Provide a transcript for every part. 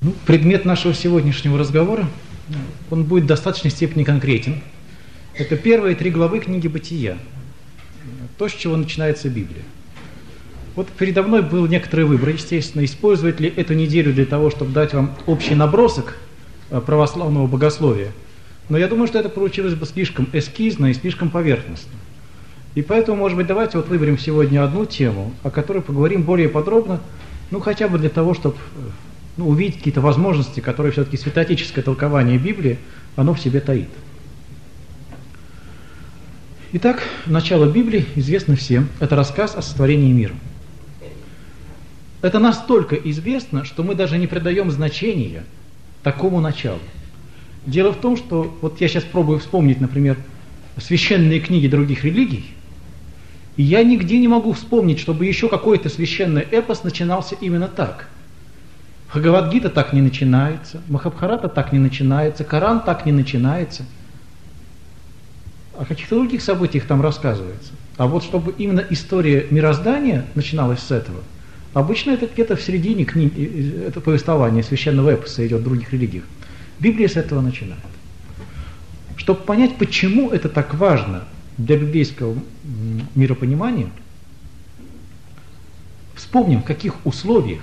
Предмет нашего сегодняшнего разговора, он будет в достаточной степени конкретен. Это первые 3 главы книги «Бытия», то, с чего начинается Библия. Вот передо мной был некоторый выбор, естественно, использовать ли эту неделю для того, чтобы дать вам общий набросок православного богословия. Но я думаю, что это получилось бы слишком эскизно и слишком поверхностно. И поэтому, может быть, давайте вот выберем сегодня одну тему, о которой поговорим более подробно, хотя бы для того, чтобы увидеть какие-то возможности, которые все-таки святоотеческое толкование Библии, оно в себе таит. Итак, начало Библии известно всем. Это рассказ о сотворении мира. Это настолько известно, что мы даже не придаем значения такому началу. Дело в том, что вот я сейчас пробую вспомнить, например, священные книги других религий, и я нигде не могу вспомнить, чтобы еще какой-то священный эпос начинался именно так. Бхагавад-гита так не начинается, Махабхарата так не начинается, Коран так не начинается. О каких-то других событиях там рассказывается. А вот чтобы именно история мироздания начиналась с этого, обычно это где-то в середине книги, это повествование священного эпоса идет в других религиях. Библия с этого начинает. Чтобы понять, почему это так важно для библейского миропонимания, вспомним, в каких условиях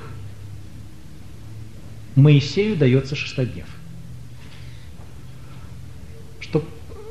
Моисею дается шестоднев. Что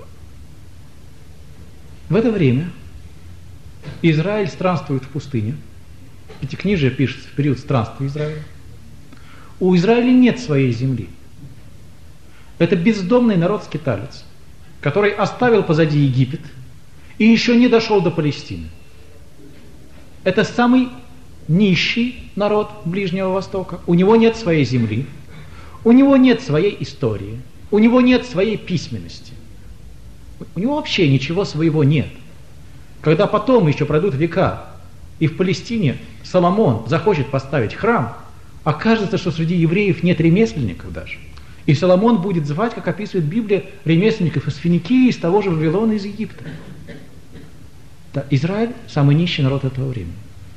в это время Израиль странствует в пустыне. Пятикнижие пишется в период странствия Израиля. У Израиля нет своей земли. Это бездомный народ-скиталец, который оставил позади Египет и еще не дошел до Палестины. Это самый нищий народ Ближнего Востока. У него нет своей земли, у него нет своей истории, у него нет своей письменности. У него вообще ничего своего нет. Когда потом еще пройдут века, и в Палестине Соломон захочет поставить храм, окажется, что среди евреев нет ремесленников даже. И Соломон будет звать, как описывает Библия, ремесленников из Финикии, из того же Вавилона, из Египта. Да, Израиль – самый нищий народ этого времени.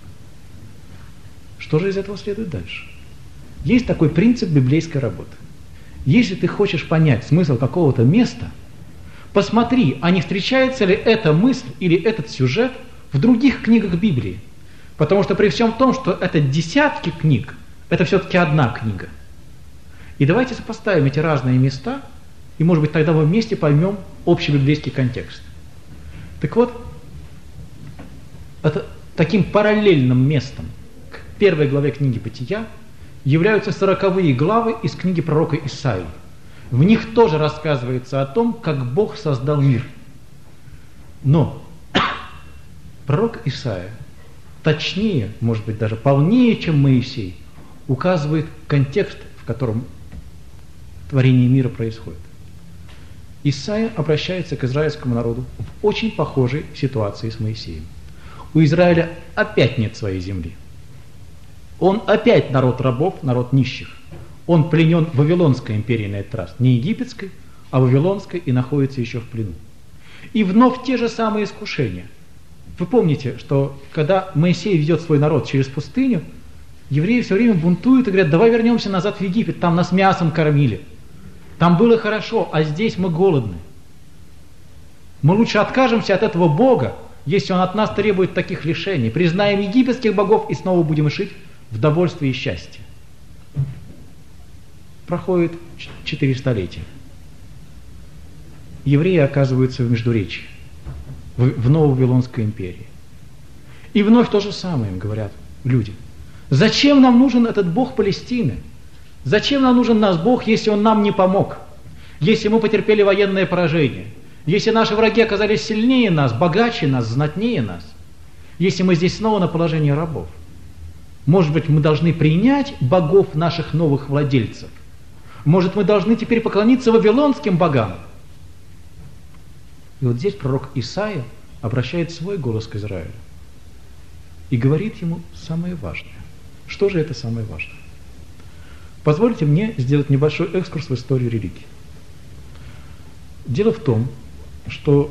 Что же из этого следует дальше? Есть такой принцип библейской работы. Если ты хочешь понять смысл какого-то места, посмотри, а не встречается ли эта мысль или этот сюжет в других книгах Библии. Потому что при всем том, что это десятки книг, это все-таки одна книга. И давайте сопоставим эти разные места, и, может быть, тогда мы вместе поймем общий библейский контекст. Так вот, это таким параллельным местом к первой главе книги «Бытия» являются 40-е главы из книги пророка Исаии. В них тоже рассказывается о том, как Бог создал мир. Но пророк Исаия точнее, может быть, даже полнее, чем Моисей, указывает контекст, в котором творение мира происходит. Исаия обращается к израильскому народу в очень похожей ситуации с Моисеем. У Израиля опять нет своей земли. Он опять народ рабов, народ нищих. Он пленен Вавилонской империей на этот раз. Не египетской, а Вавилонской, и находится еще в плену. И вновь те же самые искушения. Вы помните, что когда Моисей ведет свой народ через пустыню, евреи все время бунтуют и говорят: давай вернемся назад в Египет, там нас мясом кормили. Там было хорошо, а здесь мы голодны. Мы лучше откажемся от этого Бога, если Он от нас требует таких лишений. Признаем египетских богов и снова будем жить в довольстве и счастье. Проходит 4 столетия. Евреи оказываются в Междуречии, в Нововавилонской империи. И вновь то же самое им говорят люди. Зачем нам нужен этот Бог Палестины? Зачем нам нужен наш Бог, если Он нам не помог? Если мы потерпели военное поражение? Если наши враги оказались сильнее нас, богаче нас, знатнее нас? Если мы здесь снова на положении рабов? Может быть, мы должны принять богов наших новых владельцев? Может, мы должны теперь поклониться вавилонским богам? И вот здесь пророк Исаия обращает свой голос к Израилю и говорит ему самое важное. Что же это самое важное? Позвольте мне сделать небольшой экскурс в историю религии. Дело в том, что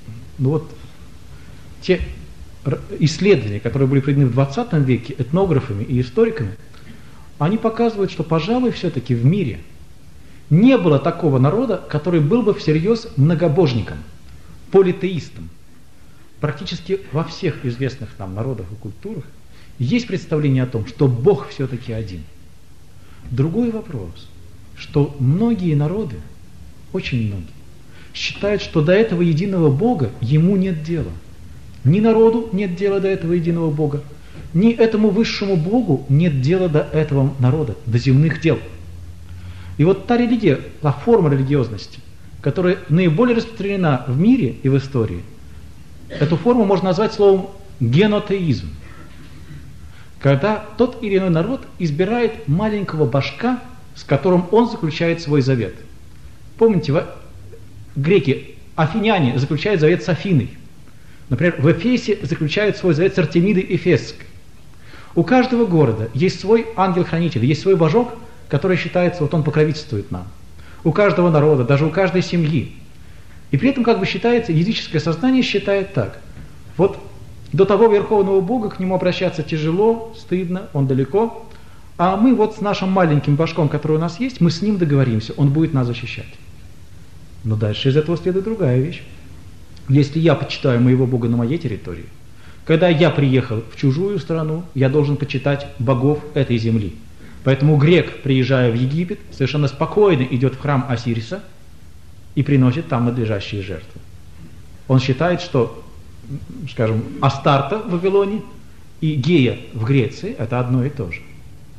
те исследования, которые были проведены в 20 веке этнографами и историками, они показывают, что, пожалуй, все-таки в мире не было такого народа, который был бы всерьез многобожником, политеистом. Практически во всех известных нам народах и культурах есть представление о том, что Бог все-таки один. Другой вопрос, что многие народы, очень многие, считают, что до этого единого Бога ему нет дела. Ни народу нет дела до этого единого Бога, ни этому высшему Богу нет дела до этого народа, до земных дел. И вот та религия, та форма религиозности, которая наиболее распространена в мире и в истории, эту форму можно назвать словом генотеизм. Когда тот или иной народ избирает маленького божка, с которым он заключает свой завет. Помните, греки, афиняне заключают завет с Афиной. Например, в Эфесе заключают свой завет с Артемидой Эфесской. У каждого города есть свой ангел-хранитель, есть свой божок, который считается, вот он покровительствует нам. У каждого народа, даже у каждой семьи. И при этом как бы считается, языческое сознание считает так. Вот до того верховного Бога к нему обращаться тяжело, стыдно, он далеко. А мы вот с нашим маленьким божком, который у нас есть, мы с ним договоримся, он будет нас защищать. Но дальше из этого следует другая вещь. Если я почитаю моего Бога на моей территории, когда я приехал в чужую страну, я должен почитать богов этой земли. Поэтому грек, приезжая в Египет, совершенно спокойно идет в храм Осириса и приносит там надлежащие жертвы. Он считает, что, скажем, Астарта в Вавилоне и Гея в Греции – это одно и то же.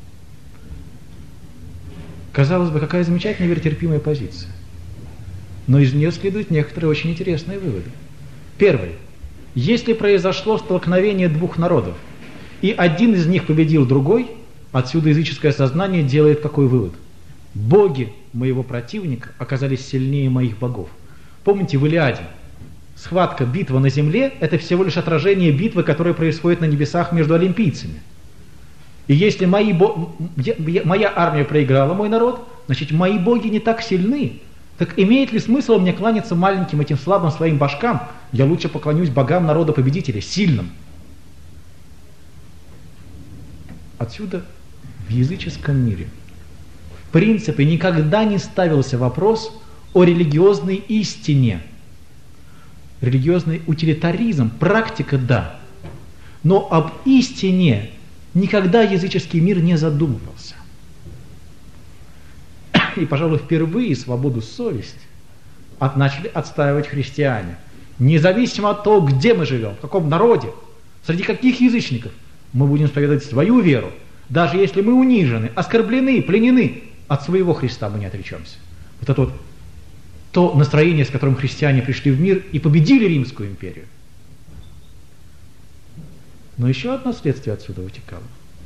Казалось бы, какая замечательная веротерпимая позиция. Но из нее следуют некоторые очень интересные выводы. Первый. Если произошло столкновение двух народов, и один из них победил другой, отсюда языческое сознание делает какой вывод? Боги моего противника оказались сильнее моих богов. Помните в Илиаде? Схватка, битва на земле – это всего лишь отражение битвы, которая происходит на небесах между олимпийцами. И если моя армия проиграла, мой народ, значит, мои боги не так сильны. Так имеет ли смысл мне кланяться маленьким этим слабым своим божкам? Я лучше поклонюсь богам народа победителя, сильным. Отсюда в языческом мире в принципе никогда не ставился вопрос о религиозной истине. Религиозный утилитаризм, практика да. Но об истине никогда языческий мир не задумывался. И, пожалуй, впервые свободу совести начали отстаивать христиане. Независимо от того, где мы живем, в каком народе, среди каких язычников, мы будем исповедовать свою веру. Даже если мы унижены, оскорблены, пленены, от своего Христа мы не отречемся. Вот это вот то настроение, с которым христиане пришли в мир и победили Римскую империю. Но еще одно следствие отсюда вытекало.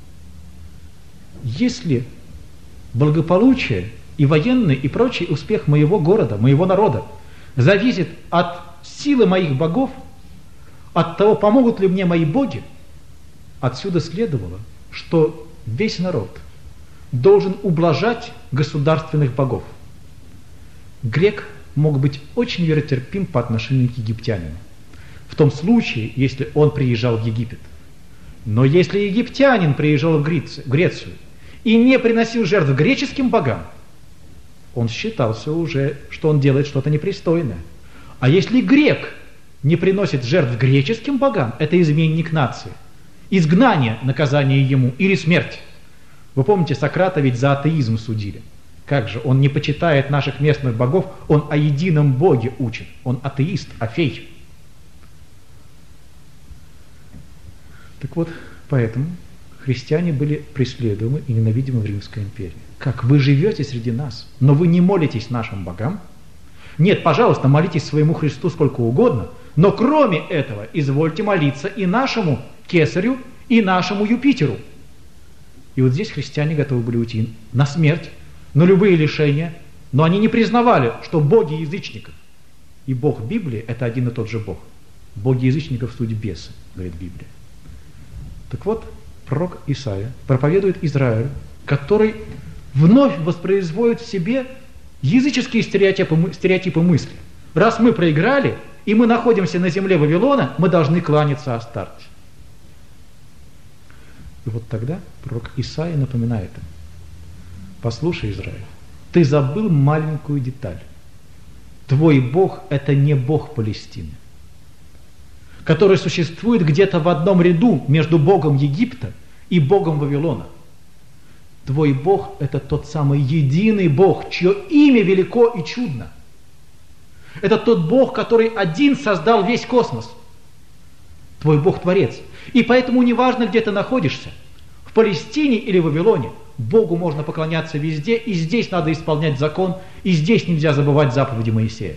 Если благополучие и военный, и прочий успех моего города, моего народа зависит от силы моих богов, от того, помогут ли мне мои боги, отсюда следовало, что весь народ должен ублажать государственных богов. Грек мог быть очень веротерпим по отношению к египтянину, в том случае, если он приезжал в Египет. Но если египтянин приезжал в Грецию и не приносил жертв греческим богам, он считался уже, что он делает что-то непристойное. А если грек не приносит жертв греческим богам, это изменник нации. Изгнание, наказание ему, или смерть. Вы помните, Сократа ведь за атеизм судили. Как же, он не почитает наших местных богов, он о едином Боге учит. Он атеист, афей. Так вот, поэтому христиане были преследуемы и ненавидимы в Римской империи. Как вы живете среди нас, но вы не молитесь нашим богам? Нет, пожалуйста, молитесь своему Христу сколько угодно, но кроме этого извольте молиться и нашему Кесарю, и нашему Юпитеру. И вот здесь христиане готовы были уйти на смерть, на любые лишения, но они не признавали, что боги язычников и Бог Библии – это один и тот же Бог. Боги язычников – суть бесы, говорит Библия. Так вот, пророк Исаия проповедует Израилю, который вновь воспроизводит в себе языческие стереотипы мысли. Раз мы проиграли, и мы находимся на земле Вавилона, мы должны кланяться Астарте. И вот тогда пророк Исаия напоминает им, Послушай, Израиль, ты забыл маленькую деталь. Твой Бог – это не Бог Палестины, который существует где-то в одном ряду между Богом Египта и Богом Вавилона. Твой Бог – это тот самый единый Бог, чье имя велико и чудно. Это тот Бог, который один создал весь космос. Твой Бог – Творец. И поэтому неважно, где ты находишься, в Палестине или в Вавилоне, Богу можно поклоняться везде, и здесь надо исполнять закон, и здесь нельзя забывать заповеди Моисея.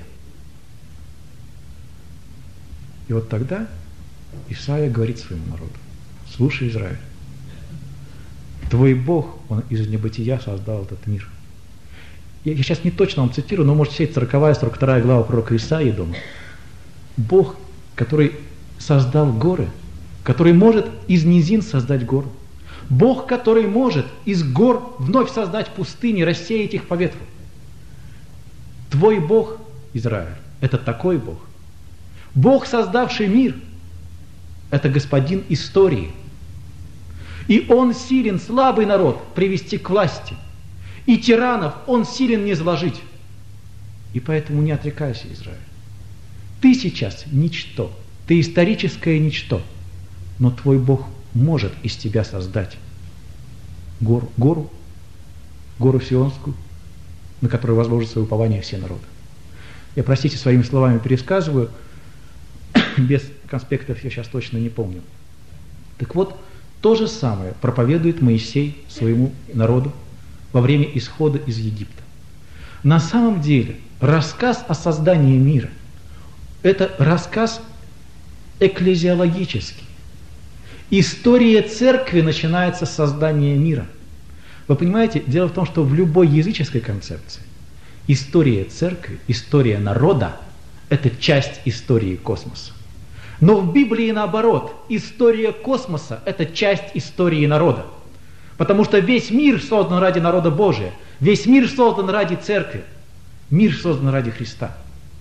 И вот тогда Исаия говорит своему народу: слушай, Израиль, твой Бог, Он из небытия создал этот мир. Я сейчас не точно вам цитирую, но можете читать 40-42 глава пророка Исаии дома. Бог, который создал горы, который может из низин создать гору. Бог, который может из гор вновь создать пустыни, рассеять их по ветру. Твой Бог, Израиль, это такой Бог. Бог, создавший мир, это господин истории. И Он силен слабый народ привести к власти. И тиранов Он силен низвложить. И поэтому не отрекайся, Израиль. Ты сейчас ничто, ты историческое ничто, но твой Бог может из тебя создать гору Сионскую, на которую возложит свое упование все народы. Я, простите, своими словами пересказываю, без конспектов я сейчас точно не помню. Так вот, то же самое проповедует Моисей своему народу во время исхода из Египта. На самом деле, рассказ о создании мира – это рассказ экклезиологический. История церкви начинается с создания мира. Вы понимаете, дело в том, что в любой языческой концепции история церкви, история народа – это часть истории космоса. Но в Библии наоборот, история космоса – это часть истории народа. Потому что весь мир создан ради народа Божия, весь мир создан ради церкви, мир создан ради Христа.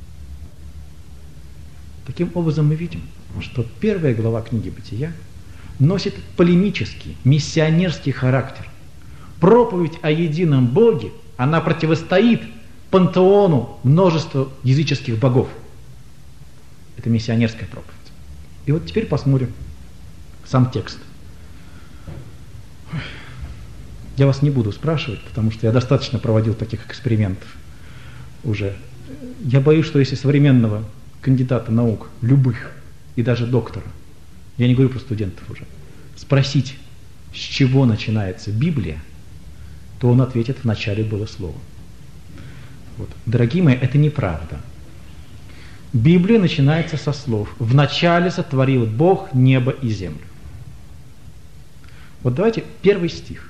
Таким образом мы видим, что первая глава книги Бытия носит полемический, миссионерский характер. Проповедь о едином Боге, она противостоит пантеону множества языческих богов. Это миссионерская проповедь. И вот теперь посмотрим сам текст. Я вас не буду спрашивать, потому что я достаточно проводил таких экспериментов уже. Я боюсь, что если современного кандидата наук, любых, и даже доктора, я не говорю про студентов уже, спросить, с чего начинается Библия, то он ответит: в начале было Слово. Вот. Дорогие мои, это неправда. Библия начинается со слов: в начале сотворил Бог небо и землю. Вот давайте первый стих.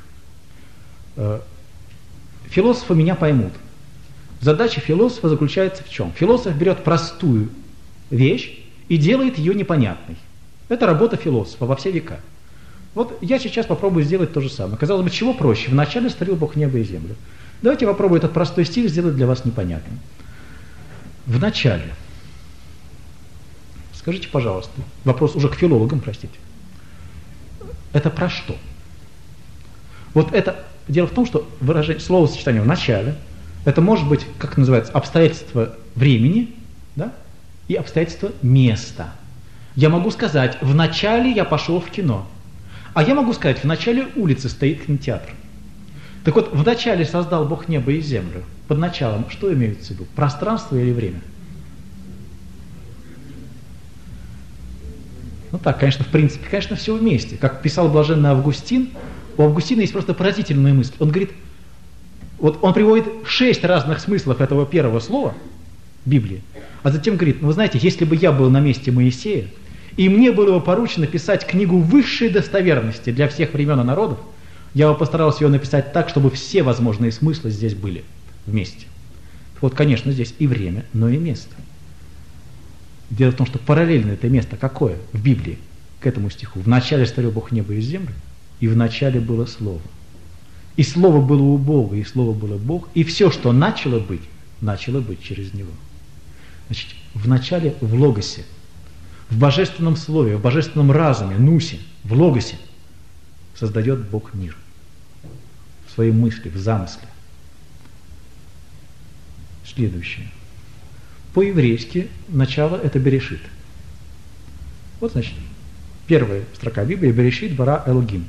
Философы меня поймут. Задача философа заключается в чем? Философ берет простую вещь и делает ее непонятной. Это работа философа во все века. Вот я сейчас попробую сделать то же самое. Казалось бы, чего проще? Вначале сотворил Бог небо и землю. Давайте попробую этот простой стих сделать для вас непонятным. В начале. Скажите, пожалуйста, вопрос уже к филологам, простите. Это про что? Вот это, дело в том, что выражение, словосочетание в начале, это может быть, как называется, обстоятельства времени, да, и обстоятельства места. Я могу сказать: в начале я пошел в кино. А я могу сказать: в начале улицы стоит кинотеатр. Так вот, в начале создал Бог небо и землю. Под началом что имеется в виду? Пространство или время? Ну так, конечно, в принципе, конечно, все вместе. Как писал блаженный Августин, у Августина есть просто поразительная мысль. Он говорит, вот он приводит 6 разных смыслов этого первого слова Библии, а затем говорит: ну вы знаете, если бы я был на месте Моисея, и мне было бы поручено писать книгу высшей достоверности для всех времен и народов, я бы постарался ее написать так, чтобы все возможные смыслы здесь были вместе. Вот, конечно, здесь и время, но и место. Дело в том, что параллельно это место какое в Библии к этому стиху? В начале сотворил Бог небо и землю, и в начале было Слово. И Слово было у Бога, и Слово было Бог, и все, что начало быть через Него. Значит, в начале в Логосе, в Божественном Слове, в Божественном разуме, Нусе, в Логосе создает Бог мир. своей мысли, в замысле. Следующее. По-еврейски начало это Берешит. Вот, значит, первая строка Библии Берешит bara Элогим.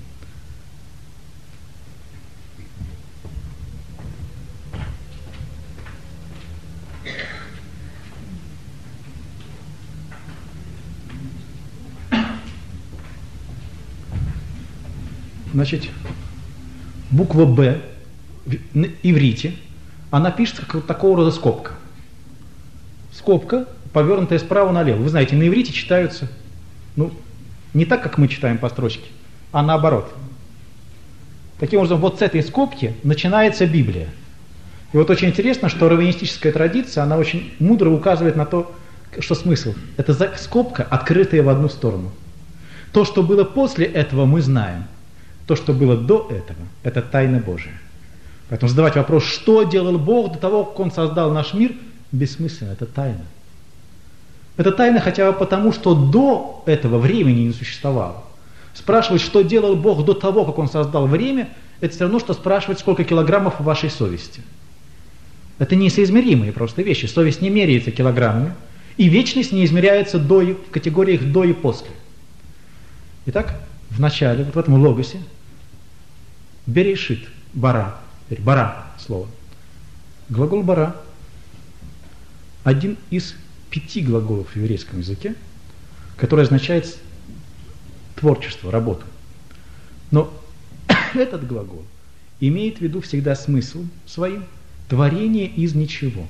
Значит, буква «Б» на иврите, она пишется как вот такого рода скобка. Скобка, повернутая справа налево. Вы знаете, на иврите читаются, не так, как мы читаем по строчке, а наоборот. Таким образом, вот с этой скобки начинается Библия. И вот очень интересно, что раввинистическая традиция, она очень мудро указывает на то, что смысл. Это скобка, открытая в одну сторону. То, что было после этого, мы знаем. То, что было до этого, это тайна Божия. Поэтому задавать вопрос, что делал Бог до того, как Он создал наш мир, бессмысленно, это тайна. Это тайна хотя бы потому, что до этого времени не существовало. Спрашивать, что делал Бог до того, как Он создал время, это все равно, что спрашивать, сколько килограммов в вашей совести. Это несоизмеримые просто вещи. Совесть не меряется килограммами, и вечность не измеряется в категориях до и после. Итак, в начале, вот в этом логосе, Берешит, бара, бара слово. Глагол бара один из 5 глаголов в еврейском языке, который означает творчество, работу. Но этот глагол имеет в виду всегда смысл своим творение из ничего.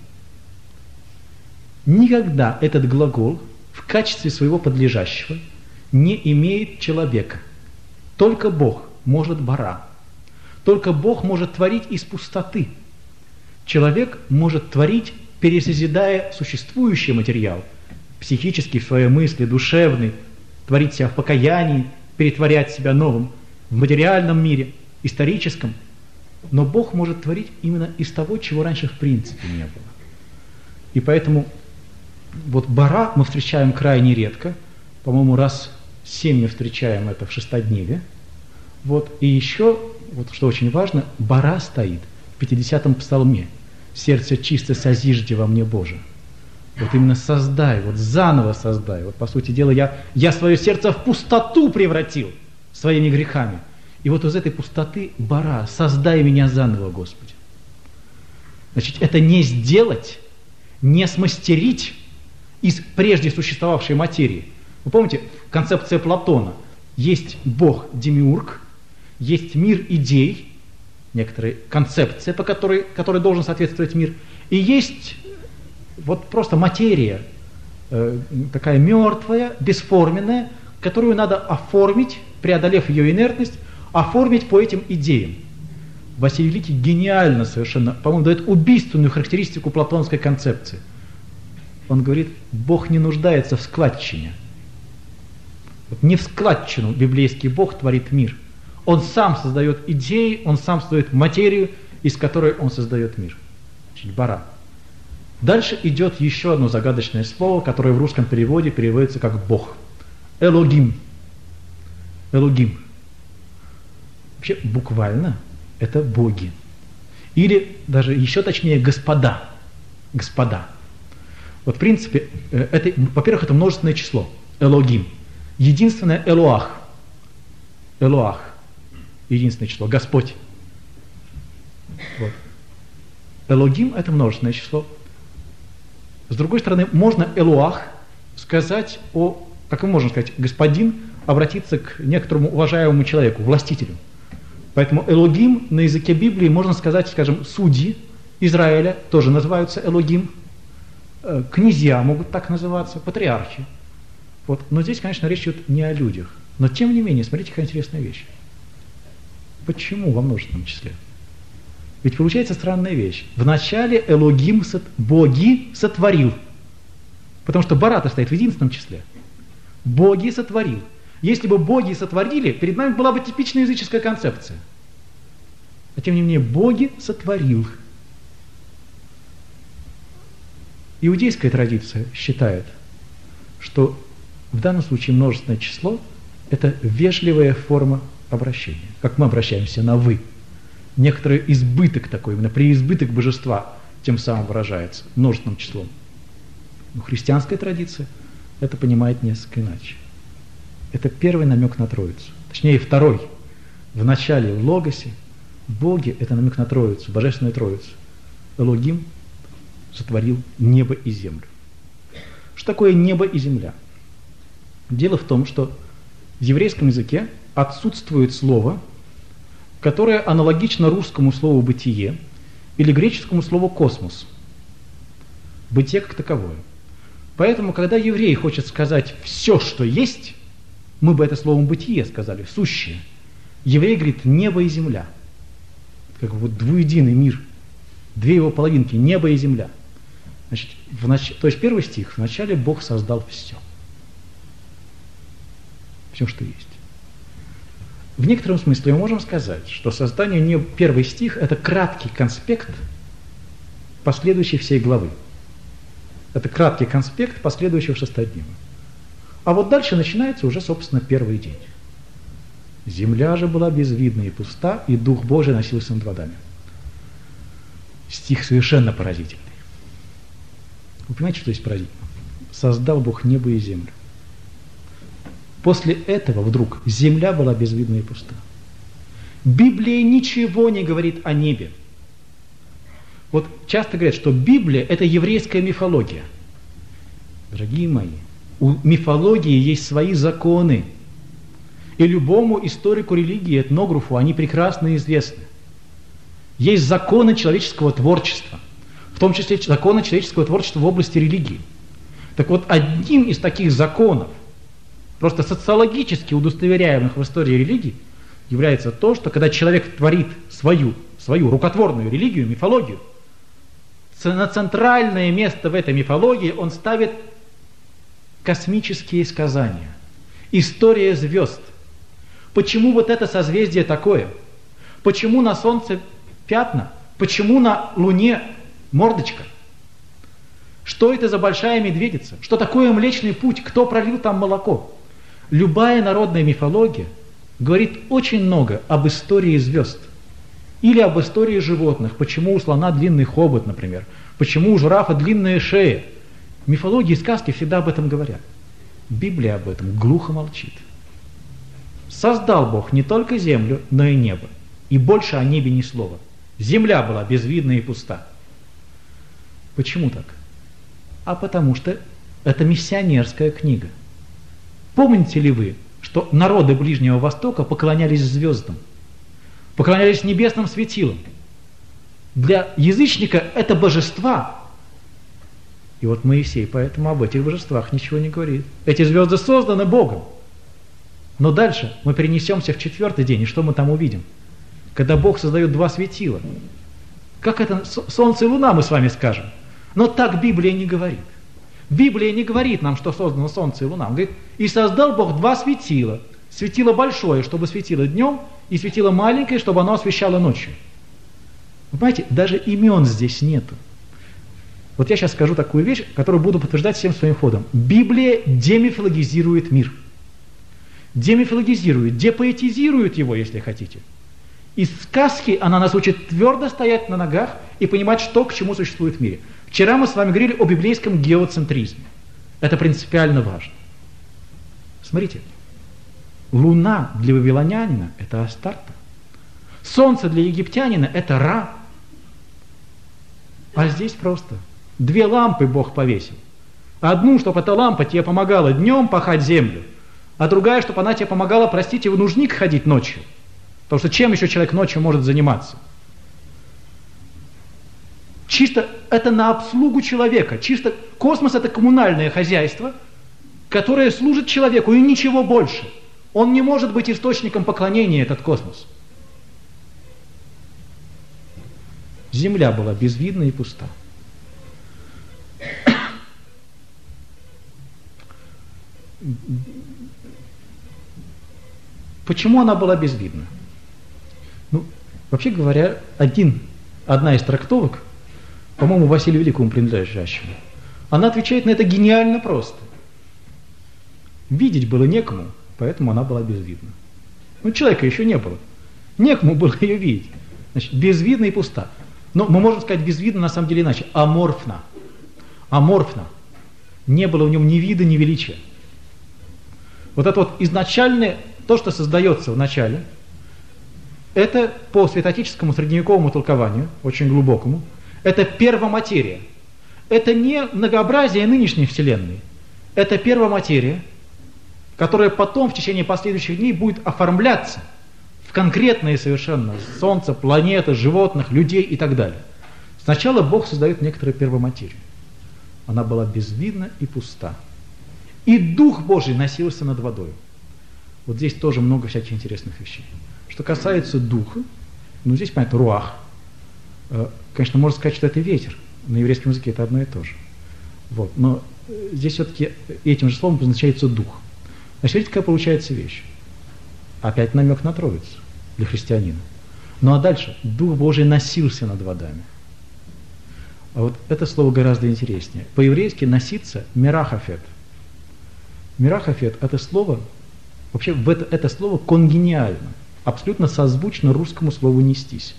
Никогда этот глагол в качестве своего подлежащего не имеет человека. Только Бог может бара. Только Бог может творить из пустоты. Человек может творить, пересозидая существующий материал, психический в своей мысли, душевный, творить себя в покаянии, перетворять себя новым в материальном мире, историческом. Но Бог может творить именно из того, чего раньше в принципе не было. И поэтому вот бара мы встречаем крайне редко, по-моему, раз 7 мы встречаем это в шестодневе. Вот. И еще, вот что очень важно, бара стоит в 50-м псалме. «Сердце чисто созижди во мне, Боже». Вот именно создай, вот заново создай. Вот по сути дела я свое сердце в пустоту превратил своими грехами. И вот из этой пустоты бара, создай меня заново, Господи. Значит, это не сделать, не смастерить из прежде существовавшей материи. Вы помните, концепция Платона. Есть Бог демиург, есть мир идей, некоторая концепция, по которой должен соответствовать мир, и есть вот просто материя, такая мертвая, бесформенная, которую надо оформить, преодолев ее инертность, оформить по этим идеям. Василий Великий гениально совершенно, по-моему, дает убийственную характеристику платонской концепции. Он говорит, Бог не нуждается в складчине. Вот не в складчину библейский Бог творит мир. Он сам создает идеи, он сам создает материю, из которой он создает мир. Значит, бара. Дальше идет еще одно загадочное слово, которое в русском переводе переводится как Бог. Элогим. Элогим. Вообще буквально это боги. Или даже еще точнее господа. Господа. Вот в принципе, во-первых, это множественное число. Элогим. Единственное Элоах. Элоах. Единственное число. Господь. Вот. Элогим это множественное число. С другой стороны, можно Элоах сказать как мы можем сказать, господин, обратиться к некоторому уважаемому человеку, властителю. Поэтому Элогим на языке Библии можно сказать, скажем, судьи Израиля тоже называются Элогим, князья могут так называться, патриархи. Вот. Но здесь, конечно, речь идет не о людях. Но тем не менее, смотрите, какая интересная вещь. Почему во множественном числе? Ведь получается странная вещь. Вначале Элогим боги сотворил. Потому что бара-то стоит в единственном числе. Боги сотворил. Если бы боги сотворили, перед нами была бы типичная языческая концепция. А тем не менее, боги сотворил. Иудейская традиция считает, что в данном случае множественное число – это вежливая форма обращения. Как мы обращаемся на «вы». некоторый избыток такой, именно преизбыток божества тем самым выражается множественным числом. Но христианская традиция это понимает несколько иначе. Это первый намек на Троицу. Точнее, второй. В начале в Логосе Боге это намек на Троицу, Божественную Троицу. Элогим сотворил небо и землю. Что такое небо и земля? Дело в том, что в еврейском языке отсутствует слово, которое аналогично русскому слову «бытие» или греческому слову «космос». Бытие как таковое. Поэтому, когда еврей хочет сказать «все, что есть», мы бы это словом «бытие» сказали, «сущее». Еврей говорит «небо и земля». Как вот двуединый мир, две его половинки, небо и земля. Значит, то есть первый стих, вначале Бог создал все. Все, что есть. В некотором смысле мы можем сказать, что создание неба, первый стих, это краткий конспект последующей всей главы. Это краткий конспект последующего шестоднева. А вот дальше начинается уже, собственно, первый день. Земля же была безвидна и пуста, и Дух Божий носился над водами. Стих совершенно поразительный. Вы понимаете, что здесь поразительно? Создал Бог небо и землю. После этого вдруг земля была безвидна и пуста. Библия ничего не говорит о небе. Вот часто говорят, что Библия – это еврейская мифология. Дорогие мои, у мифологии есть свои законы. И любому историку религии, этнографу, они прекрасно известны. Есть законы человеческого творчества, в том числе законы человеческого творчества в области религии. Так вот, одним из таких законов, просто социологически удостоверяемых в истории религии, является то, что когда человек творит свою рукотворную религию, мифологию, на центральное место в этой мифологии он ставит космические сказания, история звезд. Почему вот это созвездие такое? Почему на Солнце пятна? Почему на Луне мордочка? Что это за большая медведица? Что такое Млечный Путь? Кто пролил там молоко? Любая народная мифология говорит очень много об истории звезд. Или об истории животных. Почему у слона длинный хобот, например. Почему у жирафа длинная шея. Мифологии и сказки всегда об этом говорят. Библия об этом глухо молчит. Создал Бог не только землю, но и небо. И больше о небе ни слова. Земля была безвидна и пуста. Почему так? А потому что это миссионерская книга. Помните ли вы, что народы Ближнего Востока поклонялись звездам? Поклонялись небесным светилам. Для язычника это божества. И вот Моисей поэтому об этих божествах ничего не говорит. Эти звезды созданы Богом. Но дальше мы перенесемся в четвертый день, и что мы там увидим? Когда Бог создает два светила. Как это солнце и луна, мы с вами скажем. Но так Библия не говорит. Библия не говорит нам, что создано солнце и луна. Он говорит, и создал Бог два светила. Светило большое, чтобы светило днем, и светило маленькое, чтобы оно освещало ночью. Вы понимаете, даже имен здесь нету. Вот я сейчас скажу такую вещь, которую буду подтверждать всем своим ходом. Библия демифологизирует мир. Демифологизирует, депоэтизирует его, если хотите. Из сказки она нас учит твердо стоять на ногах и понимать, что к чему существует в мире. Вчера мы с вами говорили о библейском геоцентризме. Это принципиально важно. Смотрите, луна для вавилонянина – это Астарта. Солнце для египтянина – это Ра. А здесь просто две лампы Бог повесил. Одну, чтобы эта лампа тебе помогала днем пахать землю, а другая, чтобы она тебе помогала, простите, в нужник ходить ночью. Потому что чем еще человек ночью может заниматься? Чисто это на обслугу человека. Чисто космос – это коммунальное хозяйство, которое служит человеку, и ничего больше. Он не может быть источником поклонения, этот космос. Земля была безвидна и пуста. Почему она была безвидна? Ну, вообще говоря, одна из трактовок, по-моему, Василию Великому принадлежащему, она отвечает на это гениально просто. Видеть было некому, поэтому она была безвидна. Ну, человека еще не было. Некому было ее видеть. Значит, безвидна и пуста. Но мы можем сказать безвидно на самом деле иначе. Аморфна. Аморфна. Не было в нем ни вида, ни величия. Вот это вот изначальное, то, что создается в начале, это по святоотеческому средневековому толкованию, очень глубокому, это первоматерия. Это не многообразие нынешней Вселенной. Это первоматерия, которая потом в течение последующих дней будет оформляться в конкретные совершенно Солнце, планеты, животных, людей и так далее. Сначала Бог создает некоторую первоматерию. Она была безвидна и пуста. И Дух Божий носился над водой. Вот здесь тоже много всяких интересных вещей. Что касается Духа, ну здесь, понятно, руах. Конечно, можно сказать, что это ветер. На еврейском языке это одно и то же. Вот. Но здесь все-таки этим же словом обозначается Дух. Значит, видите, какая получается вещь. Опять намек на Троицу для христианина. Ну а дальше. Дух Божий носился над водами. А вот это слово гораздо интереснее. По-еврейски носиться мирахафет. Мирахафет это слово, вообще это слово конгениально, абсолютно созвучно русскому слову нестись.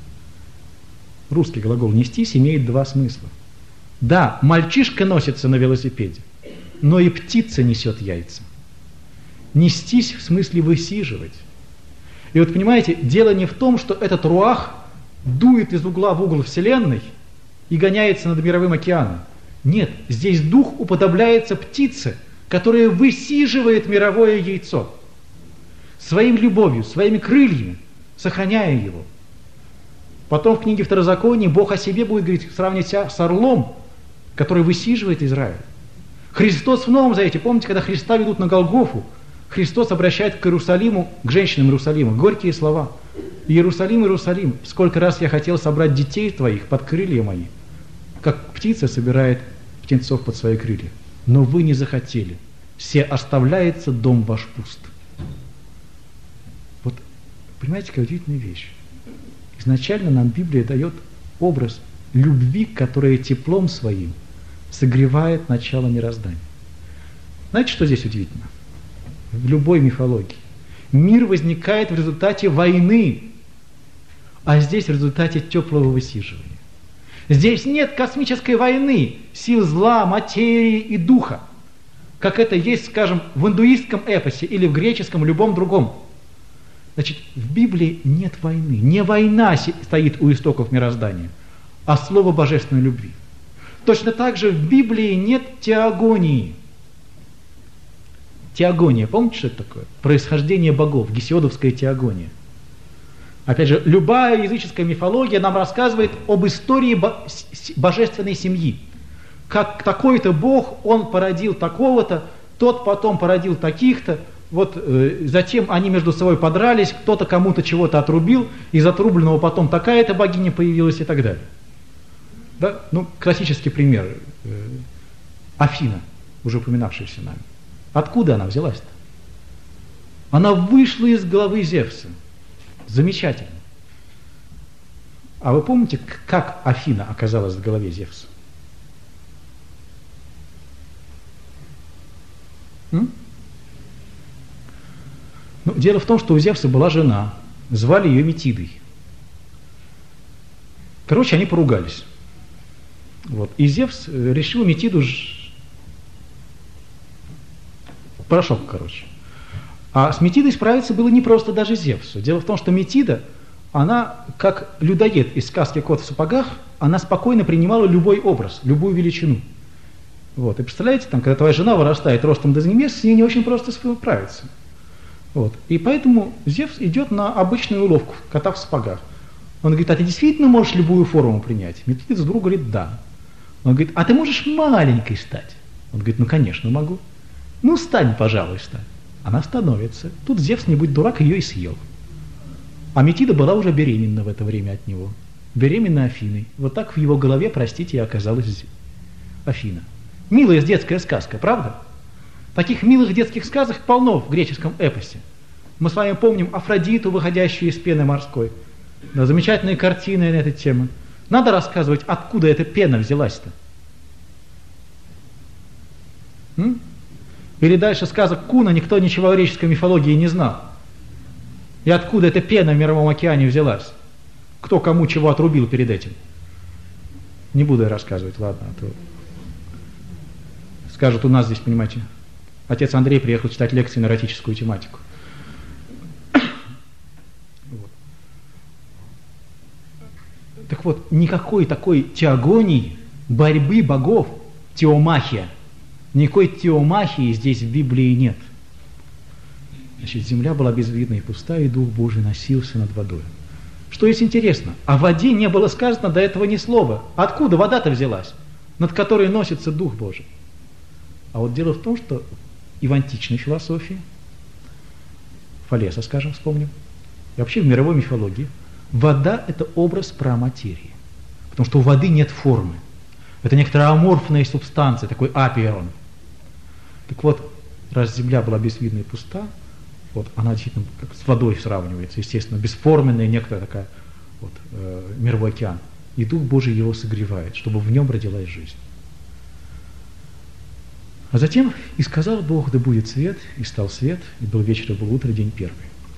Русский глагол нестись имеет два смысла. Да, мальчишка носится на велосипеде, но и птица несет яйца. Нестись в смысле высиживать. И вот понимаете, дело не в том, что этот руах дует из угла в угол Вселенной и гоняется над мировым океаном. Нет, здесь дух уподобляется птице, которая высиживает мировое яйцо своим любовью, своими крыльями, сохраняя его. Потом в книге Второзакония Бог о себе будет говорить, сравнить себя с орлом, который высиживает Израиль. Христос в Новом Завете, помните, когда Христа ведут на Голгофу, Христос обращает к Иерусалиму, к женщинам Иерусалима, горькие слова. Иерусалим, Иерусалим, сколько раз я хотел собрать детей твоих под крылья мои, как птица собирает птенцов под свои крылья. Но вы не захотели. Все оставляется дом ваш пуст. Вот, понимаете, какая удивительная вещь. Изначально нам Библия дает образ любви, которая теплом своим согревает начало мироздания. Знаете, что здесь удивительно? В любой мифологии. Мир возникает в результате войны, а здесь в результате теплого высиживания. Здесь нет космической войны, сил зла, материи и духа, как это есть, скажем, в индуистском эпосе или в греческом, любом другом. Значит, в Библии нет войны. Не война стоит у истоков мироздания, а слово божественной любви. Точно так же в Библии нет теогонии. Теогония, помните, что это такое? Происхождение богов, гесиодовская теогония. Опять же, любая языческая мифология нам рассказывает об истории божественной семьи. Как такой-то бог, он породил такого-то, тот потом породил таких-то, вот затем они между собой подрались, кто-то кому-то чего-то отрубил, из отрубленного потом такая-то богиня появилась и так далее. Да? Ну, классический пример. Афина, уже упоминавшаяся нами. Откуда она взялась-то? Она вышла из головы Зевса. Замечательно. А вы помните, как Афина оказалась в голове Зевса? Ну, дело в том, что у Зевса была жена, звали ее Метидой. Короче, они поругались. Вот. И Зевс решил Метиду порошок, короче. А с Метидой справиться было непросто даже Зевсу. Дело в том, что Метида, она, как людоед из сказки «Кот в сапогах», она спокойно принимала любой образ, любую величину. Вот. И представляете, там, когда твоя жена вырастает ростом до небес, с ней не очень просто справиться. Вот. И поэтому Зевс идет на обычную уловку кота в сапогах. Он говорит, а ты действительно можешь любую форму принять? Метида вдруг говорит, да. Он говорит, а ты можешь маленькой стать? Он говорит, ну конечно могу. Ну стань, пожалуйста. Она становится. Тут Зевс, не будь дурак, ее и съел. А Метида была уже беременна в это время от него. Беременна Афиной. Вот так в его голове, простите, и оказалась Афина. Милая детская сказка, правда? Таких милых детских сказок полно в греческом эпосе. Мы с вами помним Афродиту, выходящую из пены морской. Да, замечательные картины на эту тему. Надо рассказывать, откуда эта пена взялась-то. Или дальше сказок Куна, никто ничего о греческой мифологии не знал. И откуда эта пена в Мировом океане взялась? кто кому чего отрубил перед этим. Не буду я рассказывать, ладно, а то скажут, у нас здесь, понимаете, отец Андрей приехал читать лекции на эротическую тематику. Вот. Так вот, никакой такой теогонии, борьбы богов, теомахия, никакой теомахии здесь в Библии нет. Значит, земля была безвидна и пустая, и Дух Божий носился над водой. Что есть интересно, о воде не было сказано до этого ни слова. Откуда вода-то взялась, над которой носится Дух Божий? А вот дело в том, что и в античной философии, Фалеса, скажем, вспомним, и вообще в мировой мифологии, вода – это образ праматерии. Потому что у воды нет формы. Это некоторая аморфная субстанция, такой апиерон. Так вот, раз земля была безвидна и пуста, вот она действительно как с водой сравнивается, естественно, бесформенная некоторая такая вот, мировой океан. И Дух Божий его согревает, чтобы в нем родилась жизнь. А затем «И сказал Бог, да будет свет, и стал свет, и был вечер, и был утро, день первый».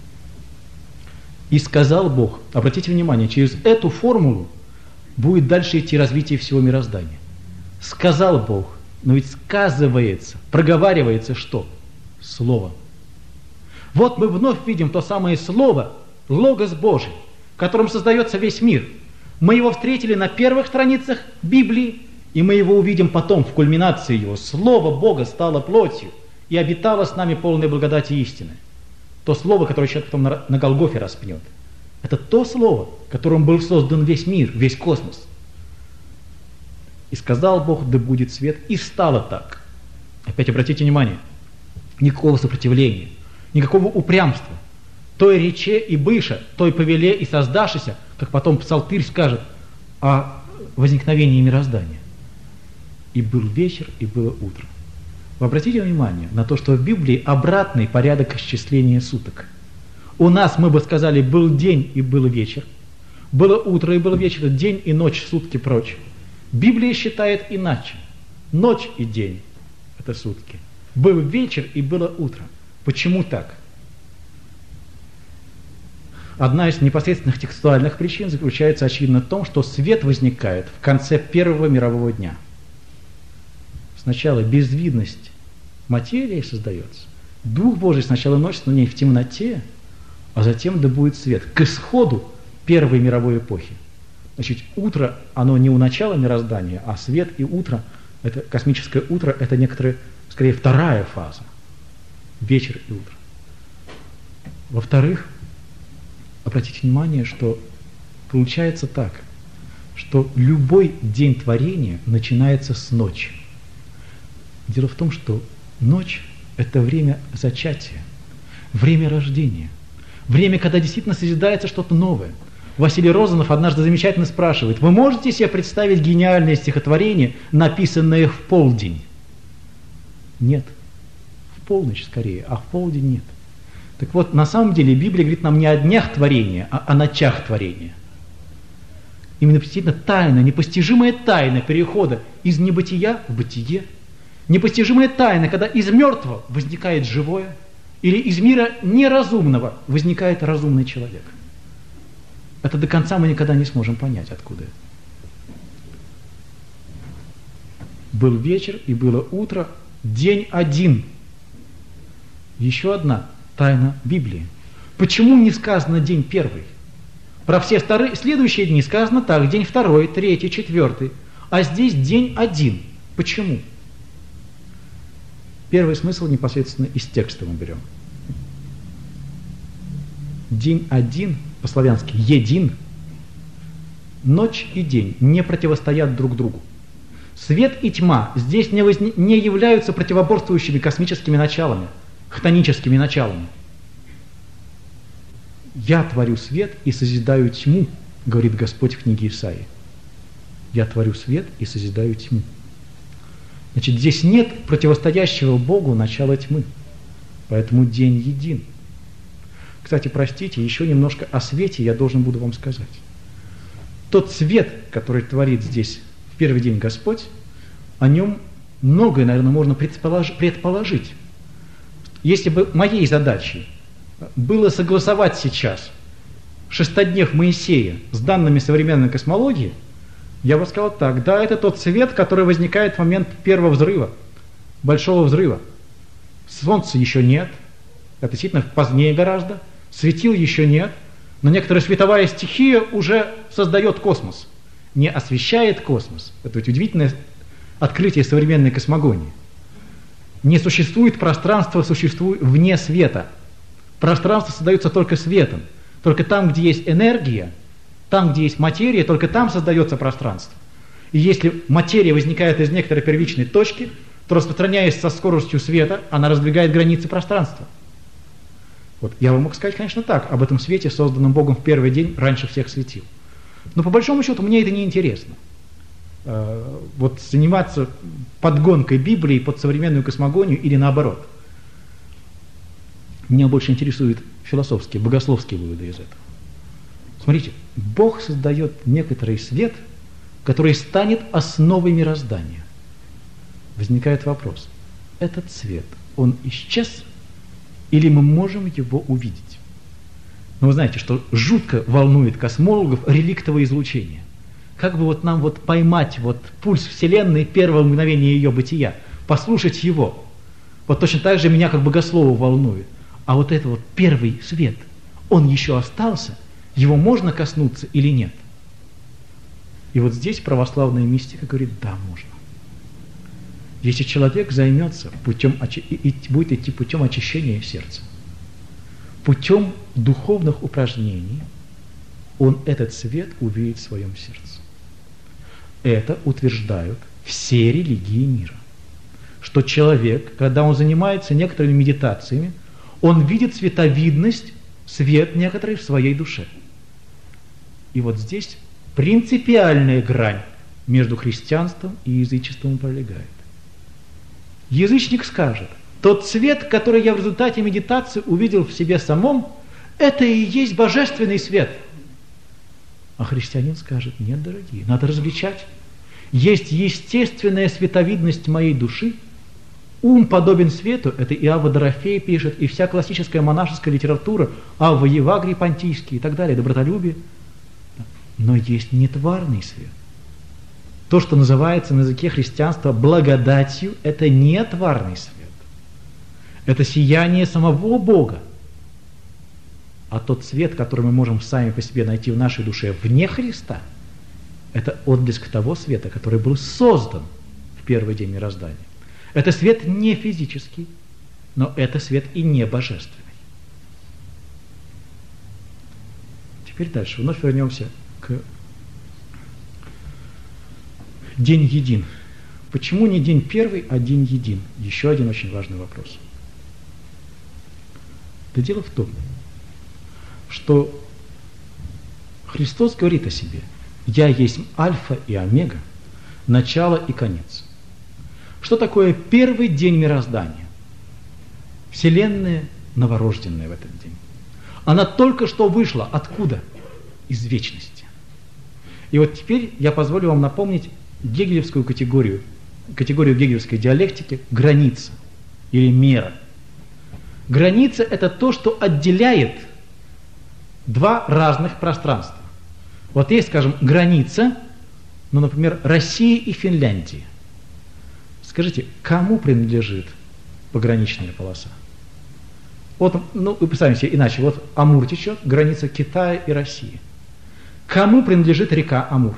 «И сказал Бог», обратите внимание, через эту формулу будет дальше идти развитие всего мироздания. «Сказал Бог», но ведь сказывается, проговаривается что? Слово. Вот мы вновь видим то самое Слово, Логос Божий, которым создается весь мир. Мы его встретили на первых страницах Библии, и мы его увидим потом, в кульминации его. Слово Бога стало плотью и обитало с нами полной благодати и истины. То Слово, которое человек потом на Голгофе распнет. Это то Слово, которым был создан весь мир, весь космос. «И сказал Бог, да будет свет, и стало так». Опять обратите внимание, никакого сопротивления, никакого упрямства. «Той рече и быша, той повеле и создашися», как потом псалтырь скажет о возникновении мироздания. «И был вечер, и было утро». Вы обратите внимание на то, что в Библии обратный порядок исчисления суток. У нас, мы бы сказали, был день и был вечер, было утро и был вечер, день и ночь, сутки прочь. Библия считает иначе. Ночь и день – это сутки. Был вечер и было утро. Почему так? Одна из непосредственных текстуальных причин заключается, очевидно, в том, что свет возникает в конце первого мирового дня. Сначала безвидность материи создается. Дух Божий сначала носится на ней в темноте, а затем да будет свет. К исходу первой мировой эпохи. Значит, утро, оно не у начала мироздания, а свет и утро, это космическое утро, это некоторая, скорее, вторая фаза. Вечер и утро. Во-вторых, обратите внимание, что получается так, что любой день творения начинается с ночи. Дело в том, что ночь – это время зачатия, время рождения, время, когда действительно созидается что-то новое. Василий Розанов однажды замечательно спрашивает: вы можете себе представить гениальное стихотворение, написанное в полдень? Нет. В полночь скорее, а в полдень нет. Так вот, на самом деле Библия говорит нам не о днях творения, а о ночах творения. Именно действительно тайна, непостижимая тайна перехода из небытия в бытие, непостижимая тайна, когда из мертвого возникает живое, или из мира неразумного возникает разумный человек. Это до конца мы никогда не сможем понять, откуда это. Был вечер и было утро, день один. Еще одна тайна Библии. Почему не сказано день первый? Про все следующие дни сказано так: день второй, третий, четвертый. А здесь день один. Почему? Первый смысл непосредственно из текста мы берем. День один, по-славянски един, ночь и день не противостоят друг другу. Свет и тьма здесь не являются противоборствующими космическими началами, хтоническими началами. «Я творю свет и созидаю тьму», говорит Господь в книге Исаии. «Я творю свет и созидаю тьму». Значит, здесь нет противостоящего Богу начала тьмы, поэтому день един. Кстати, простите, еще немножко о свете я должен буду вам сказать. Тот свет, который творит здесь в первый день Господь, о нем многое, наверное, можно предположить. Если бы моей задачей было согласовать сейчас шестоднев Моисея с данными современной космологии, я бы сказал так: да, это тот свет, который возникает в момент первого взрыва, большого взрыва. Солнца еще нет, это действительно позднее гораздо, светил еще нет, но некоторая световая стихия уже создает космос, не освещает космос. Это ведь удивительное открытие современной космогонии. Не существует пространства, существует вне света. Пространство создается только светом. Только там, где есть энергия, там, где есть материя, только там создается пространство. И если материя возникает из некоторой первичной точки, то, распространяясь со скоростью света, она раздвигает границы пространства. Вот я вам мог сказать, конечно, так, об этом свете, созданном Богом в первый день, раньше всех светил. Но по большому счету мне это не интересно. Вот заниматься подгонкой Библии под современную космогонию или наоборот. Меня больше интересуют философские, богословские выводы из этого. Смотрите, Бог создает некоторый свет, который станет основой мироздания. Возникает вопрос: этот свет, он исчез, или мы можем его увидеть? Но вы знаете, что жутко волнует космологов реликтовое излучение. Как бы вот нам вот поймать вот пульс Вселенной первого мгновения ее бытия, послушать его. Вот точно так же меня как богослова волнует. А вот это вот первый свет, он еще остался, его можно коснуться или нет? И вот здесь православная мистика говорит: да, можно. Если человек займется путем, будет идти путем очищения сердца, путем духовных упражнений, он этот свет увидит в своем сердце. Это утверждают все религии мира. Что человек, когда он занимается некоторыми медитациями, он видит световидность, свет некоторый в своей душе. И вот здесь принципиальная грань между христианством и язычеством пролегает. Язычник скажет: тот свет, который я в результате медитации увидел в себе самом, это и есть божественный свет. А христианин скажет: нет, дорогие, надо различать. Есть естественная световидность моей души, ум подобен свету, это и Авва Дорофей пишет, и вся классическая монашеская литература, Авва Евагрий Понтийский и так далее, добротолюбие. Но есть нетварный свет. То, что называется на языке христианства благодатью, это не тварный свет. Это сияние самого Бога. А тот свет, который мы можем сами по себе найти в нашей душе вне Христа, это отблеск того света, который был создан в первый день мироздания. Это свет не физический, но это свет и не божественный. Теперь дальше. Вновь вернемся к день един. Почему не день первый, а день един? Еще один очень важный вопрос. Да дело в том, что Христос говорит о себе: «Я есть альфа и омега, начало и конец». Что такое первый день мироздания? Вселенная новорожденная в этот день. Она только что вышла. Откуда? Из вечности. И вот теперь я позволю вам напомнить гегелевскую категорию гегелевской диалектики – граница или мера. Граница – это то, что отделяет два разных пространства. Вот есть, скажем, граница, ну, например, России и Финляндии. Скажите, кому принадлежит пограничная полоса? Вот, ну, вы представьте себе иначе. Вот Амур течет, граница Китая и России. Кому принадлежит река Амур?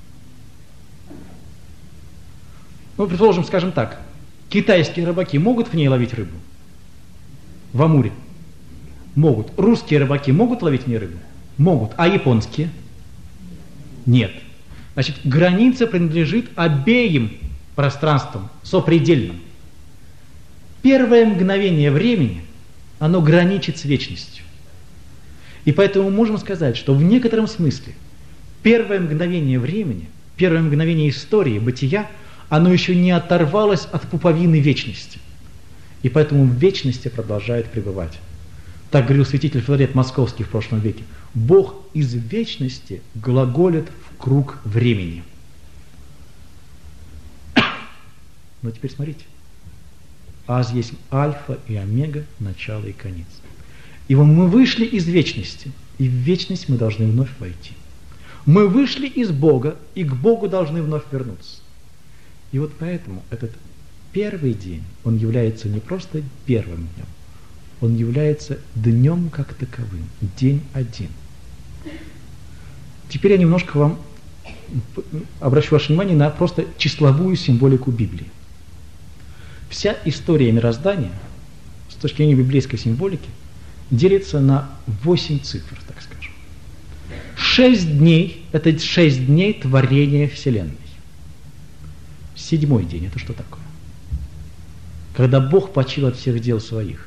Ну, предположим, скажем так, китайские рыбаки могут в ней ловить рыбу? В Амуре? Могут. Русские рыбаки могут ловить в ней рыбу? Могут. А японские? Нет. Значит, граница принадлежит обеим пространствам, сопредельным. Первое мгновение времени, оно граничит с вечностью. И поэтому мы можем сказать, что в некотором смысле первое мгновение времени, первое мгновение истории, бытия, оно еще не оторвалось от пуповины вечности. И поэтому в вечности продолжает пребывать. Так говорил святитель Филарет Московский в прошлом веке. Бог из вечности глаголит в круг времени. Но теперь смотрите. Аз есть альфа и омега, начало и конец. И вот мы вышли из вечности. и в вечность мы должны вновь войти. Мы вышли из Бога, и к Богу должны вновь вернуться. И вот поэтому этот первый день, он является не просто первым днем, он является днем как таковым, день один. Теперь я немножко вам обращу ваше внимание на просто числовую символику Библии. Вся история мироздания, с точки зрения библейской символики, делится на 8 цифр, так скажем. 6 дней – это 6 дней творения Вселенной. 7-й день – это что такое? Когда Бог почил от всех дел своих.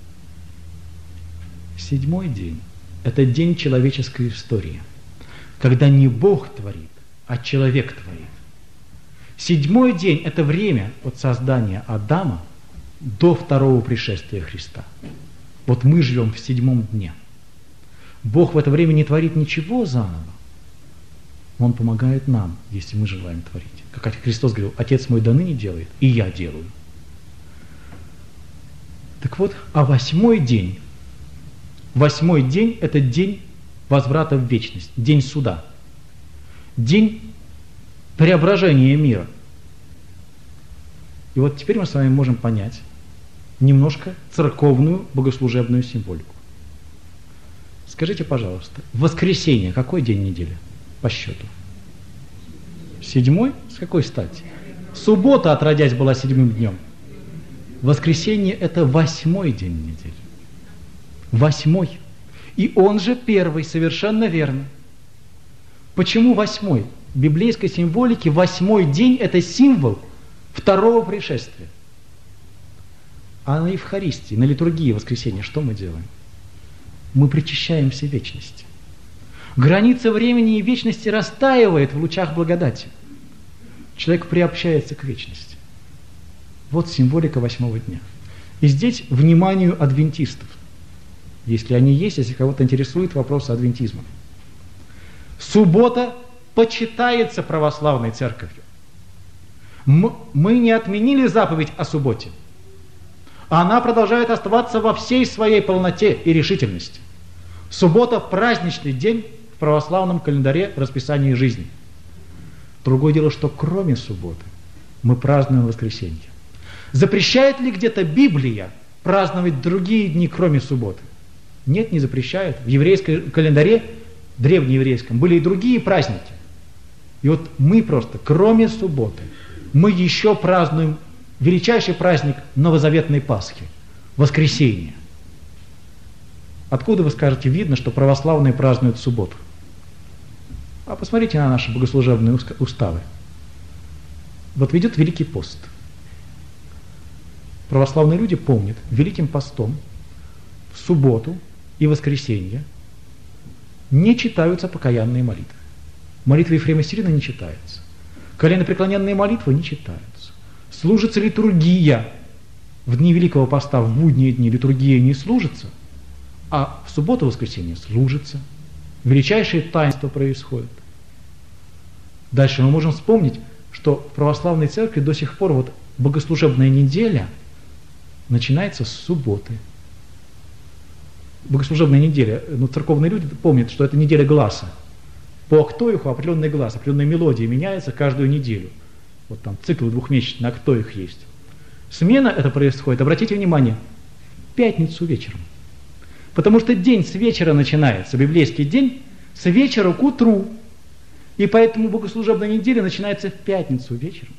7-й день – это день человеческой истории, когда не Бог творит, а человек творит. 7-й день – это время от создания Адама до второго пришествия Христа. Вот мы живем в 7-м дне. Бог в это время не творит ничего заново. Он помогает нам, если мы желаем творить. Как Христос говорил: Отец мой до ныне делает, и я делаю. Так вот, а 8-й день – это день возврата в вечность, день суда, день преображения мира. И вот теперь мы с вами можем понять немножко церковную богослужебную символику. Скажите, пожалуйста, воскресенье какой день недели по счету? 7-й? С какой стати? Суббота, отродясь, была 7-м днем. Воскресенье – это 8-й день недели. 8-й. И он же первый, совершенно верно. Почему 8-й? В библейской символике 8-й день – это символ второго пришествия. А на Евхаристии, на литургии воскресенья что мы делаем? Мы причащаемся вечности. Граница времени и вечности растаивает в лучах благодати. Человек приобщается к вечности. Вот символика 8-го дня. И здесь вниманию адвентистов, если они есть, если кого-то интересует вопросы адвентизма. Суббота почитается православной церковью. Мы не отменили заповедь о субботе. Она продолжает оставаться во всей своей полноте и решительности. Суббота – праздничный день в православном календаре расписания жизни. Другое дело, что кроме субботы мы празднуем воскресенье. Запрещает ли где-то Библия праздновать другие дни, кроме субботы? Нет, не запрещает. В еврейском календаре, древнееврейском, были и другие праздники. И вот мы просто, кроме субботы, мы еще празднуем величайший праздник новозаветной Пасхи – воскресенье. Откуда, вы скажете, видно, что православные празднуют субботу? А посмотрите на наши богослужебные уставы. Вот ведет Великий пост. Православные люди помнят, Великим постом в субботу и воскресенье не читаются покаянные молитвы. Молитва Ефрема Сирина не читается. Коленопреклоненные молитвы не читаются. Служится литургия. В дни Великого поста, в будние дни литургия не служится, а в субботу и воскресенье служится. Величайшее таинство происходит. Дальше мы можем вспомнить, что в православной церкви до сих пор вот богослужебная неделя начинается с субботы. Богослужебная неделя, но церковные люди помнят, что это неделя гласа. По Актоиху определенный глас, определенная мелодия меняется каждую неделю. Вот там цикл двухмесячный, Актоих есть. Смена это происходит, обратите внимание, в пятницу вечером. Потому что день с вечера начинается, библейский день, с вечера к утру. И поэтому богослужебная неделя начинается в пятницу вечером.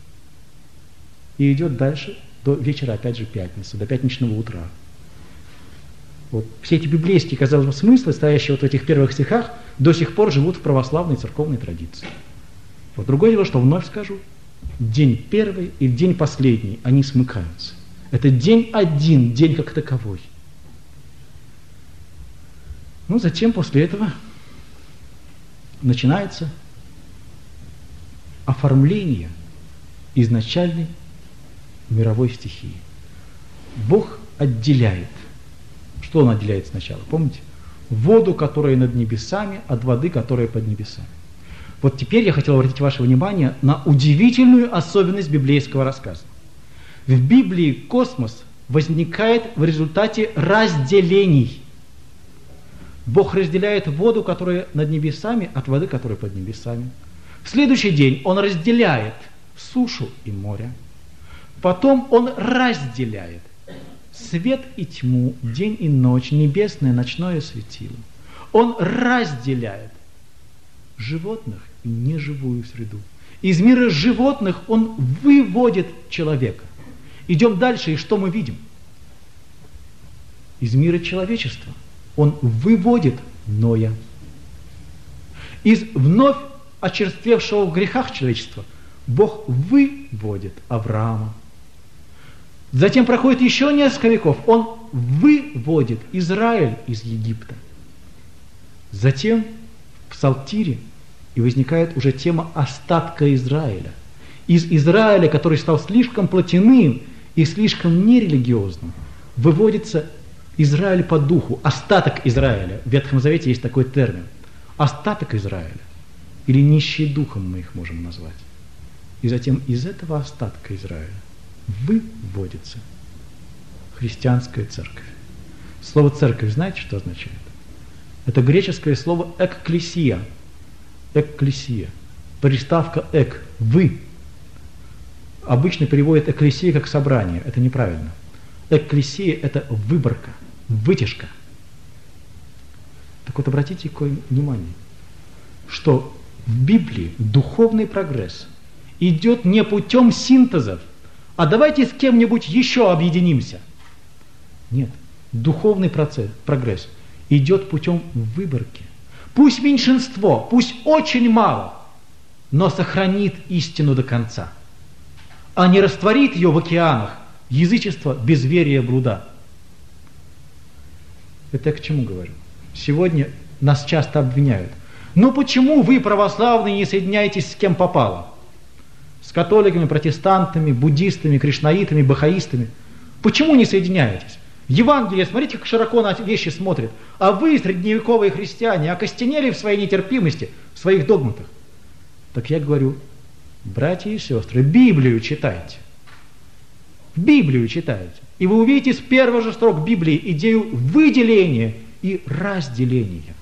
И идет дальше до вечера, опять же, пятницы, до пятничного утра. Вот все эти библейские, казалось бы, смыслы, стоящие вот в этих первых стихах, до сих пор живут в православной церковной традиции. Вот другое дело, что вновь скажу, день первый и день последний, они смыкаются. Это день один, день как таковой. Ну, затем после этого начинается оформление изначальной мировой стихии. Бог отделяет. Что Он отделяет сначала? Помните? Воду, которая над небесами, от воды, которая под небесами. Вот теперь я хотел обратить ваше внимание на удивительную особенность библейского рассказа. В Библии космос возникает в результате разделений. Бог разделяет воду, которая над небесами, от воды, которая под небесами. В следующий день Он разделяет сушу и море. Потом Он разделяет свет и тьму, день и ночь, небесное, ночное светило. Он разделяет животных и неживую среду. Из мира животных Он выводит человека. Идем дальше, и что мы видим? Из мира человечества Он выводит Ноя. Из вновь очерствевшего в грехах человечества Бог выводит Авраама. Затем проходит еще несколько веков, Он выводит Израиль из Египта. Затем в Псалтире и возникает уже тема остатка Израиля. Из Израиля, который стал слишком плотяным и слишком нерелигиозным, выводится Израиль по духу, остаток Израиля. В Ветхом Завете есть такой термин. Остаток Израиля. Или нищие духом мы их можем назвать. И затем из этого остатка Израиля выводится христианская церковь. Слово «церковь» знаете, что означает? Это греческое слово «экклесия». Экклесия. Приставка «эк» – «вы». Обычно переводят «экклесия» как «собрание». Это неправильно. Экклесия – это выборка, вытяжка. Так вот, обратите внимание, что в Библии духовный прогресс идет не путем синтезов, а давайте с кем-нибудь еще объединимся. Нет, духовный прогресс идет путем выборки. Пусть меньшинство, пусть очень мало, но сохранит истину до конца, а не растворит ее в океанах язычества, безверия, блуда. Это я к чему говорю? Сегодня нас часто обвиняют. Ну почему вы, православные, не соединяетесь с кем попало? С католиками, протестантами, буддистами, кришнаитами, бахаистами. Почему не соединяетесь? Евангелие, смотрите, как широко на вещи смотрит. А вы, средневековые христиане, окостенели в своей нетерпимости, в своих догматах. Так я говорю, братья и сестры, Библию читайте. Библию читайте. И вы увидите с первых же строк Библии идею выделения и разделения.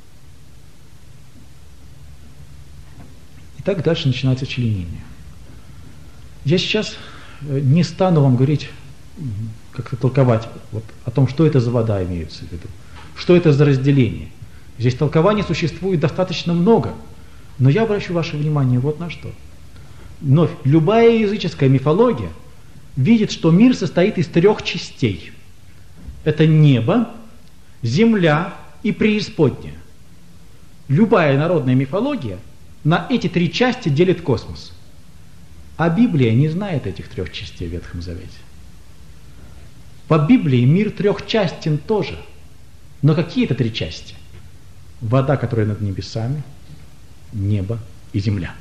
И так дальше начинается членение. Я сейчас не стану вам говорить, как-то толковать вот, о том, что это за вода имеется в виду, что это за разделение. Здесь толкований существует достаточно много, но я обращу ваше внимание вот на что. Вновь, любая языческая мифология видит, что мир состоит из 3 частей. Это небо, земля и преисподняя. Любая народная мифология на эти 3 части делит космос. А Библия не знает этих 3 частей в Ветхом Завете. По Библии мир трехчастен тоже. Но какие это 3 части? Вода, которая над небесами, небо и земля.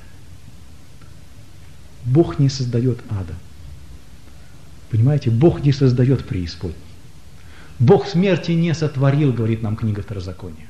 Бог не создает ада. Понимаете, Бог не создает преисподней. Бог смерти не сотворил, говорит нам книга Второзакония.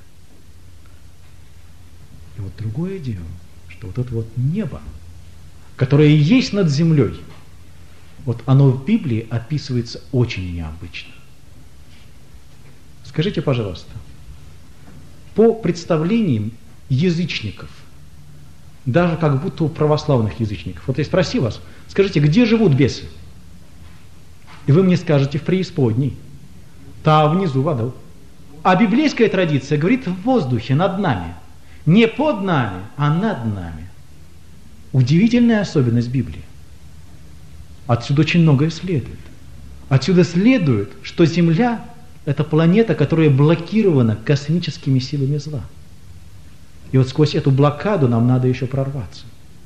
И вот другое дело, что вот это вот небо, которое есть над землей, вот оно в Библии описывается очень необычно. Скажите, пожалуйста, по представлениям язычников, даже как будто у православных язычников, вот я спроси вас, скажите, где живут бесы? И вы мне скажете, в преисподней. Там внизу в аду. А библейская традиция говорит в воздухе, над нами. Не под нами, а над нами. Удивительная особенность Библии. Отсюда очень многое следует. Отсюда следует, что Земля – это планета, которая блокирована космическими силами зла. И вот сквозь эту блокаду нам надо еще прорваться.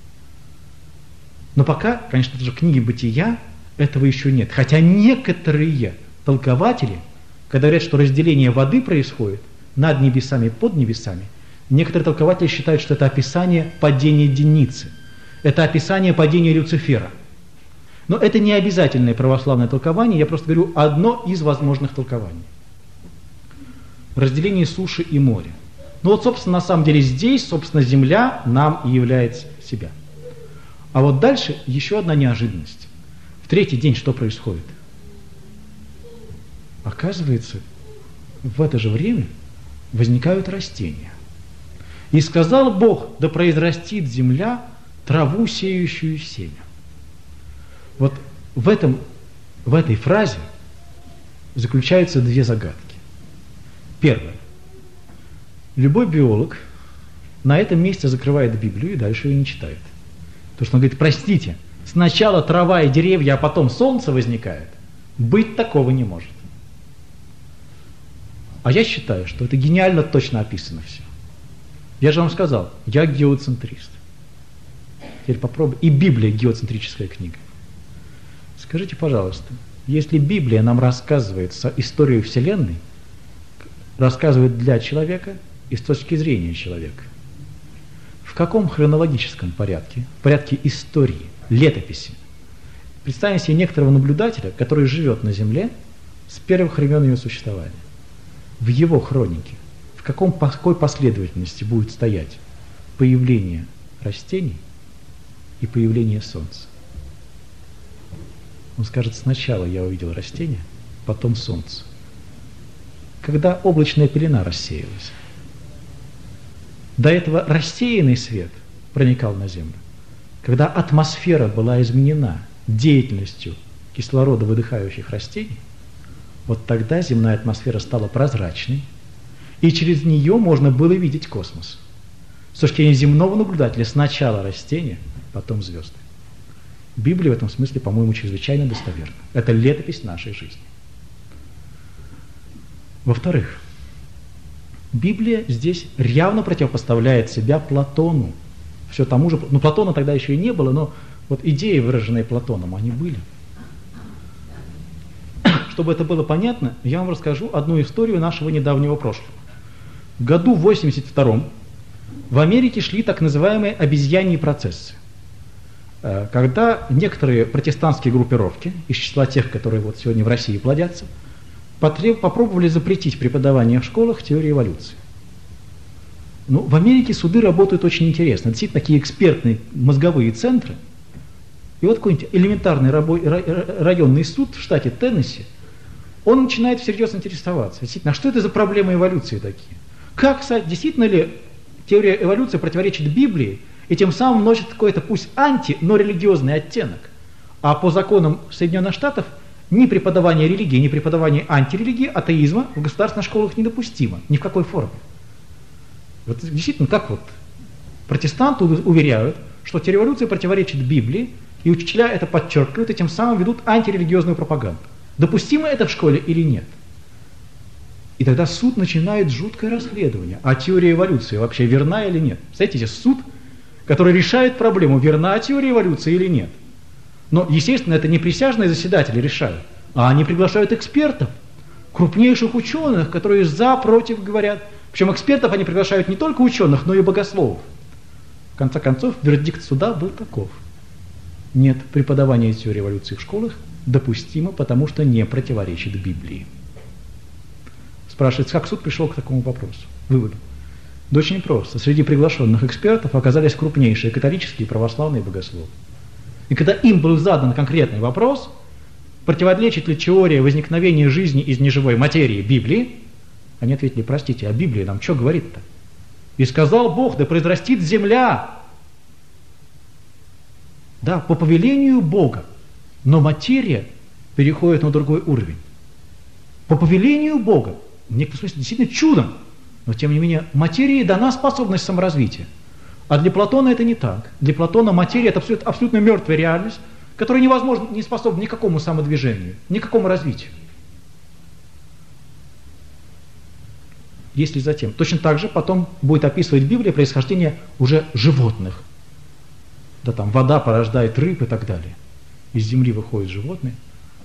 Но пока, конечно, даже в книге «Бытия» этого еще нет. Хотя некоторые толкователи, когда говорят, что разделение воды происходит над небесами и под небесами, некоторые толкователи считают, что это описание падения Деницы. Это описание падения Люцифера. Но это не обязательное православное толкование, я просто говорю одно из возможных толкований. Разделение суши и моря. Ну вот, собственно, на самом деле здесь, собственно, земля нам и является себя. А вот дальше еще одна неожиданность. В 3-й день что происходит? Оказывается, в это же время возникают растения. И сказал Бог, да произрастит земля траву, сеющую семя. Вот в этой фразе заключаются две загадки. Первое. Любой биолог на этом месте закрывает Библию и дальше ее не читает. Потому что он говорит, простите, сначала трава и деревья, а потом солнце возникает. Быть такого не может. А я считаю, что это гениально точно описано все. Я же вам сказал, я геоцентрист. Теперь попробуй. И Библия геоцентрическая книга. Скажите, пожалуйста, если Библия нам рассказывает историю Вселенной, рассказывает для человека и с точки зрения человека, в каком хронологическом порядке? В порядке истории, летописи. Представим себе некоторого наблюдателя, который живет на Земле с первых времен ее существования. В его хронике, в какой последовательности будет стоять появление растений и появление Солнца? Он скажет, сначала я увидел растения, потом Солнце. Когда облачная пелена рассеялась. До этого рассеянный свет проникал на Землю. Когда атмосфера была изменена деятельностью кислородовыдыхающих растений, вот тогда земная атмосфера стала прозрачной, и через нее можно было видеть космос. С точки зрения земного наблюдателя сначала растения, потом звезды. Библия в этом смысле, по-моему, чрезвычайно достоверна. Это летопись нашей жизни. Во-вторых, Библия здесь явно противопоставляет себя Платону. Все тому же, Платона тогда еще и не было, но вот идеи, выраженные Платоном, они были. Чтобы это было понятно, я вам расскажу одну историю нашего недавнего прошлого. В году 82-м в Америке шли так называемые обезьяньи процессы. Когда некоторые протестантские группировки, из числа тех, которые вот сегодня в России плодятся, попробовали запретить преподавание в школах теории эволюции. Ну, в Америке суды работают очень интересно. Действительно, такие экспертные мозговые центры. И вот какой-нибудь элементарный районный суд в штате Теннесси, он начинает всерьез интересоваться. Действительно, а что это за проблемы эволюции такие? Действительно ли теория эволюции противоречит Библии и тем самым носит какой-то пусть но религиозный оттенок? А по законам Соединенных Штатов ни преподавание религии, ни преподавание антирелигии, атеизма в государственных школах недопустимо. Ни в какой форме. Вот действительно, как вот протестанты уверяют, что теория эволюции противоречит Библии, и учителя это подчеркивают, и тем самым ведут антирелигиозную пропаганду. Допустимо это в школе или нет? И тогда суд начинает жуткое расследование. А теория эволюции вообще верна или нет? Представляете, суд, который решает проблему, верна теория эволюции или нет. Но, естественно, это не присяжные заседатели решают, а они приглашают экспертов, крупнейших ученых, которые за, против говорят. Причем экспертов они приглашают не только ученых, но и богословов. В конце концов, вердикт суда был таков. Нет, преподавание теории эволюции в школах допустимо, потому что не противоречит Библии. Спрашивается, как суд пришел к такому вопросу? Выводу. Да очень просто. Среди приглашенных экспертов оказались крупнейшие католические и православные богословы. И когда им был задан конкретный вопрос, противоречит ли теория возникновения жизни из неживой материи Библии, они ответили, простите, а Библия нам что говорит-то? И сказал Бог, да произрастит земля. Да, по повелению Бога. Но материя переходит на другой уровень. По повелению Бога. В некотором смысле действительно чудом. Но тем не менее материи дана способность саморазвития. А для Платона это не так. Для Платона материя это абсолютно мертвая реальность, которая не способна ни к какому самодвижению, ни к какому развитию. Если затем, точно так же потом будет описывать Библия происхождение уже животных. Да, там вода порождает рыб и так далее. Из земли выходят животные.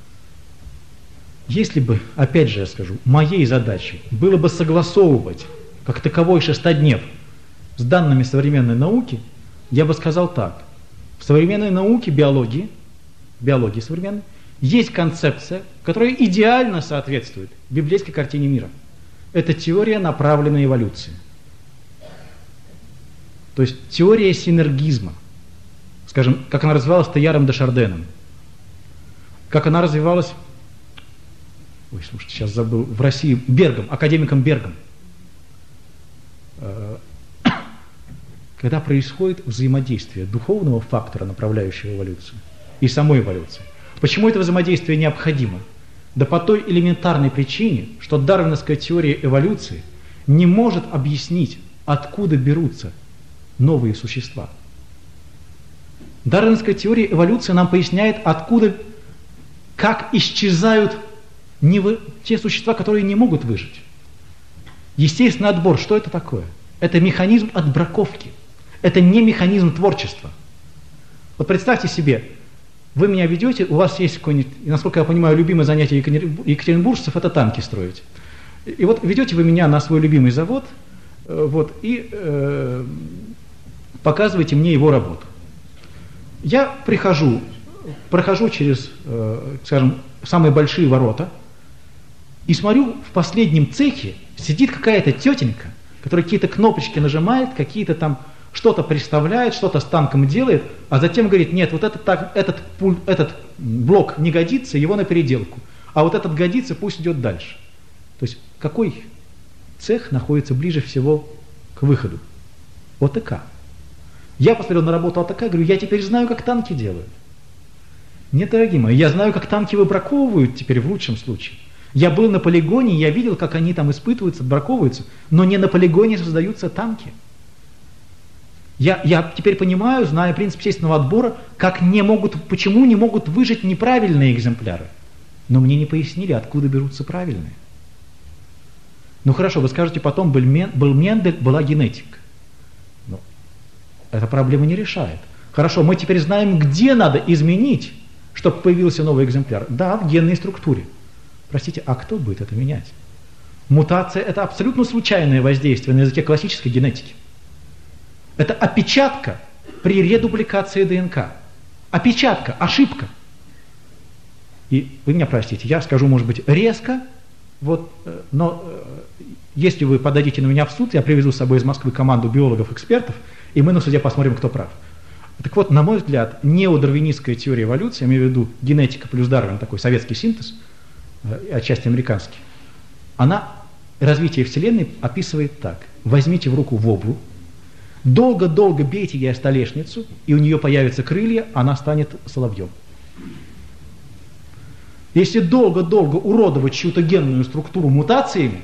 Если бы, опять же я скажу, моей задачей было бы согласовывать как таковой шестоднев с данными современной науки, я бы сказал так. В современной науке, биологии современной, есть концепция, которая идеально соответствует библейской картине мира. Это теория направленной эволюции. То есть теория синергизма. Скажем, как она развивалась Тейлором де Шарденом. Как она развивалась, слушайте, сейчас забыл, в России академиком Бергом. когда происходит взаимодействие духовного фактора, направляющего эволюцию, и самой эволюции. Почему это взаимодействие необходимо? Да по той элементарной причине, что дарвиновская теория эволюции не может объяснить, откуда берутся новые существа. Дарвиновская теория эволюции нам поясняет, как исчезают те существа, которые не могут выжить. Естественный отбор, что это такое? Это механизм отбраковки. Это не механизм творчества. Вот представьте себе, вы меня ведете, у вас есть какое-нибудь, насколько я понимаю, любимое занятие екатеринбуржцев – это танки строить. И вот ведете вы меня на свой любимый завод, и показываете мне его работу. Я прохожу через, скажем, самые большие ворота и смотрю, в последнем цехе сидит какая-то тетенька, которая какие-то кнопочки нажимает, какие-то там что-то представляет, что-то с танком делает, а затем говорит: нет, вот этот блок не годится, его на переделку, а вот этот годится, пусть идет дальше. То есть какой цех находится ближе всего к выходу? ОТК. Я посмотрел на работу ОТК и говорю: я теперь знаю, как танки делают. Нет, дорогие мои, я знаю, как танки выбраковывают теперь в лучшем случае. Я был на полигоне, я видел, как они там испытываются, отбраковываются, но не на полигоне создаются танки. Я теперь понимаю, зная принцип естественного отбора, почему не могут выжить неправильные экземпляры. Но мне не пояснили, откуда берутся правильные. Ну хорошо, вы скажете, потом был Мендель, была генетика. Но эта проблема не решает. Хорошо, мы теперь знаем, где надо изменить, чтобы появился новый экземпляр. Да, в генной структуре. Простите, а кто будет это менять? Мутация – это абсолютно случайное воздействие на языке классической генетики. Это опечатка при редубликации ДНК. Опечатка, ошибка. И вы меня простите, я скажу, может быть, резко, но если вы подадите на меня в суд, я привезу с собой из Москвы команду биологов-экспертов, и мы на суде посмотрим, кто прав. Так вот, на мой взгляд, неодарвинистская теория эволюции, я имею в виду генетика плюс Дарвин, такой советский синтез, отчасти американский, она развитие Вселенной описывает так. Возьмите в руку воблу, долго-долго бейте ей о столешницу, и у нее появятся крылья, она станет соловьем. Если долго-долго уродовать чью-то генную структуру мутациями,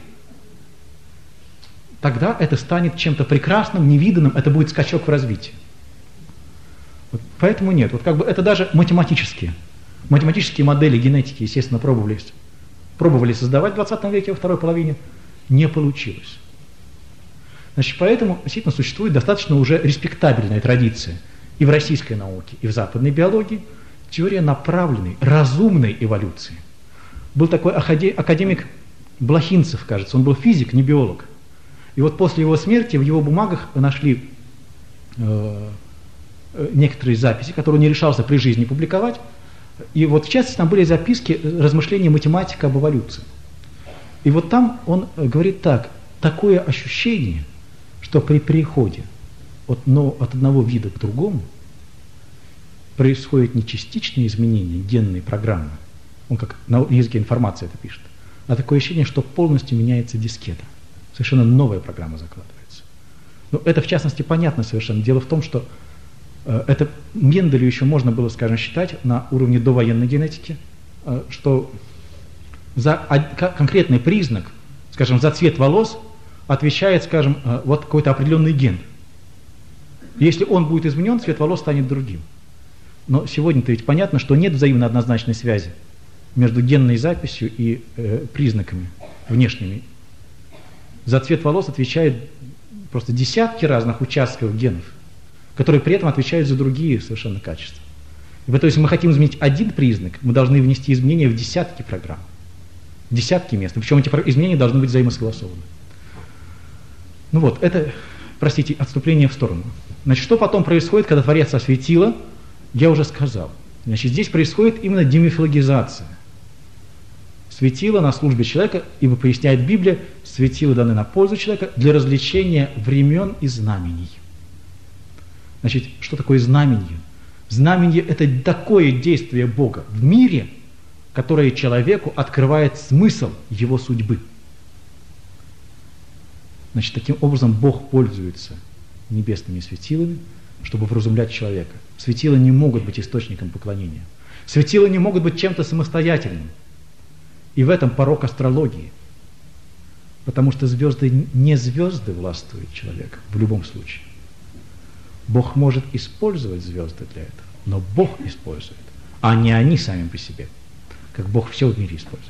тогда это станет чем-то прекрасным, невиданным, это будет скачок в развитии. Поэтому нет, это даже математические модели генетики, естественно, пробовали создавать в 20 веке, во второй половине, не получилось. Значит, поэтому действительно существует достаточно уже респектабельная традиция и в российской науке, и в западной биологии, теория направленной, разумной эволюции. Был такой академик Блохинцев, кажется, он был физик, не биолог. И вот после его смерти в его бумагах нашли некоторые записи, которые он не решался при жизни публиковать. И вот в частности там были записки, размышления математика об эволюции. И вот там он говорит такое ощущение, что при переходе от одного вида к другому происходит не частичное изменение генной программы, он как на языке информации это пишет, а такое ощущение, что полностью меняется дискета, совершенно новая программа закладывается. Но это в частности понятно совершенно. Дело в том, что это Менделю еще можно было, скажем, считать на уровне довоенной генетики, что за конкретный признак, скажем, за цвет волос отвечает, скажем, вот какой-то определенный ген. Если он будет изменен, цвет волос станет другим. Но сегодня-то ведь понятно, что нет взаимно однозначной связи между генной записью и признаками внешними. За цвет волос отвечает просто десятки разных участков генов, которые при этом отвечают за другие совершенно качества. И поэтому, если мы хотим изменить один признак, мы должны внести изменения в десятки программ, в десятки мест. Причем эти изменения должны быть взаимосогласованы. Ну вот, это, простите, отступление в сторону. Значит, что потом происходит, когда Творец осветило, я уже сказал. Значит, здесь происходит именно демифологизация. Светило на службе человека, ибо поясняет Библия, светила даны на пользу человека для развлечения времен и знамений. Значит, что такое знамение? Знамение – это такое действие Бога в мире, которое человеку открывает смысл его судьбы. Значит, таким образом Бог пользуется небесными светилами, чтобы вразумлять человека. Светила не могут быть источником поклонения. Светила не могут быть чем-то самостоятельным. И в этом порок астрологии. Потому что не звезды властвуют человеком в любом случае. Бог может использовать звезды для этого, но Бог использует, а не они сами по себе, как Бог все в мире использует.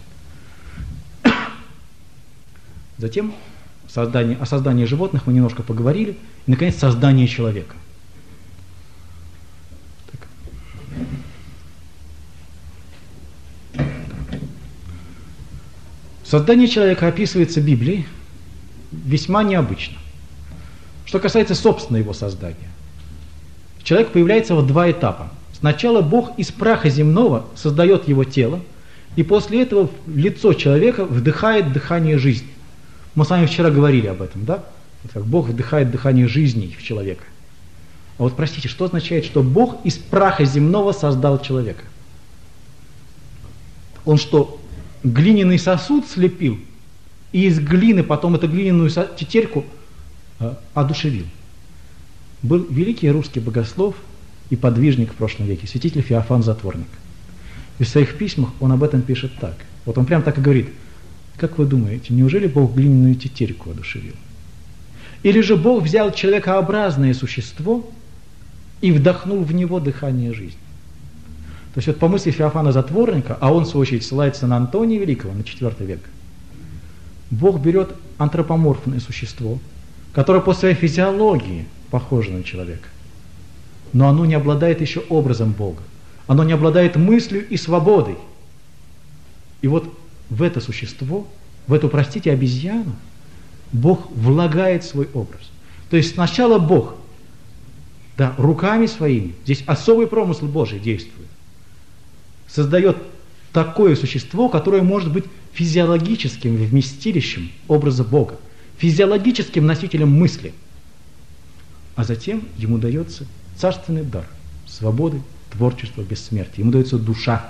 Затем о создании животных мы немножко поговорили. И, наконец, создание человека. Создание человека описывается Библией весьма необычно. Что касается собственного его создания. Человек появляется в два этапа. Сначала Бог из праха земного создает его тело, и после этого в лицо человека вдыхает дыхание жизни. Мы с вами вчера говорили об этом, да? Вот как Бог вдыхает дыхание жизни в человека. А вот простите, что означает, что Бог из праха земного создал человека? Он что, глиняный сосуд слепил, и из глины потом эту глиняную тетельку одушевил? Был великий русский богослов и подвижник в прошлом веке, святитель Феофан Затворник. И в своих письмах он об этом пишет так. Вот он прям так и говорит: как вы думаете, неужели Бог глиняную тетельку одушевил? Или же Бог взял человекообразное существо и вдохнул в него дыхание жизни? То есть вот по мысли Феофана Затворника, а он в свою очередь ссылается на Антония Великого, на IV век, Бог берет антропоморфное существо, которое по своей физиологии похоже на человека, но оно не обладает еще образом Бога, оно не обладает мыслью и свободой. И вот в это существо, в эту, простите, обезьяну, Бог влагает свой образ. То есть сначала Бог, да, руками своими, здесь особый промысл Божий действует, создает такое существо, которое может быть физиологическим вместилищем образа Бога, физиологическим носителем мысли. А затем ему дается царственный дар свободы, творчества, бессмертия. Ему дается душа.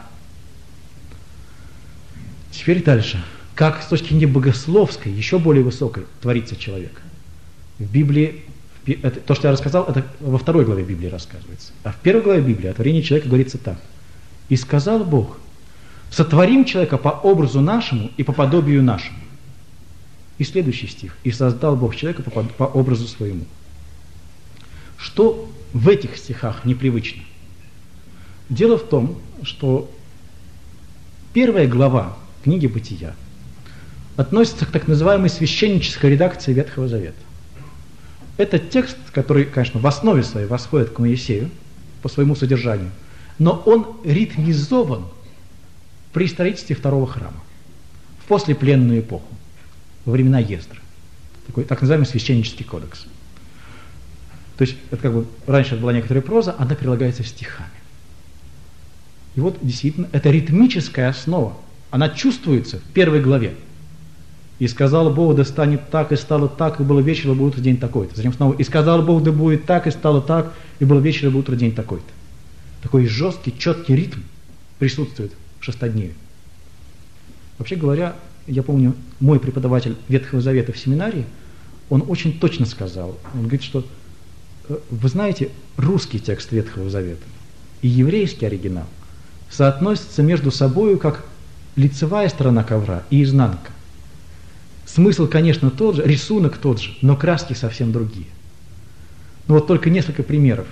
Теперь дальше. Как с точки зрения богословской, еще более высокой, творится человек? В Библии, то, что я рассказал, это во 2 главе Библии рассказывается. А в 1 главе Библии о творении человека говорится так. «И сказал Бог, сотворим человека по образу нашему и по подобию нашему». И следующий стих. «И создал Бог человека по образу своему». Что в этих стихах непривычно? Дело в том, что 1 глава книги «Бытия» относится к так называемой священнической редакции Ветхого Завета. Это текст, который, конечно, в основе своей восходит к Моисею по своему содержанию, но он ритмизован при строительстве второго храма в послепленную эпоху, во времена Ездры. Такой так называемый священнический кодекс. То есть, это как бы раньше была некоторая проза, она прилагается стихами. И вот действительно, это ритмическая основа, она чувствуется в 1 главе. «И сказал Бог, да станет так, и стало так, и было вечер, и был утро день такой-то». Затем снова: «И сказал Бог, да будет так, и стало так, и было вечер, и был утро день такой-то». Такой жесткий, четкий ритм присутствует в шестодневе. Вообще говоря, я помню, мой преподаватель Ветхого Завета в семинарии, он очень точно сказал, он говорит, что вы знаете, русский текст Ветхого Завета и еврейский оригинал соотносятся между собой как лицевая сторона ковра и изнанка. Смысл, конечно, тот же, рисунок тот же, но краски совсем другие. Ну вот только несколько примеров.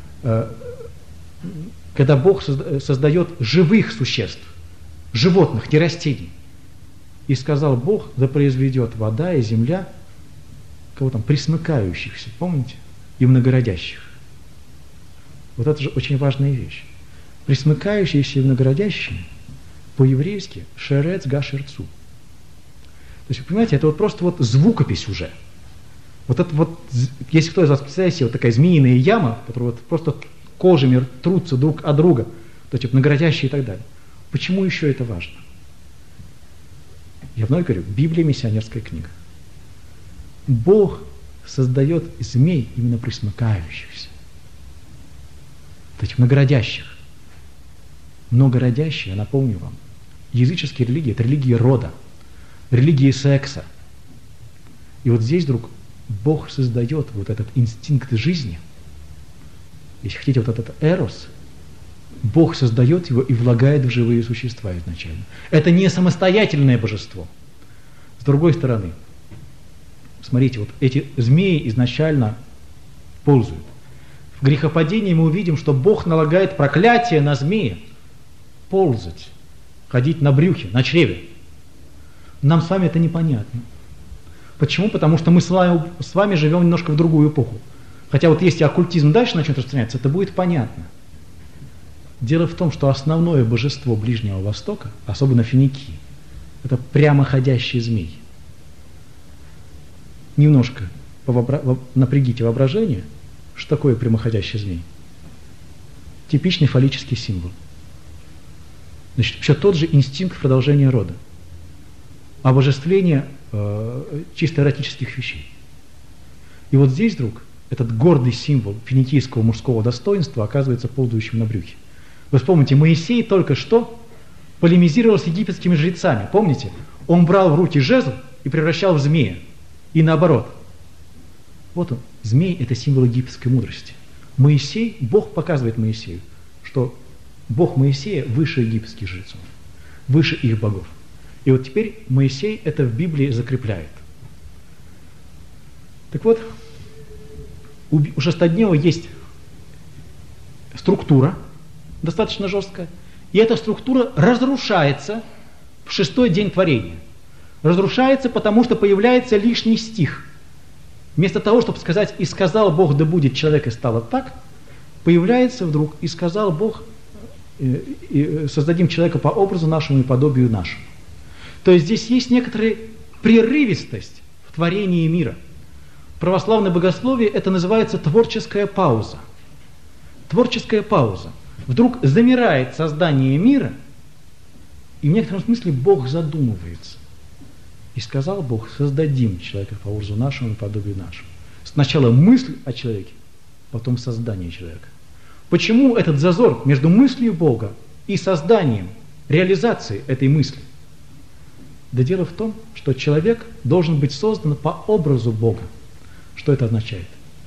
Когда Бог создает живых существ, животных, не растений, и сказал Бог, да произведет вода и земля, кого там, присмыкающихся, помните, и многородящих. Вот это же очень важная вещь. Присмыкающиеся и многородящие по-еврейски шерец гашерцу. То есть, вы понимаете, это вот просто вот звукопись уже. Вот это вот, если кто из вас представляет себе, вот такая змеиная яма, которая вот просто кожами трутся друг от друга, то есть многородящие и так далее. Почему еще это важно? Я вновь говорю, Библия — миссионерская книга. Бог создает змей именно присмыкающихся, то есть многородящих. Многородящие, я напомню вам, языческие религии — это религии рода, религии секса. И вот здесь вдруг Бог создает вот этот инстинкт жизни, если хотите, вот этот эрос, Бог создает его и влагает в живые существа изначально. Это не самостоятельное божество. С другой стороны, смотрите, вот эти змеи изначально ползают. В грехопадении мы увидим, что Бог налагает проклятие на змея ползать, ходить на брюхе, на чреве. Нам с вами это непонятно. Почему? Потому что мы с вами живем немножко в другую эпоху. Хотя вот если оккультизм дальше начнет распространяться, это будет понятно. Дело в том, что основное божество Ближнего Востока, особенно Финикии, это прямоходящий змей. Немножко напрягите воображение, что такое прямоходящий змей. Типичный фаллический символ. Значит, все тот же инстинкт продолжения рода. Обожествление чисто эротических вещей. И вот здесь вдруг этот гордый символ финикийского мужского достоинства оказывается ползающим на брюхе. Вы вспомните, Моисей только что полемизировал с египетскими жрецами. Помните? Он брал в руки жезл и превращал в змея. И наоборот. Вот он. Змей – это символ египетской мудрости. Моисей, Бог показывает Моисею, что Бог Моисея выше египетских жрецов, выше их богов. И вот теперь Моисей это в Библии закрепляет. Так вот, у шестодневого есть структура, достаточно жесткая, и эта структура разрушается в шестой день творения. Разрушается, потому что появляется лишний стих. Вместо того, чтобы сказать «И сказал Бог, да будет человек, и стало так», появляется вдруг «И сказал Бог, и создадим человека по образу нашему и подобию нашему». То есть здесь есть некоторая прерывистость в творении мира. В православном богословии это называется творческая пауза. Творческая пауза. Вдруг замирает создание мира, и в некотором смысле Бог задумывается. И сказал Бог, создадим человека по образу нашему и подобию нашему. Сначала мысль о человеке, потом создание человека. Почему этот зазор между мыслью Бога и созданием, реализацией этой мысли? Да дело в том, что человек должен быть создан по образу Бога. Что это означает?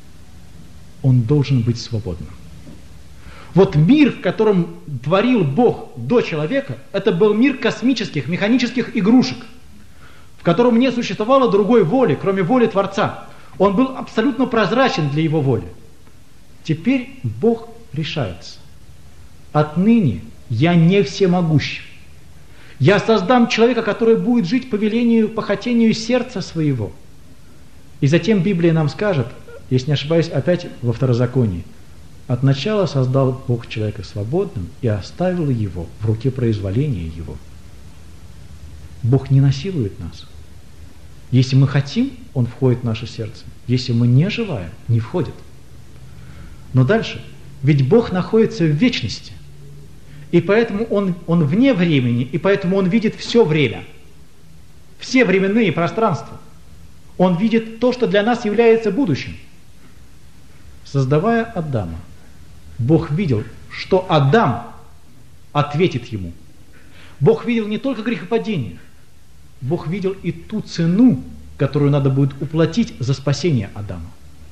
Он должен быть свободным. Вот мир, в котором творил Бог до человека, это был мир космических, механических игрушек, в котором не существовало другой воли, кроме воли Творца. Он был абсолютно прозрачен для его воли. Теперь Бог решается. Отныне я не всемогущ. Я создам человека, который будет жить по велению, по хотению сердца своего. И затем Библия нам скажет, если не ошибаюсь, опять во Второзаконии, от начала создал Бог человека свободным и оставил его в руке произволения его. Бог не насилует нас. Если мы хотим, Он входит в наше сердце. Если мы не желаем, не входит. Но дальше, ведь Бог находится в вечности. И поэтому он вне времени, и поэтому Он видит все время. Все временные пространства. Он видит то, что для нас является будущим. Создавая Адама, Бог видел, что Адам ответит ему. Бог видел не только грехопадение, Бог видел и ту цену, которую надо будет уплатить за спасение Адама.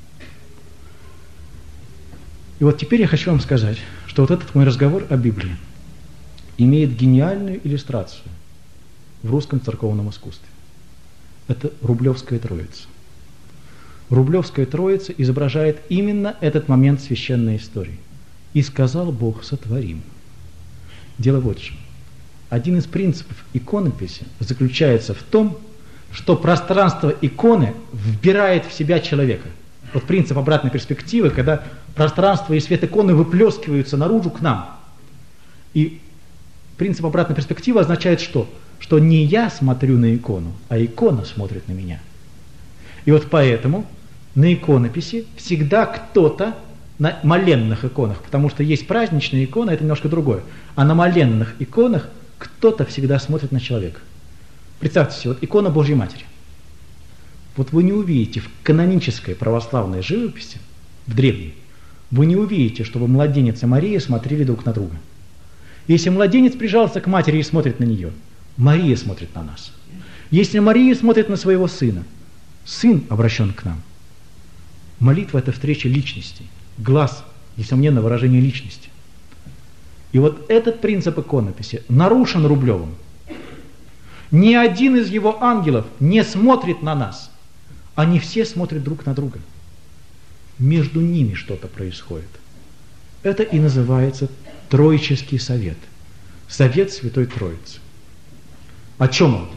И вот теперь я хочу вам сказать, что вот этот мой разговор о Библии имеет гениальную иллюстрацию в русском церковном искусстве. Это Рублевская Троица. Рублевская Троица изображает именно этот момент священной истории. «И сказал Бог, сотворим». Дело вот в чем. Один из принципов иконописи заключается в том, что пространство иконы вбирает в себя человека. Вот принцип обратной перспективы, когда пространство и свет иконы выплескиваются наружу к нам. И принцип обратной перспективы означает что? Что не я смотрю на икону, а икона смотрит на меня. И вот поэтому на иконописи всегда кто-то, на моленных иконах, потому что есть праздничные иконы, это немножко другое, а на моленных иконах кто-то всегда смотрит на человека. Представьте себе, вот икона Божьей Матери. Вот вы не увидите в канонической православной живописи, в древней, вы не увидите, чтобы младенец и Мария смотрели друг на друга. Если младенец прижался к матери и смотрит на нее, Мария смотрит на нас. Если Мария смотрит на своего сына, Сын обращен к нам. Молитва – это встреча личностей. Глаз, несомненно, выражение личности. И вот этот принцип иконописи нарушен Рублевым. Ни один из его ангелов не смотрит на нас. Они все смотрят друг на друга. Между ними что-то происходит. Это и называется Троический совет. Совет Святой Троицы. О чем он?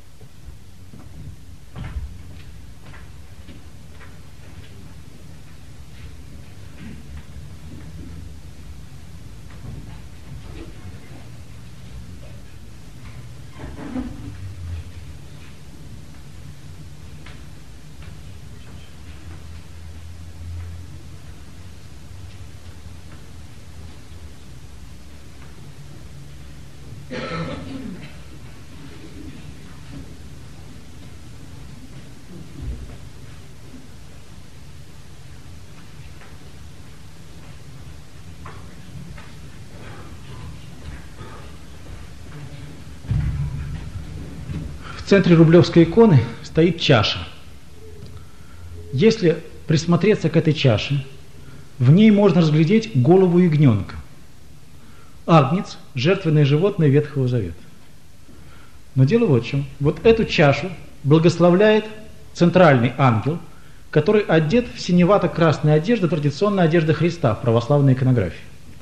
В центре рублевской иконы стоит чаша. Если присмотреться к этой чаше, в ней можно разглядеть голову ягненка. Агнец – жертвенное животное Ветхого Завета. Но дело вот в чем. Вот эту чашу благословляет центральный ангел, который одет в синевато-красную одежду, традиционная одежда Христа в православной иконографии.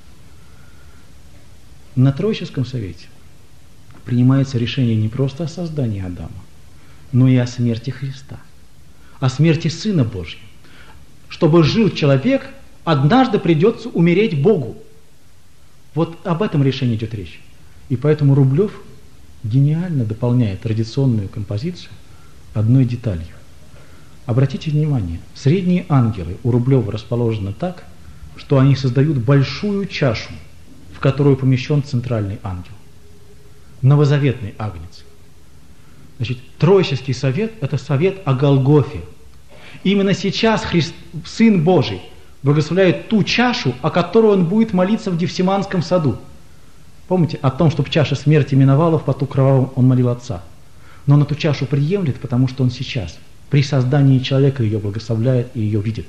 На Троическом совете принимается решение не просто о создании Адама, но и о смерти Христа, о смерти Сына Божьего. Чтобы жил человек, однажды придется умереть Богу. Вот об этом решении идет речь. И поэтому Рублев гениально дополняет традиционную композицию одной деталью. Обратите внимание, средние ангелы у Рублева расположены так, что они создают большую чашу, в которую помещен центральный ангел. Новозаветный агнец. Значит, Троический совет – это совет о Голгофе. Именно сейчас Сын Божий благословляет ту чашу, о которой он будет молиться в Гефсиманском саду. Помните о том, чтобы чаша смерти миновала, в поту кровавом он молил Отца. Но он эту чашу приемлет, потому что он сейчас, при создании человека, ее благословляет и ее видит.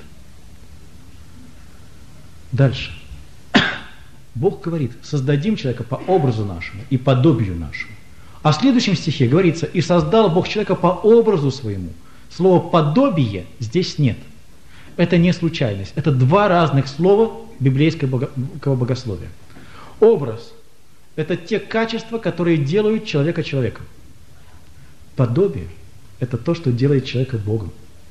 Дальше. Бог говорит, создадим человека по образу нашему и подобию нашему. А в следующем стихе говорится, и создал Бог человека по образу своему. Слова «подобие» здесь нет. Это не случайность. Это два разных слова библейского богословия. Образ – это те качества, которые делают человека человеком. Подобие – это то, что делает человека Богом.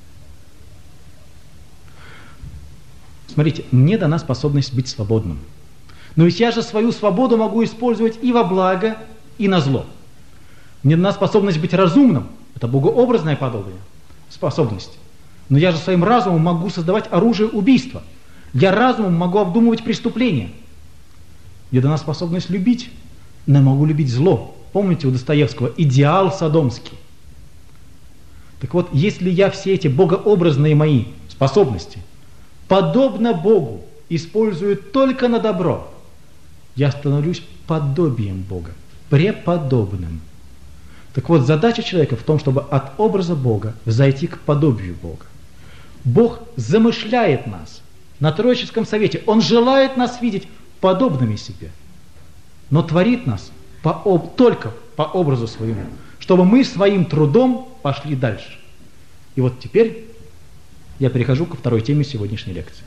Смотрите, мне дана способность быть свободным. Но ведь я же свою свободу могу использовать и во благо, и на зло. Мне дана способность быть разумным. Это богообразная подобие, способность. Но я же своим разумом могу создавать оружие убийства. Я разумом могу обдумывать преступления. Мне дана способность любить, но я могу любить зло. Помните у Достоевского «Идеал содомский». Так вот, если я все эти богообразные мои способности, подобно Богу, использую только на добро, я становлюсь подобием Бога, преподобным. Так вот, задача человека в том, чтобы от образа Бога взойти к подобию Бога. Бог замышляет нас на Троическом совете. Он желает нас видеть подобными себе, но творит нас только по образу своему, чтобы мы своим трудом пошли дальше. И вот теперь я перехожу ко второй теме сегодняшней лекции.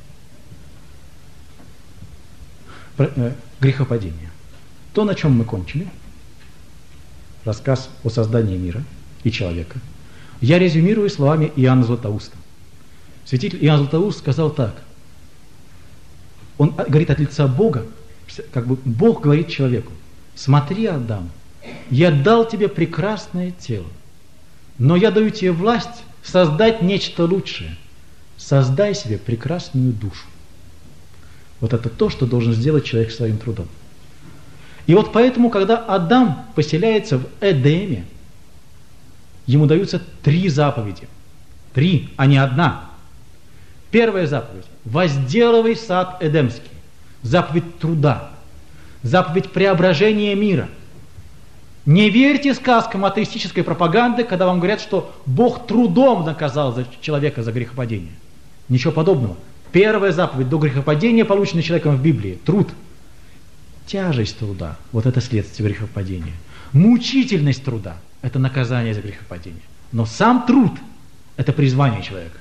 Грехопадение. То, на чем мы кончили, рассказ о создании мира и человека, я резюмирую словами Иоанна Златоуста. Святитель Иоанн Златоуст сказал так. Он говорит от лица Бога, как бы Бог говорит человеку: смотри, Адам, я дал тебе прекрасное тело, но я даю тебе власть создать нечто лучшее. Создай себе прекрасную душу. Вот это то, что должен сделать человек своим трудом. И вот поэтому, когда Адам поселяется в Эдеме, ему даются 3 заповеди. 3, а не одна. Первая заповедь – возделывай сад Эдемский. Заповедь труда. Заповедь преображения мира. Не верьте сказкам атеистической пропаганды, когда вам говорят, что Бог трудом наказал человека за грехопадение. Ничего подобного. Первая заповедь до грехопадения, полученная человеком в Библии, труд. Тяжесть труда, вот это следствие грехопадения. Мучительность труда – это наказание за грехопадение. Но сам труд – это призвание человека.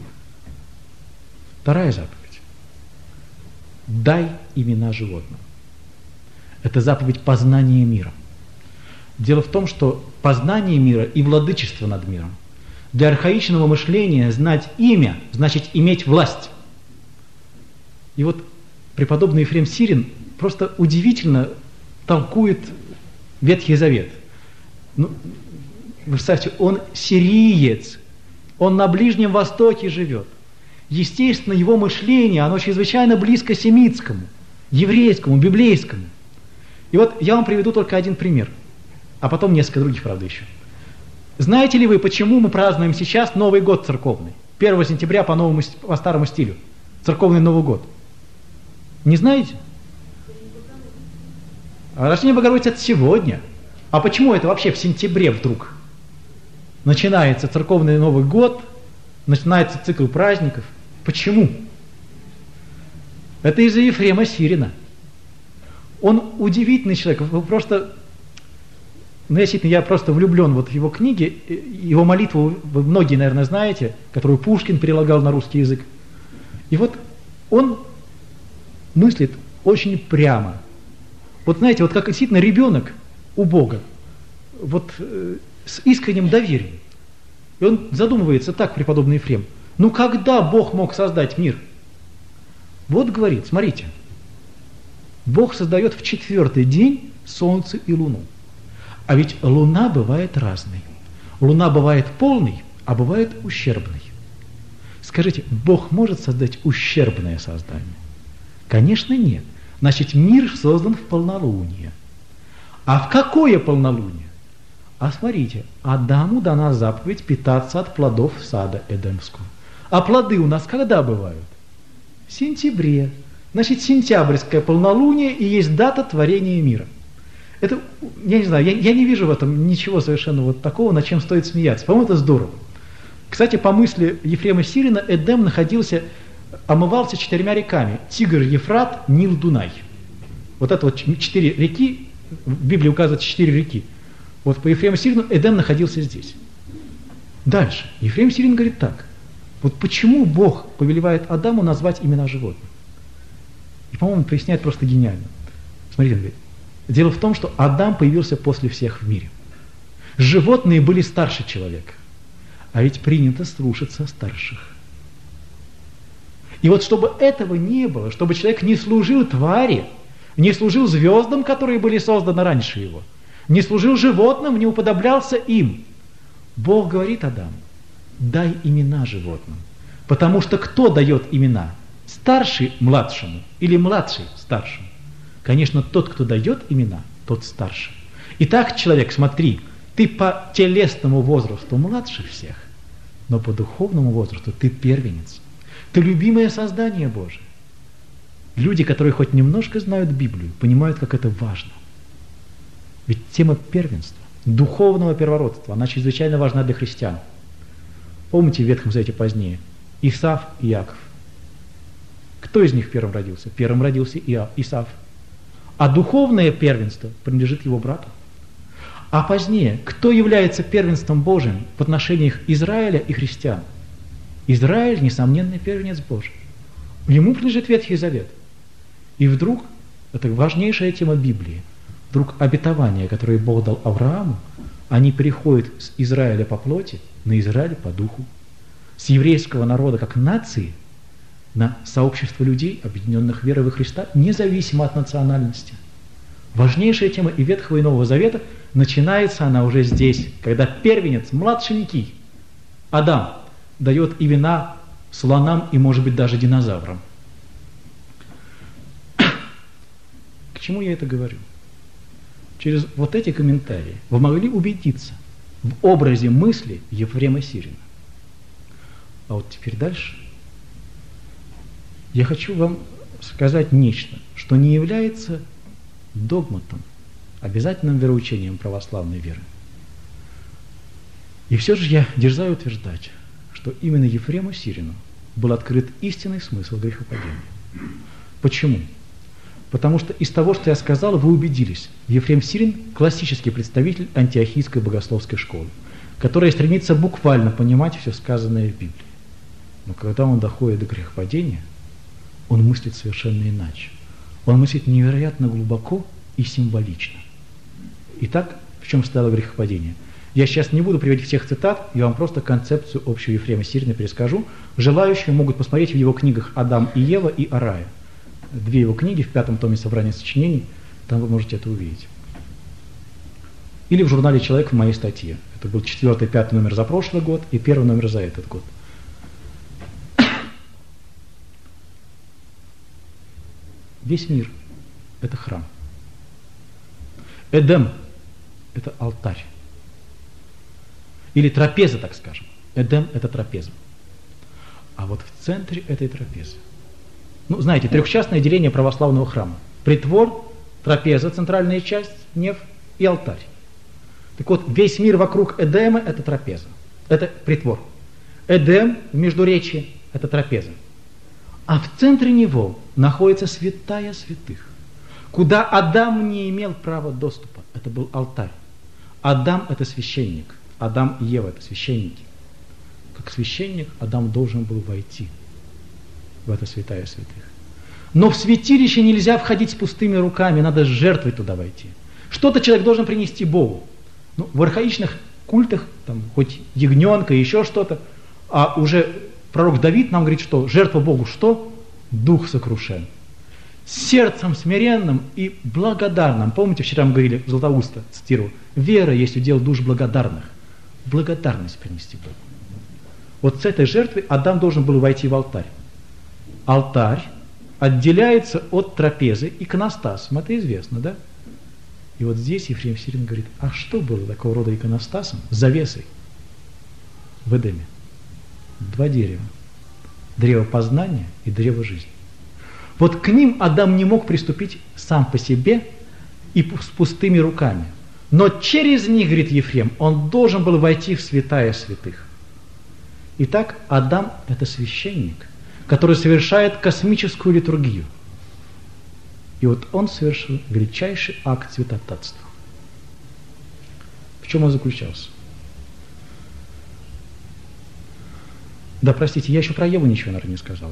Вторая заповедь. Дай имена животным. Это заповедь познания мира. Дело в том, что познание мира и владычество над миром. Для архаичного мышления знать имя значит иметь власть. И вот преподобный Ефрем Сирин просто удивительно толкует Ветхий Завет. Ну, вы представьте, он сириец, он на Ближнем Востоке живет. Естественно, его мышление, оно чрезвычайно близко семитскому, еврейскому, библейскому. И вот я вам приведу только один пример, а потом несколько других, правда, еще. Знаете ли вы, почему мы празднуем сейчас Новый год церковный? 1 сентября по старому стилю. Церковный Новый год. Не знаете? А рождение Богородицы это сегодня. А почему это вообще в сентябре вдруг? Начинается церковный Новый год, начинается цикл праздников. Почему? Это из-за Ефрема Сирина. Он удивительный человек. Вы просто, я просто влюблен вот в его книги, его молитву вы многие, наверное, знаете, которую Пушкин перелагал на русский язык. И вот он мыслит очень прямо. Вот знаете, вот как действительно ребенок у Бога, вот с искренним доверием. И он задумывается так, преподобный Ефрем, ну когда Бог мог создать мир? Вот говорит, смотрите, Бог создает в 4-й день солнце и луну. А ведь луна бывает разной. Луна бывает полной, а бывает ущербной. Скажите, Бог может создать ущербное создание? Конечно, нет. Значит, мир создан в полнолуние. А в какое полнолуние? А смотрите, Адаму дана заповедь питаться от плодов сада Эдемского. А плоды у нас когда бывают? В сентябре. Значит, сентябрьское полнолуние и есть дата творения мира. Это, я не знаю, я не вижу в этом ничего совершенно вот такого, над чем стоит смеяться. По-моему, это здорово. Кстати, по мысли Ефрема Сирина, Эдем омывался 4 реками. Тигр, Ефрат, Нил, Дунай. Вот это вот 4 реки, в Библии указывается 4 реки. Вот по Ефрему Сирину Эдем находился здесь. Дальше. Ефрем Сирин говорит так. Вот почему Бог повелевает Адаму назвать имена животных? И, по-моему, он поясняет просто гениально. Смотрите, он говорит. Дело в том, что Адам появился после всех в мире. Животные были старше человека. А ведь принято слушаться старших. И вот чтобы этого не было, чтобы человек не служил твари, не служил звездам, которые были созданы раньше его, не служил животным, не уподоблялся им, Бог говорит Адаму, дай имена животным. Потому что кто дает имена? Старший младшему или младший старшему? Конечно, тот, кто дает имена, тот старший. Итак, человек, смотри, ты по телесному возрасту младше всех, но по духовному возрасту ты первенец. Ты любимое создание Божие. Люди, которые хоть немножко знают Библию, понимают, как это важно. Ведь тема первенства, духовного первородства, она чрезвычайно важна для христиан. Помните в Ветхом Завете позднее? Исав и Иаков. Кто из них первым родился? Первым родился Исав. А духовное первенство принадлежит его брату. А позднее, кто является первенством Божиим в отношениях Израиля и христиан? Израиль, несомненный первенец Божий. Ему принадлежит Ветхий Завет. И вдруг, это важнейшая тема Библии, вдруг обетования, которые Бог дал Аврааму, они переходят с Израиля по плоти на Израиль по духу. С еврейского народа как нации на сообщество людей, объединенных верой во Христа, независимо от национальности. Важнейшая тема и Ветхого, и Нового Завета, начинается она уже здесь, когда первенец, младшенький, Адам, дает имена слонам и, может быть, даже динозаврам. К чему я это говорю? Через вот эти комментарии вы могли убедиться в образе мысли Ефрема Сирина. А вот теперь дальше. Я хочу вам сказать нечто, что не является догматом, обязательным вероучением православной веры. И все же я дерзаю утверждать, что именно Ефрему Сирину был открыт истинный смысл грехопадения. Почему? Потому что из того, что я сказал, вы убедились. Ефрем Сирин – классический представитель антиохийской богословской школы, которая стремится буквально понимать все сказанное в Библии. Но когда он доходит до грехопадения, он мыслит совершенно иначе. Он мыслит невероятно глубоко и символично. Итак, в чем состояло грехопадение? Я сейчас не буду приводить всех цитат, я вам просто концепцию общую Ефрема Сирина перескажу. Желающие могут посмотреть в его книгах «Адам и Ева» и «О рае». 2 его книги в 5 томе собрания сочинений, там вы можете это увидеть. Или в журнале «Человек» в моей статье. Это был 4-й, 5-й номер за прошлый год и 1-й номер за этот год. Весь мир – это храм. Эдем – это алтарь. Или трапеза, так скажем. Эдем – это трапеза. А вот в центре этой трапезы, знаете, трехчастное деление православного храма. Притвор, трапеза, центральная часть, неф и алтарь. Так вот, весь мир вокруг Эдема – это трапеза. Это притвор. Эдем в междуречии – это трапеза. А в центре него находится святая святых, куда Адам не имел права доступа. Это был алтарь. Адам – это священник. Адам и Ева – это священники. Как священник Адам должен был войти в это святая святых. Но в святилище нельзя входить с пустыми руками, надо с жертвой туда войти. Что-то человек должен принести Богу. В архаичных культах, там, хоть ягненка, еще что-то, а уже пророк Давид нам говорит, что жертва Богу что? Дух сокрушен. С сердцем смиренным и благодарным. Помните, вчера мы говорили, Златоуста, цитирую, вера есть удел душ благодарных. Благодарность принести Богу. Вот с этой жертвой Адам должен был войти в алтарь. Алтарь отделяется от трапезы иконостасом, это известно, да? И вот здесь Ефрем Сирин говорит, а что было такого рода иконостасом, завесой в Эдеме? 2 дерева. Древо познания и древо жизни. Вот к ним Адам не мог приступить сам по себе и с пустыми руками. Но через них, говорит Ефрем, он должен был войти в святая святых. Итак, Адам – это священник, который совершает космическую литургию. И вот он совершил величайший акт святотатства. В чем он заключался? Да, простите, я еще про Еву ничего, наверное, не сказал,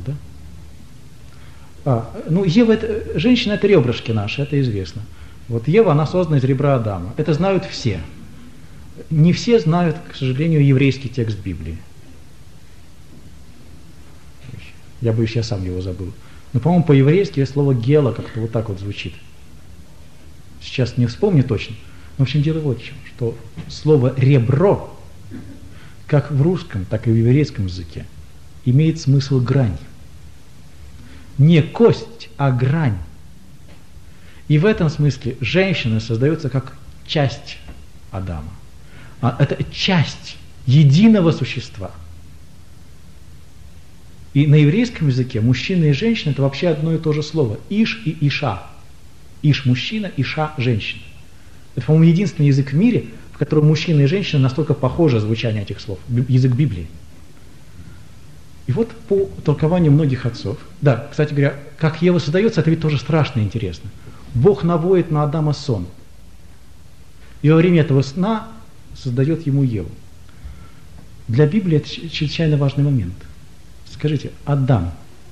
да? Ева, женщина – это ребрышки наши, это известно. Вот Ева, она создана из ребра Адама. Это знают все. Не все знают, к сожалению, еврейский текст Библии. Я боюсь, я сам его забыл. Но, по-моему, по-еврейски слово «гела» как-то вот так вот звучит. Сейчас не вспомню точно. Но, в общем, дело вот в чем, что слово «ребро», как в русском, так и в еврейском языке, имеет смысл грань. Не кость, а грань. И в этом смысле женщина создается как часть Адама. Это часть единого существа. И на еврейском языке мужчина и женщина – это вообще одно и то же слово. Иш и Иша. Иш – мужчина, Иша – женщина. Это, по-моему, единственный язык в мире, в котором мужчина и женщина настолько похожи звучание этих слов. Язык Библии. И вот по толкованию многих отцов, да, кстати говоря, как Ева создается, это ведь тоже страшно интересно. Бог наводит на Адама сон. И во время этого сна создает ему Еву. Для Библии это чрезвычайно важный момент. Скажите, Адам,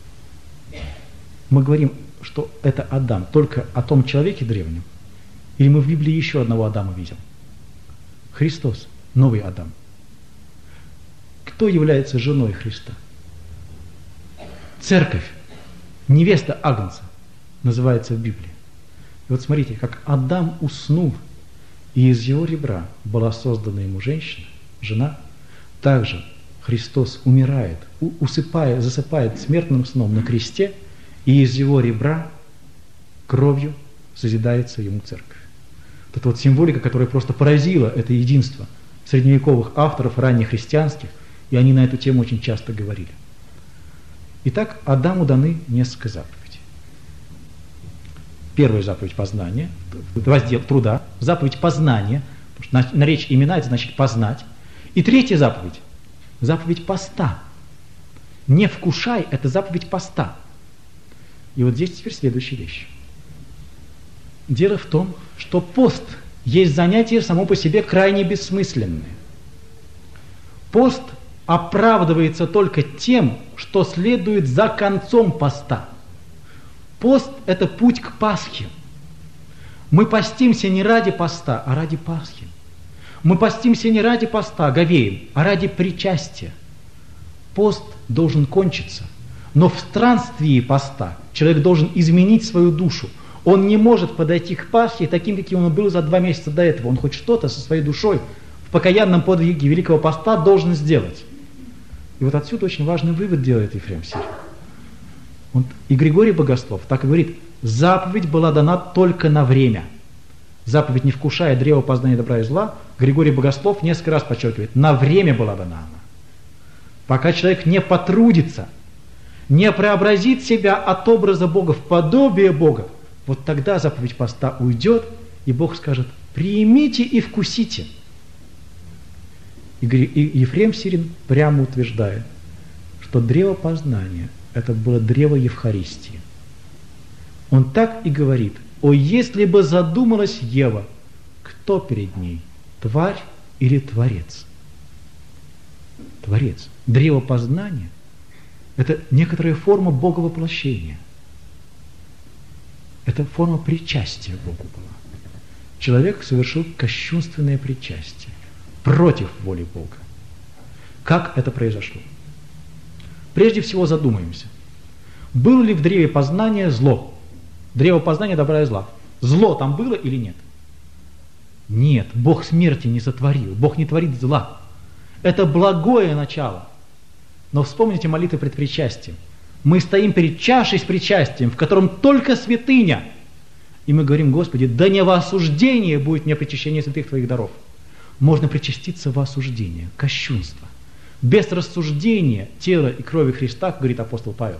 мы говорим, что это Адам только о том человеке древнем, или мы в Библии еще одного Адама видим? Христос, новый Адам. Кто является женой Христа? Церковь, невеста Агнца, называется в Библии. И вот смотрите, как Адам уснул, и из его ребра была создана ему женщина, жена, также Христос умирает, засыпает смертным сном на кресте, и из его ребра кровью созидается ему церковь. Вот это вот символика, которая просто поразила это единство средневековых авторов, раннехристианских, и они на эту тему очень часто говорили. Итак, Адаму даны несколько заповедей. Первая заповедь познания, раздел труда, заповедь познания, потому что наречь имена, это значит познать. И третья заповедь, заповедь поста. Не вкушай, это заповедь поста. И вот здесь теперь следующая вещь. Дело в том, что пост есть занятие само по себе крайне бессмысленное. Пост оправдывается только тем, что следует за концом поста. Пост – это путь к Пасхе. Мы постимся не ради поста, а ради Пасхи. Мы постимся не ради поста, говеем, а ради причастия. Пост должен кончиться, но в странствии поста человек должен изменить свою душу. Он не может подойти к Пасхе таким, каким он был за 2 месяца до этого. Он хоть что-то со своей душой в покаянном подвиге Великого Поста должен сделать. И вот отсюда очень важный вывод делает Ефрем Сирин. И Григорий Богослов так и говорит: заповедь была дана только на время. Заповедь, не вкушая древа познания добра и зла, Григорий Богослов несколько раз подчеркивает, на время была дана она. Пока человек не потрудится, не преобразит себя от образа Бога в подобие Бога, вот тогда заповедь поста уйдет, и Бог скажет: примите и вкусите. И Ефрем Сирин прямо утверждает, что древо познания – это было древо Евхаристии. Он так и говорит: о, если бы задумалась Ева, кто перед ней, тварь или творец? Творец. Древо познания – это некоторая форма боговоплощения. Это форма причастия Богу была. Человек совершил кощунственное причастие против воли Бога. Как это произошло? Прежде всего задумаемся, было ли в древе познания зло? Древо познания добра и зла. Зло там было или нет? Нет, Бог смерти не сотворил, Бог не творит зла. Это благое начало. Но вспомните молитвы пред причастием. Мы стоим перед чашей с причастием, в котором только святыня. И мы говорим: Господи, да не во осуждение будет мне причащение святых Твоих даров. Можно причаститься во осуждение, кощунство. Без рассуждения тела и крови Христа, говорит апостол Павел.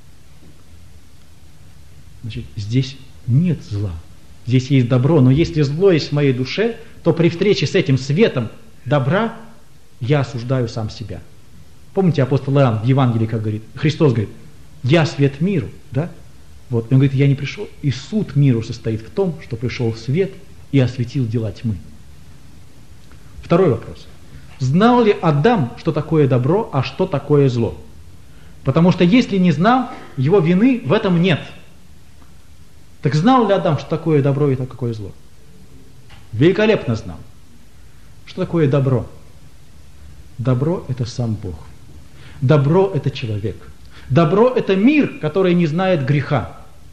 Значит, здесь нет зла. Здесь есть добро, но если зло есть в моей душе, то при встрече с этим светом добра я осуждаю сам себя. Помните, апостол Иоанн в Евангелии, как говорит, Христос говорит: я свет миру, да? Вот, и он говорит: я не пришел, и суд миру состоит в том, что пришел свет и осветил дела тьмы. Второй вопрос. Знал ли Адам, что такое добро, а что такое зло? Потому что если не знал, его вины в этом нет. Так знал ли Адам, что такое добро и что такое зло? Великолепно знал. Что такое добро? Добро – это сам Бог. Добро – это человек. Добро – это мир, который не знает греха.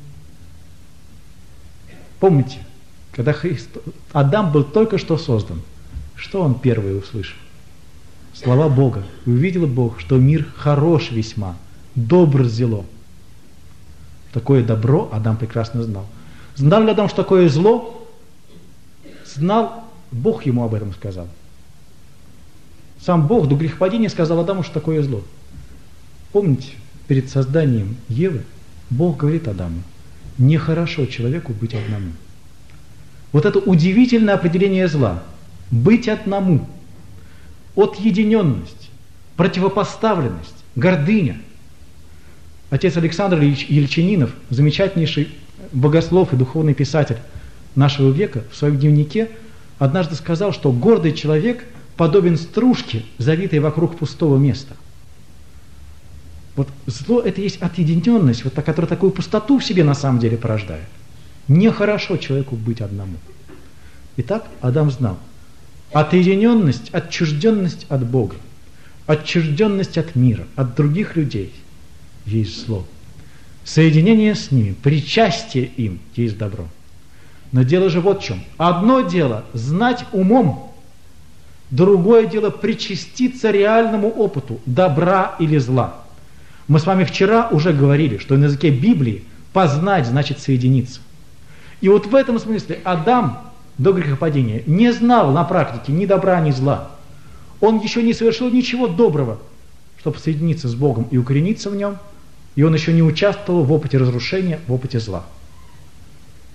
Помните, когда Адам был только что создан, что он первый услышал? Слова Бога. И увидел Бог, что мир хорош весьма, добр зело. Такое добро Адам прекрасно знал. Знал ли Адам, что такое зло? Знал, Бог ему об этом сказал. Сам Бог до грехопадения сказал Адаму, что такое зло. Помните, перед созданием Евы Бог говорит Адаму: нехорошо человеку быть одному. Вот это удивительное определение зла. Быть одному. Отъединенность, противопоставленность, гордыня. Отец Александр Ильич Ельчининов, замечательнейший богослов и духовный писатель нашего века, в своем дневнике однажды сказал, что гордый человек подобен стружке, завитой вокруг пустого места. Вот зло – это есть отъединенность, вот, которая такую пустоту в себе на самом деле порождает. Нехорошо человеку быть одному. Итак, Адам знал. Отъединенность, отчужденность от Бога, отчужденность от мира, от других людей есть зло. Соединение с ними, причастие им есть добро. Но дело же вот в чем. Одно дело знать умом, другое дело причаститься реальному опыту добра или зла. Мы с вами вчера уже говорили, что на языке Библии познать значит соединиться. И вот в этом смысле Адам до грехопадения не знал на практике ни добра, ни зла. Он еще не совершил ничего доброго, чтобы соединиться с Богом и укорениться в нем, и он еще не участвовал в опыте разрушения, в опыте зла.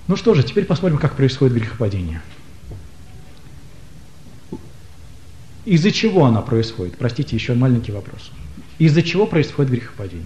Ну что же, теперь посмотрим, как происходит грехопадение. Из-за чего она происходит? Простите, еще маленький вопрос. Из-за чего происходит грехопадение?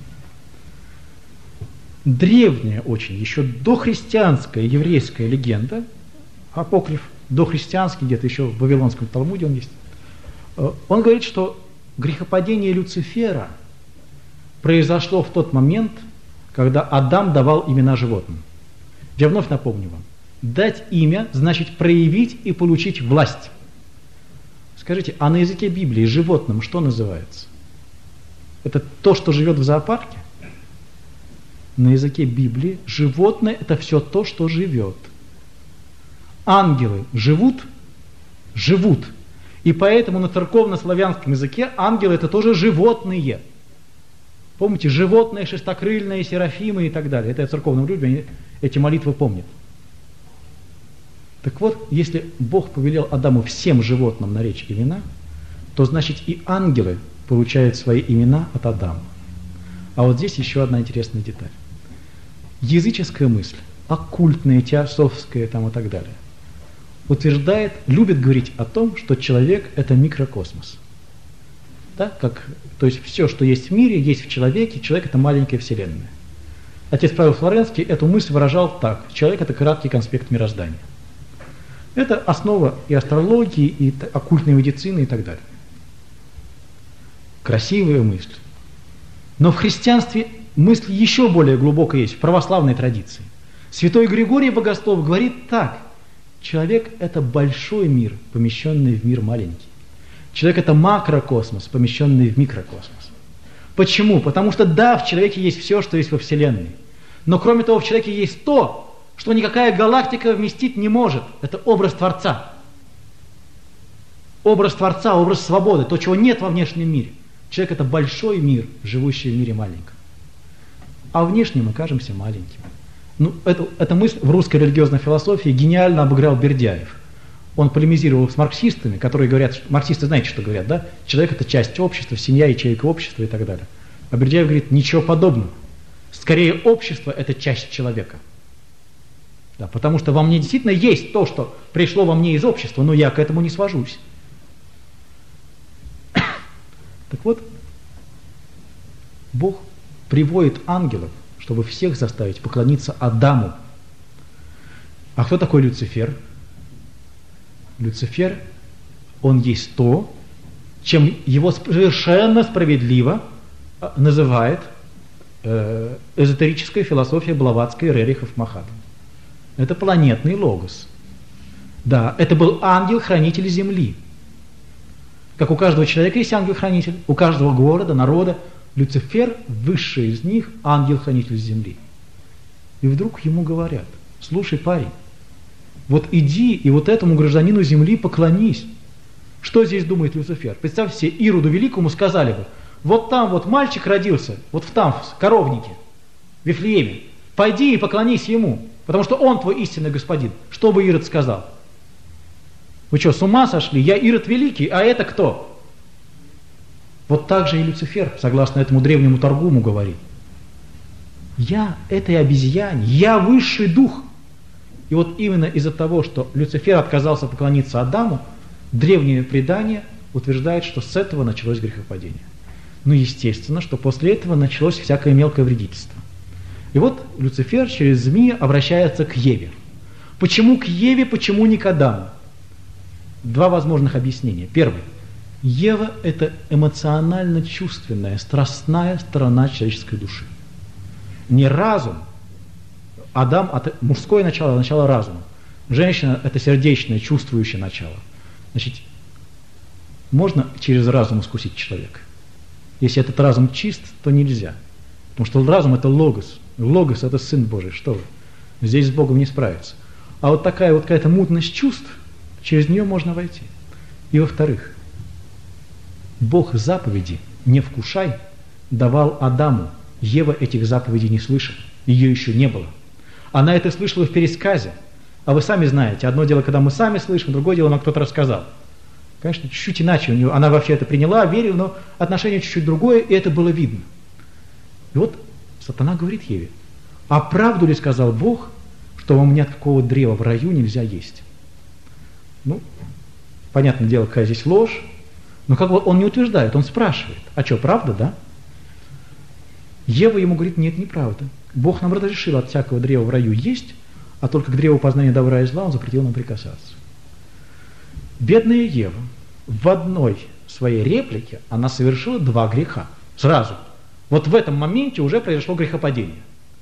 Древняя очень, еще дохристианская еврейская легенда, апокриф, дохристианский, где-то еще в Вавилонском Талмуде он есть, он говорит, что грехопадение Люцифера произошло в тот момент, когда Адам давал имена животным. Я вновь напомню вам, дать имя значит проявить и получить власть. Скажите, а на языке Библии животным что называется? Это то, что живет в зоопарке? На языке Библии животное – это все то, что живет. Ангелы живут? Живут. И поэтому на церковно-славянском языке ангелы – это тоже животные. Помните, животные, шестокрыльные, серафимы и так далее. Это церковным людям, они эти молитвы помнят. Так вот, если Бог повелел Адаму всем животным наречь имена, то значит и ангелы получают свои имена от Адама. А вот здесь еще одна интересная деталь. Языческая мысль, оккультная, теософская там и так далее, утверждает, любит говорить о том, что человек – это микрокосмос. Да? То есть все, что есть в мире, есть в человеке, человек – это маленькая вселенная. Отец Павел Флоренский эту мысль выражал так: человек – это краткий конспект мироздания. Это основа и астрологии, и оккультной медицины и так далее. Красивая мысль. Но в христианстве мысль еще более глубокая есть, в православной традиции. Святой Григорий Богослов говорит так: человек – это большой мир, помещенный в мир маленький. Человек – это макрокосмос, помещенный в микрокосмос. Почему? Потому что да, в человеке есть все, что есть во Вселенной. Но кроме того, в человеке есть то, что никакая галактика вместить не может. Это образ Творца. Образ Творца, образ свободы, то, чего нет во внешнем мире. Человек – это большой мир, живущий в мире маленьком. А внешне мы кажемся маленькими. Эта мысль в русской религиозной философии гениально обыграл Бердяев. Он полемизировал с марксистами, которые говорят, марксисты знаете, что говорят, да? Человек – это часть общества, семья, ячейка общества и так далее. А Бердяев говорит, ничего подобного. Скорее, общество – это часть человека. Да, потому что во мне действительно есть то, что пришло во мне из общества, но я к этому не свожусь. Так вот, Бог приводит ангелов, чтобы всех заставить поклониться Адаму. А кто такой Люцифер? Люцифер, он есть то, чем его совершенно справедливо называет эзотерическая философия Блаватской и Рерихов-Махат. Это планетный логос. Да, это был ангел-хранитель земли. Как у каждого человека есть ангел-хранитель, у каждого города, народа. Люцифер, высший из них, ангел-хранитель земли. И вдруг ему говорят: слушай, парень, вот иди и вот этому гражданину земли поклонись. Что здесь думает Люцифер? Представьте себе, Ироду Великому сказали бы: вот там вот мальчик родился, вот там, в коровнике, в Вифлееме, пойди и поклонись ему, потому что он твой истинный господин. Что бы Ирод сказал? Вы что, с ума сошли? Я Ирод Великий, а это кто? Вот так же и Люцифер, согласно этому древнему Таргуму, говорит: я этой обезьяне, я высший дух. И вот именно из-за того, что Люцифер отказался поклониться Адаму, древнее предание утверждает, что с этого началось грехопадение. Ну, естественно, что после этого началось всякое мелкое вредительство. И вот Люцифер через змея обращается к Еве. Почему к Еве, почему не к Адаму? Два возможных объяснения. Первое. Ева – это эмоционально-чувственная, страстная сторона человеческой души. Не разум. Адам – это мужское начало, начало разума. Женщина – это сердечное, чувствующее начало. Значит, можно через разум искусить человека. Если этот разум чист, то нельзя. Потому что разум – это логос. Логос – это Сын Божий. Что вы? Здесь с Богом не справиться. А вот такая вот какая-то мутность чувств, через нее можно войти. И во-вторых, Бог заповеди «не вкушай» давал Адаму. Ева этих заповедей не слышала. Ее еще не было. Она это слышала в пересказе. А вы сами знаете, одно дело, когда мы сами слышим, другое дело, нам кто-то рассказал. Конечно, чуть-чуть иначе у нее. Она вообще это приняла, верила, но отношение чуть-чуть другое, и это было видно. И вот сатана говорит Еве: а правду ли сказал Бог, что вам ни от какого древа в раю нельзя есть. Ну, понятное дело, какая здесь ложь, но как бы он не утверждает, он спрашивает, а что, правда, да? Ева ему говорит, нет, неправда. Бог нам разрешил от всякого древа в раю есть, а только к древу познания добра и зла он запретил нам прикасаться. Бедная Ева в одной своей реплике, она совершила 2 греха. Сразу. Вот в этом моменте уже произошло грехопадение.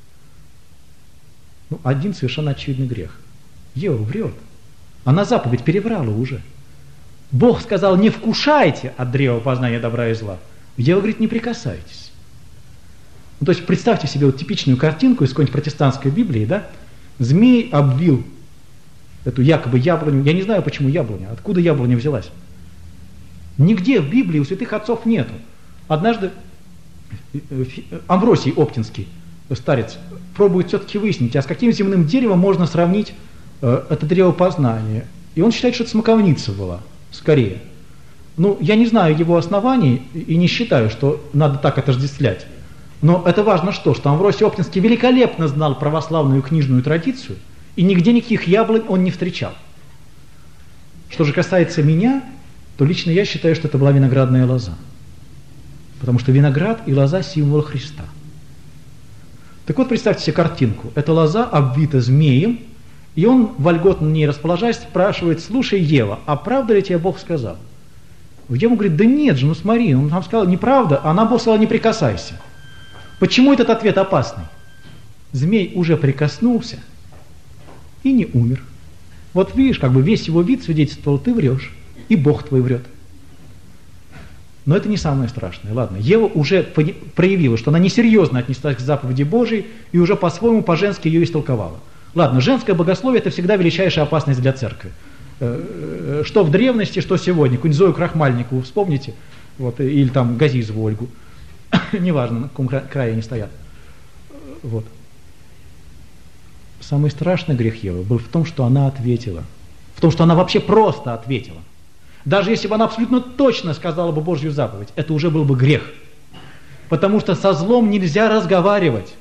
Ну, один совершенно очевидный грех. Ева врет. Она заповедь переврала уже. Бог сказал, не вкушайте от древа познания добра и зла. Ева говорит, не прикасайтесь. Ну, то есть представьте себе вот типичную картинку из какой-нибудь протестантской Библии, да? Змей обвил эту якобы яблоню. Я не знаю, почему яблоня. Откуда яблоня взялась? Нигде в Библии у святых отцов нету. Однажды Амвросий Оптинский, старец, пробует все-таки выяснить, а с каким земным деревом можно сравнить это древо познания. И он считает, что это смоковница была, скорее. Ну, я не знаю его оснований и не считаю, что надо так отождествлять. Но это важно что Амвросий Оптинский великолепно знал православную книжную традицию, и нигде никаких яблонь он не встречал. Что же касается меня, то лично я считаю, что это была виноградная лоза. Потому что виноград и лоза – символ Христа. Так вот, представьте себе картинку. Эта лоза обвита змеем, и он, вольготно на ней расположаясь, спрашивает, слушай, Ева, а правда ли тебе Бог сказал? Ева говорит, да нет же, ну смотри, он нам сказал неправда, а она Бог сказала, не прикасайся. Почему этот ответ опасный? Змей уже прикоснулся и не умер. Вот видишь, как бы весь его вид свидетельствовал, ты врешь, и Бог твой врет. Но это не самое страшное. Ладно, Ева уже проявила, что она несерьезно отнеслась к заповеди Божией и уже по-своему, по-женски ее истолковала. Ладно, женское богословие – это всегда величайшая опасность для церкви. Что в древности, что сегодня. Какую-нибудь Зою Крахмальникову вспомните, вот, или там Газизову Ольгу. Неважно, на каком крае они стоят. Вот. Самый страшный грех Евы был в том, что она ответила. В том, что она вообще просто ответила. Даже если бы она абсолютно точно сказала бы Божью заповедь, это уже был бы грех. Потому что со злом нельзя разговаривать.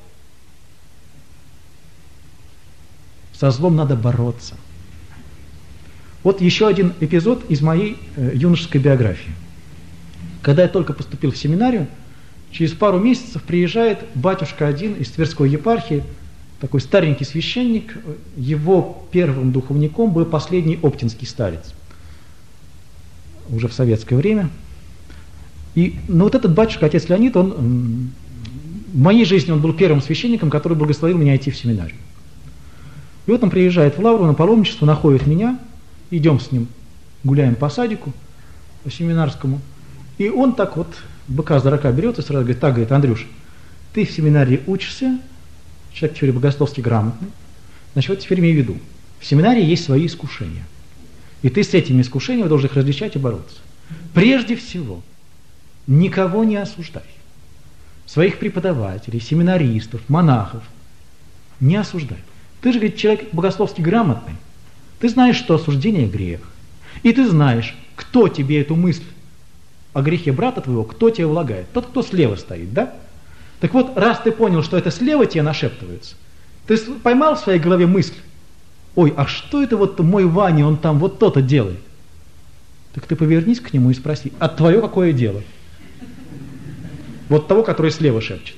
Со злом надо бороться. Вот еще один эпизод из моей юношеской биографии. Когда я только поступил в семинарию, через пару месяцев приезжает батюшка один из Тверской епархии, такой старенький священник. Его первым духовником был последний оптинский старец, уже в советское время. И вот этот батюшка, отец Леонид, он в моей жизни он был первым священником, который благословил меня идти в семинарию. И вот он приезжает в Лавру на паломничество, находит меня, идем с ним, гуляем по садику, по семинарскому, и он так вот быка за рока берет и сразу говорит, так, говорит, Андрюш, ты в семинарии учишься, человек теперь богословски грамотный, значит, вот теперь имей в виду, в семинарии есть свои искушения, и ты с этими искушениями должен их различать и бороться. Прежде всего, никого не осуждай, своих преподавателей, семинаристов, монахов не осуждай. Ты же, говорит, человек богословски грамотный, ты знаешь, что осуждение – грех, и ты знаешь, кто тебе эту мысль о грехе брата твоего, кто тебе влагает? Тот, кто слева стоит, да? Так вот, раз ты понял, что это слева тебе нашептывается, ты поймал в своей голове мысль, ой, а что это вот мой Ваня, он там вот то-то делает? Так ты повернись к нему и спроси, а твое какое дело? Вот того, который слева шепчет.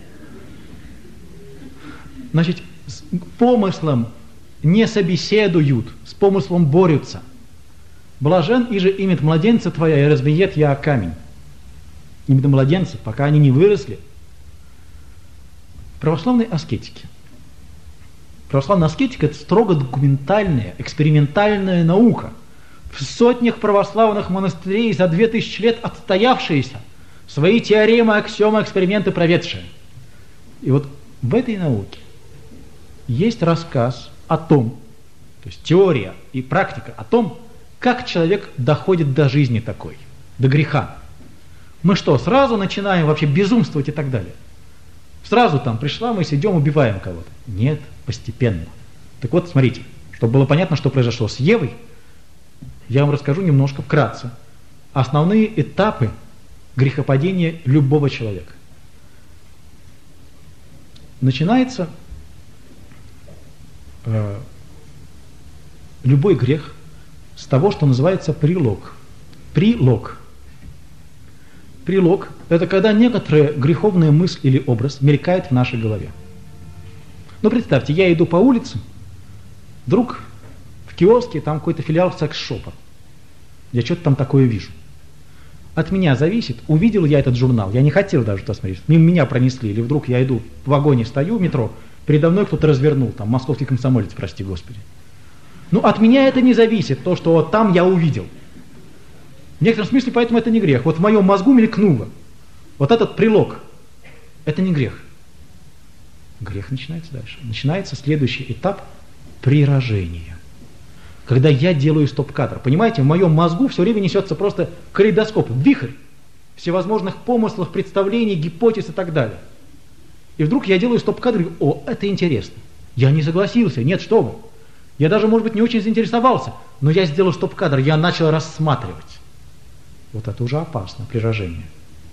Значит, с помыслом не собеседуют, с помыслом борются. Блажен, иже имет младенца твоя, и разбиет я о камень. Именно младенцев, пока они не выросли. Православные аскетики. Православная аскетика – это строго документальная, экспериментальная наука. В сотнях православных монастырей за 2000 лет отстоявшиеся, свои теоремы, аксиомы, эксперименты проведшие. И вот в этой науке есть рассказ о том, то есть теория и практика о том, как человек доходит до жизни такой, до греха. Мы что, сразу начинаем вообще безумствовать и так далее? Сразу там пришла, мы сидим, убиваем кого-то. Нет, постепенно. Так вот, смотрите, чтобы было понятно, что произошло с Евой, я вам расскажу немножко вкратце основные этапы грехопадения любого человека. любой грех с того, что называется прилог. Прилог. Прилог – это когда некоторая греховная мысль или образ мелькает в нашей голове. Ну, представьте, я иду по улице, вдруг в киоске там какой-то филиал секс-шопа. Я что-то там такое вижу. От меня зависит, увидел я этот журнал, я не хотел даже туда смотреть, мимо меня пронесли, или вдруг я иду в вагоне, стою в метро, передо мной кто-то развернул, там, московский комсомолец, прости господи. Ну, от меня это не зависит, то, что вот там я увидел. В некотором смысле, поэтому это не грех. Вот в моем мозгу мелькнуло. Вот этот прилог, это не грех. Грех начинается дальше. Начинается следующий этап приражения. Когда я делаю стоп-кадр. Понимаете, в моем мозгу все время несется просто калейдоскоп, вихрь всевозможных помыслов, представлений, гипотез и так далее. И вдруг я делаю стоп-кадр и говорю: о, это интересно. Я не согласился, нет, что вы. Я даже, может быть, не очень заинтересовался, но я сделал стоп-кадр, я начал рассматривать. Вот это уже опасно, приражение.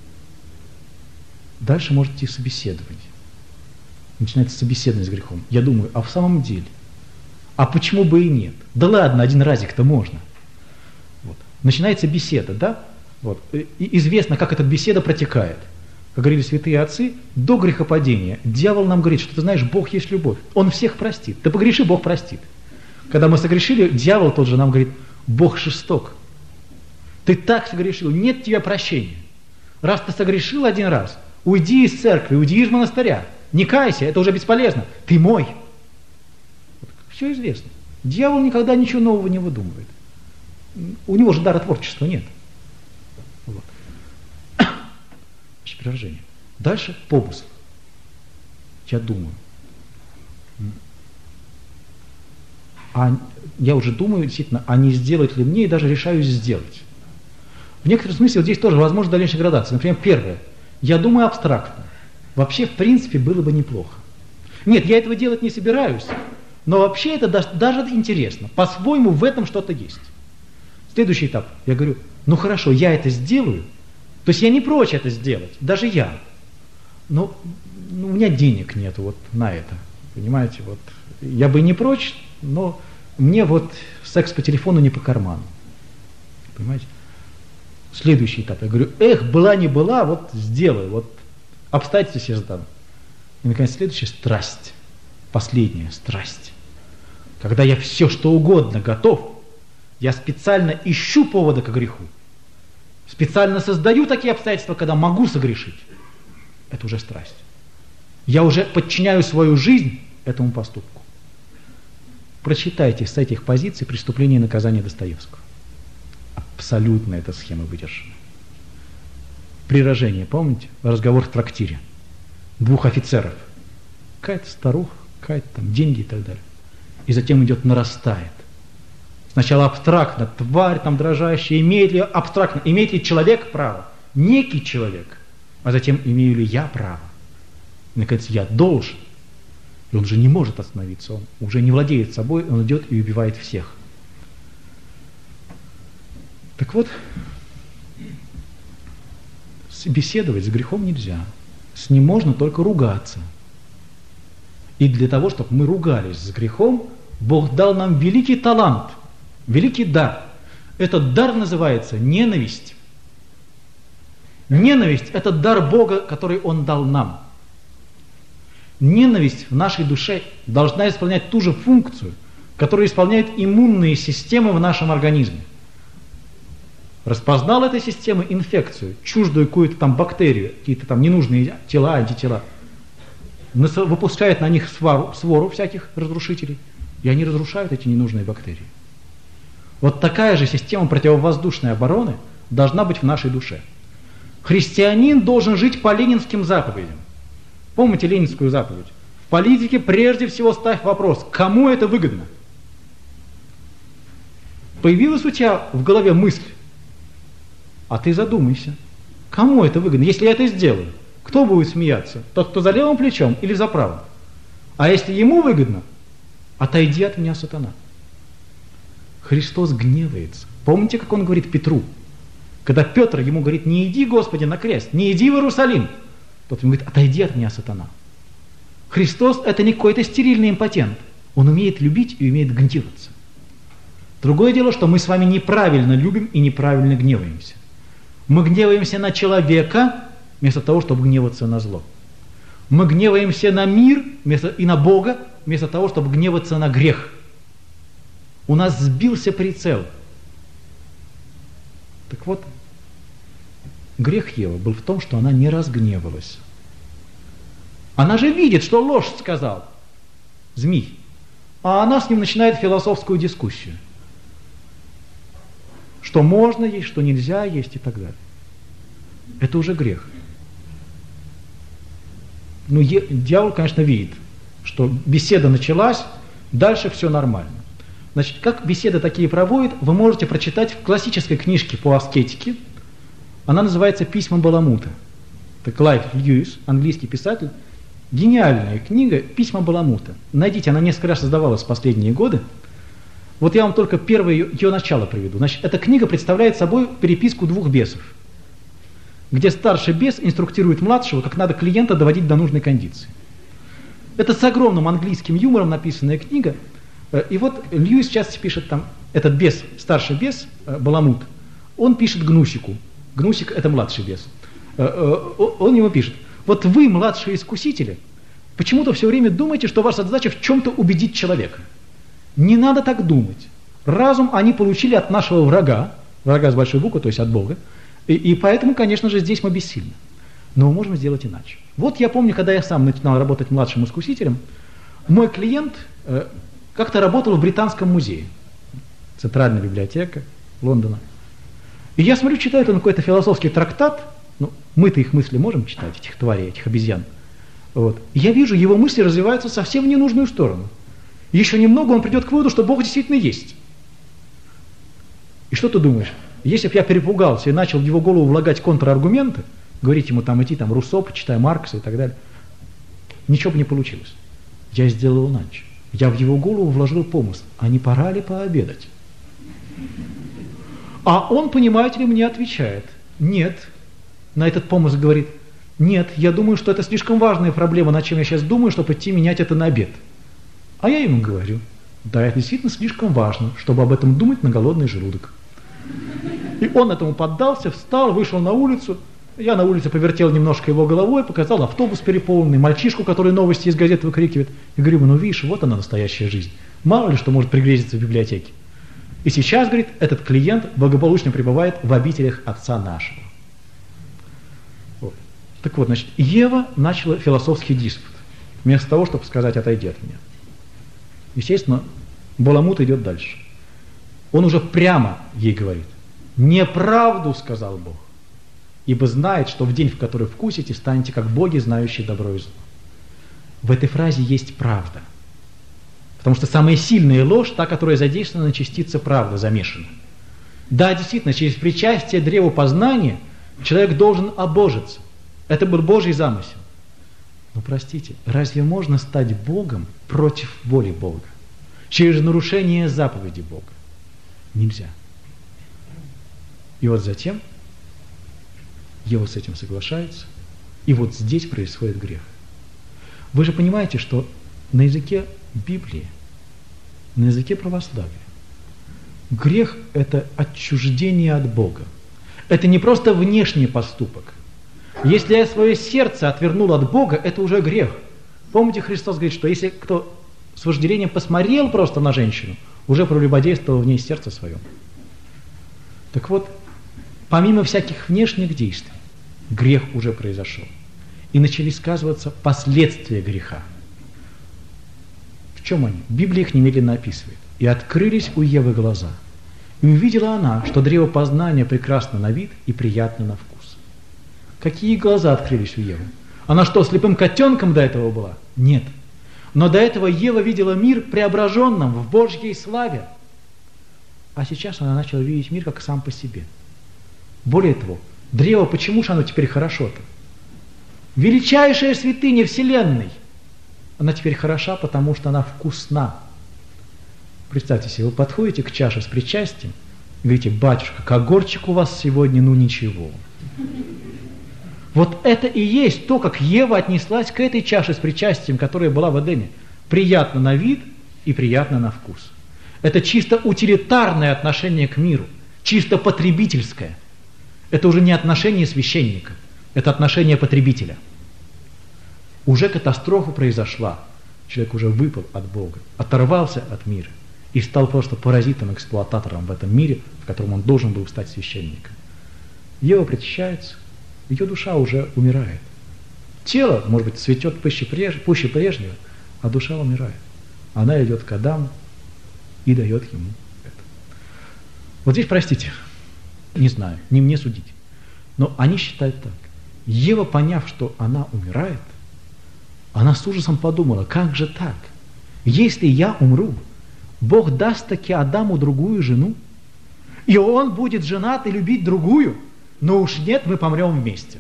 Дальше может идти собеседование. Начинается собеседование с грехом. Я думаю, а в самом деле, а почему бы и нет? Да ладно, один разик-то можно. Вот. Начинается беседа, да? Вот. И известно, как эта беседа протекает. Как говорили святые отцы, до грехопадения дьявол нам говорит, что ты знаешь, Бог есть любовь. Он всех простит. Ты погреши, Бог простит. Когда мы согрешили, дьявол тот же нам говорит: Бог жесток. Ты так согрешил, нет тебе прощения. Раз ты согрешил один раз, уйди из церкви, уйди из монастыря. Не кайся, это уже бесполезно. Ты мой. Вот. Все известно. Дьявол никогда ничего нового не выдумывает. У него же дара творчества нет. Вот. Значит, приражение. Дальше помысл. Я думаю. Я уже думаю, действительно, а не сделать ли мне, и даже решаюсь сделать. В некотором смысле вот здесь тоже возможна дальнейшая градация. Например, первое. Я думаю абстрактно. Вообще, в принципе, было бы неплохо. Нет, я этого делать не собираюсь, но вообще это даже интересно. По-своему в этом что-то есть. Следующий этап. Я говорю: ну хорошо, я это сделаю. То есть я не прочь это сделать, даже я. Но у меня денег нету вот на это. Понимаете, вот я бы не прочь, но мне вот секс по телефону не по карману. Понимаете? Следующий этап. Я говорю: эх, была не была, вот сделаю, вот обстоятельства себе задам. И, наконец, следующая — страсть. Последняя — страсть. Когда я все, что угодно готов, я специально ищу повода к греху. Специально создаю такие обстоятельства, когда могу согрешить. Это уже страсть. Я уже подчиняю свою жизнь этому поступку. Прочитайте с этих позиций «Преступление и наказание» Достоевского. Абсолютно эта схема выдержана. Приражение, помните? Разговор в трактире. Двух офицеров. Какая-то старуха, какая-то там деньги и так далее. И затем идет, нарастает. Сначала абстрактно, тварь там дрожащая, имеет ли человек право? Некий человек. А затем, имею ли я право? И, наконец, я должен. И он же не может остановиться, он уже не владеет собой, он идет и убивает всех. Так вот, беседовать с грехом нельзя. С ним можно только ругаться. И для того, чтобы мы ругались с грехом, Бог дал нам великий талант, великий дар. Этот дар называется ненависть. Ненависть – это дар Бога, который Он дал нам. Ненависть в нашей душе должна исполнять ту же функцию, которую исполняют иммунные системы в нашем организме. Распознал эта система инфекцию, чуждую какую-то там бактерию, какие-то там ненужные тела, антитела, выпускает на них свору всяких разрушителей, и они разрушают эти ненужные бактерии. Вот такая же система противовоздушной обороны должна быть в нашей душе. Христианин должен жить по ленинским заповедям. Помните ленинскую заповедь? В политике прежде всего ставь вопрос, кому это выгодно? Появилась у тебя в голове мысль, а ты задумайся, кому это выгодно? Если я это сделаю, кто будет смеяться? Тот, кто за левым плечом или за правым? А если ему выгодно, отойди от меня, сатана. Христос гневается. Помните, как он говорит Петру? Когда Петр ему говорит: не иди, Господи, на крест, не иди в Иерусалим. Тот ему говорит: отойди от меня, сатана. Христос — это не какой-то стерильный импотент. Он умеет любить и умеет гневаться. Другое дело, что мы с вами неправильно любим и неправильно гневаемся. Мы гневаемся на человека, вместо того, чтобы гневаться на зло. Мы гневаемся на мир и на Бога, вместо того, чтобы гневаться на грех. У нас сбился прицел. Так вот, грех Евы был в том, что она не разгневалась. Она же видит, что ложь сказал змей, а она с ним начинает философскую дискуссию. Что можно есть, что нельзя есть и так далее. Это уже грех. Ну, дьявол, конечно, видит, что беседа началась, дальше все нормально. Значит, как беседы такие проводит, вы можете прочитать в классической книжке по аскетике. Она называется «Письма Баламута». Это Клайв Льюис, английский писатель. Гениальная книга «Письма Баламута». Найдите, она несколько раз создавалась в последние годы. Вот я вам только первое ее начало приведу. Значит, эта книга представляет собой переписку двух бесов, где старший бес инструктирует младшего, как надо клиента доводить до нужной кондиции. Это с огромным английским юмором написанная книга. И вот Льюис часто пишет там, этот бес, старший бес, Баламут, он пишет Гнусику. Гнусик – это младший бес. Он ему пишет: вот вы, младшие искусители, почему-то все время думаете, что ваша задача в чем-то убедить человека. Не надо так думать. Разум они получили от нашего врага с большой буквы, то есть от Бога, и поэтому, конечно же, здесь мы бессильны. Но мы можем сделать иначе. Вот я помню, когда я сам начинал работать младшим искусителем, мой клиент как-то работал в Британском музее, Центральная библиотека Лондона. И я смотрю, читает он какой-то философский трактат, ну, мы-то их мысли можем читать, этих тварей, этих обезьян. Вот. И я вижу, его мысли развиваются совсем в ненужную сторону. Еще немного он придет к выводу, что Бог действительно есть. И что ты думаешь? Если бы я перепугался и начал в его голову влагать контраргументы, говорить ему там идти, там, Руссо, почитай Маркса и так далее, ничего бы не получилось. Я сделал иначе. Я в его голову вложил помысл: а не пора ли пообедать? А он, понимаете ли, мне отвечает: нет. На этот помысл говорит: нет, я думаю, что это слишком важная проблема, над чем я сейчас думаю, чтобы идти менять это на обед. А я ему говорю: да, это действительно слишком важно, чтобы об этом думать на голодный желудок. И он этому поддался, встал, вышел на улицу. Я на улице повертел немножко его головой, показал автобус переполненный, мальчишку, который новости из газет выкрикивает. И говорю ему: ну видишь, вот она настоящая жизнь. Мало ли что может пригрезиться в библиотеке. И сейчас, говорит, этот клиент благополучно пребывает в обителях Отца нашего. Вот. Так вот, значит, Ева начала философский диспут, вместо того, чтобы сказать: отойди от меня. Естественно, Баламут идет дальше. Он уже прямо ей говорит: неправду сказал Бог, ибо знает, что в день, в который вкусите, станете как боги, знающие добро и зло. В этой фразе есть правда. Потому что самая сильная ложь, та, которая задействована на частице правды, замешана. Да, действительно, через причастие древу познания человек должен обожиться. Это был Божий замысел. Но простите, разве можно стать Богом против воли Бога? Через нарушение заповеди Бога? Нельзя. И вот затем Ева с этим соглашается, и вот здесь происходит грех. Вы же понимаете, что на языке Библии, на языке православия, грех – это отчуждение от Бога. Это не просто внешний поступок. Если я свое сердце отвернул от Бога, это уже грех. Помните, Христос говорит, что если кто с вожделением посмотрел просто на женщину, уже прелюбодействовал в ней сердце своем. Так вот, помимо всяких внешних действий, грех уже произошел. И начали сказываться последствия греха. В чем они? Библия их немедленно описывает. «И открылись у Евы глаза, и увидела она, что древо познания прекрасно на вид и приятно на вкус». Какие глаза открылись у Евы? Она что, слепым котенком до этого была? Нет. Но до этого Ева видела мир преображенным в Божьей славе. А сейчас она начала видеть мир как сам по себе. Более того, древо, почему же оно теперь хорошо-то? Величайшая святыня Вселенной. Она теперь хороша, потому что она вкусна. Представьте себе, вы подходите к чаше с причастием и говорите: батюшка, как огурчик у вас сегодня, ну ничего. Вот это и есть то, как Ева отнеслась к этой чаше с причастием, которая была в Эдеме. Приятно на вид и приятно на вкус. Это чисто утилитарное отношение к миру, чисто потребительское. Это уже не отношение священника, это отношение потребителя. Уже катастрофа произошла, человек уже выпал от Бога, оторвался от мира и стал просто паразитом, эксплуататором в этом мире, в котором он должен был стать священником. Ева причащается, ее душа уже умирает. Тело, может быть, цветет пуще прежнего, а душа умирает. Она идет к Адаму и дает ему это. Вот здесь, простите, не знаю, не мне судить, но они считают так. Ева, поняв, что она умирает, она с ужасом подумала, как же так? Если я умру, Бог даст таки Адаму другую жену, и он будет женат и любить другую, но уж нет, мы помрем вместе.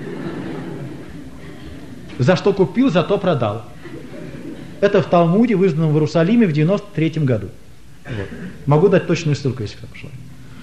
За что купил, зато продал. Это в Талмуде, вызнанном в Иерусалиме в 93 году. Вот. Могу дать точную ссылку, если кто пошел.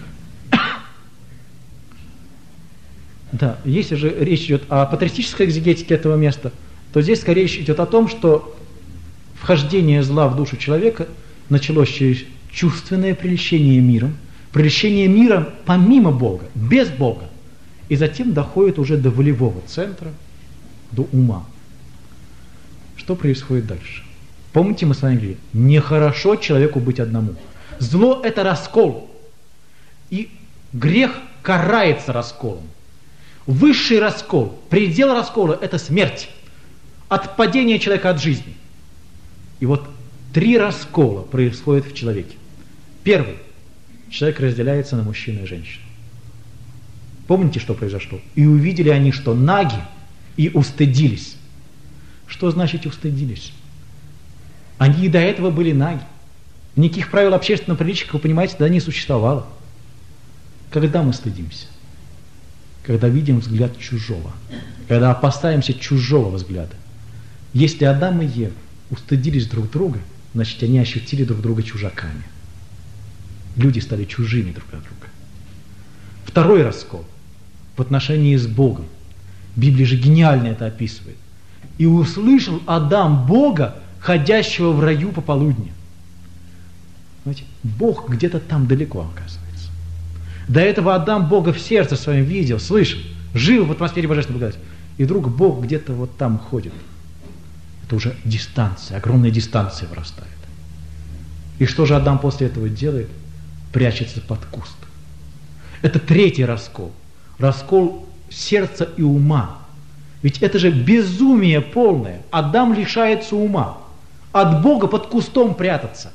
Да, если же речь идет о патристической экзегетике этого места, то здесь скорее речь идет о том, что вхождение зла в душу человека началось через чувственное прельщение миром помимо Бога, без Бога, и затем доходит уже до волевого центра, до ума. Что происходит дальше? Помните, мы с вами говорили, нехорошо человеку быть одному. Зло – это раскол, и грех карается расколом. Высший раскол, предел раскола – это смерть, отпадение человека от жизни. И вот 3 раскола происходят в человеке. Первый – человек разделяется на мужчину и женщину. Помните, что произошло? И увидели они, что наги, и устыдились. Что значит устыдились? Они и до этого были наги. Никаких правил общественного приличия, как вы понимаете, тогда не существовало. Когда мы стыдимся? Когда видим взгляд чужого. Когда опасаемся чужого взгляда. Если Адам и Ева устыдились друг друга, значит, они ощутили друг друга чужаками. Люди стали чужими друг от друга. Второй раскол в отношении с Богом. Библия же гениально это описывает. И услышал Адам Бога, ходящего в раю пополудни. Знаете, Бог где-то там далеко, оказывается. До этого Адам Бога в сердце своем видел, слышал, жил в атмосфере божественной благодати. И вдруг Бог где-то вот там ходит. Это уже дистанция, огромная дистанция вырастает. И что же Адам после этого делает? Прячется под куст. Это 3-й раскол. Раскол сердца и ума. Ведь это же безумие полное. Адам лишается ума. От Бога под кустом прятаться.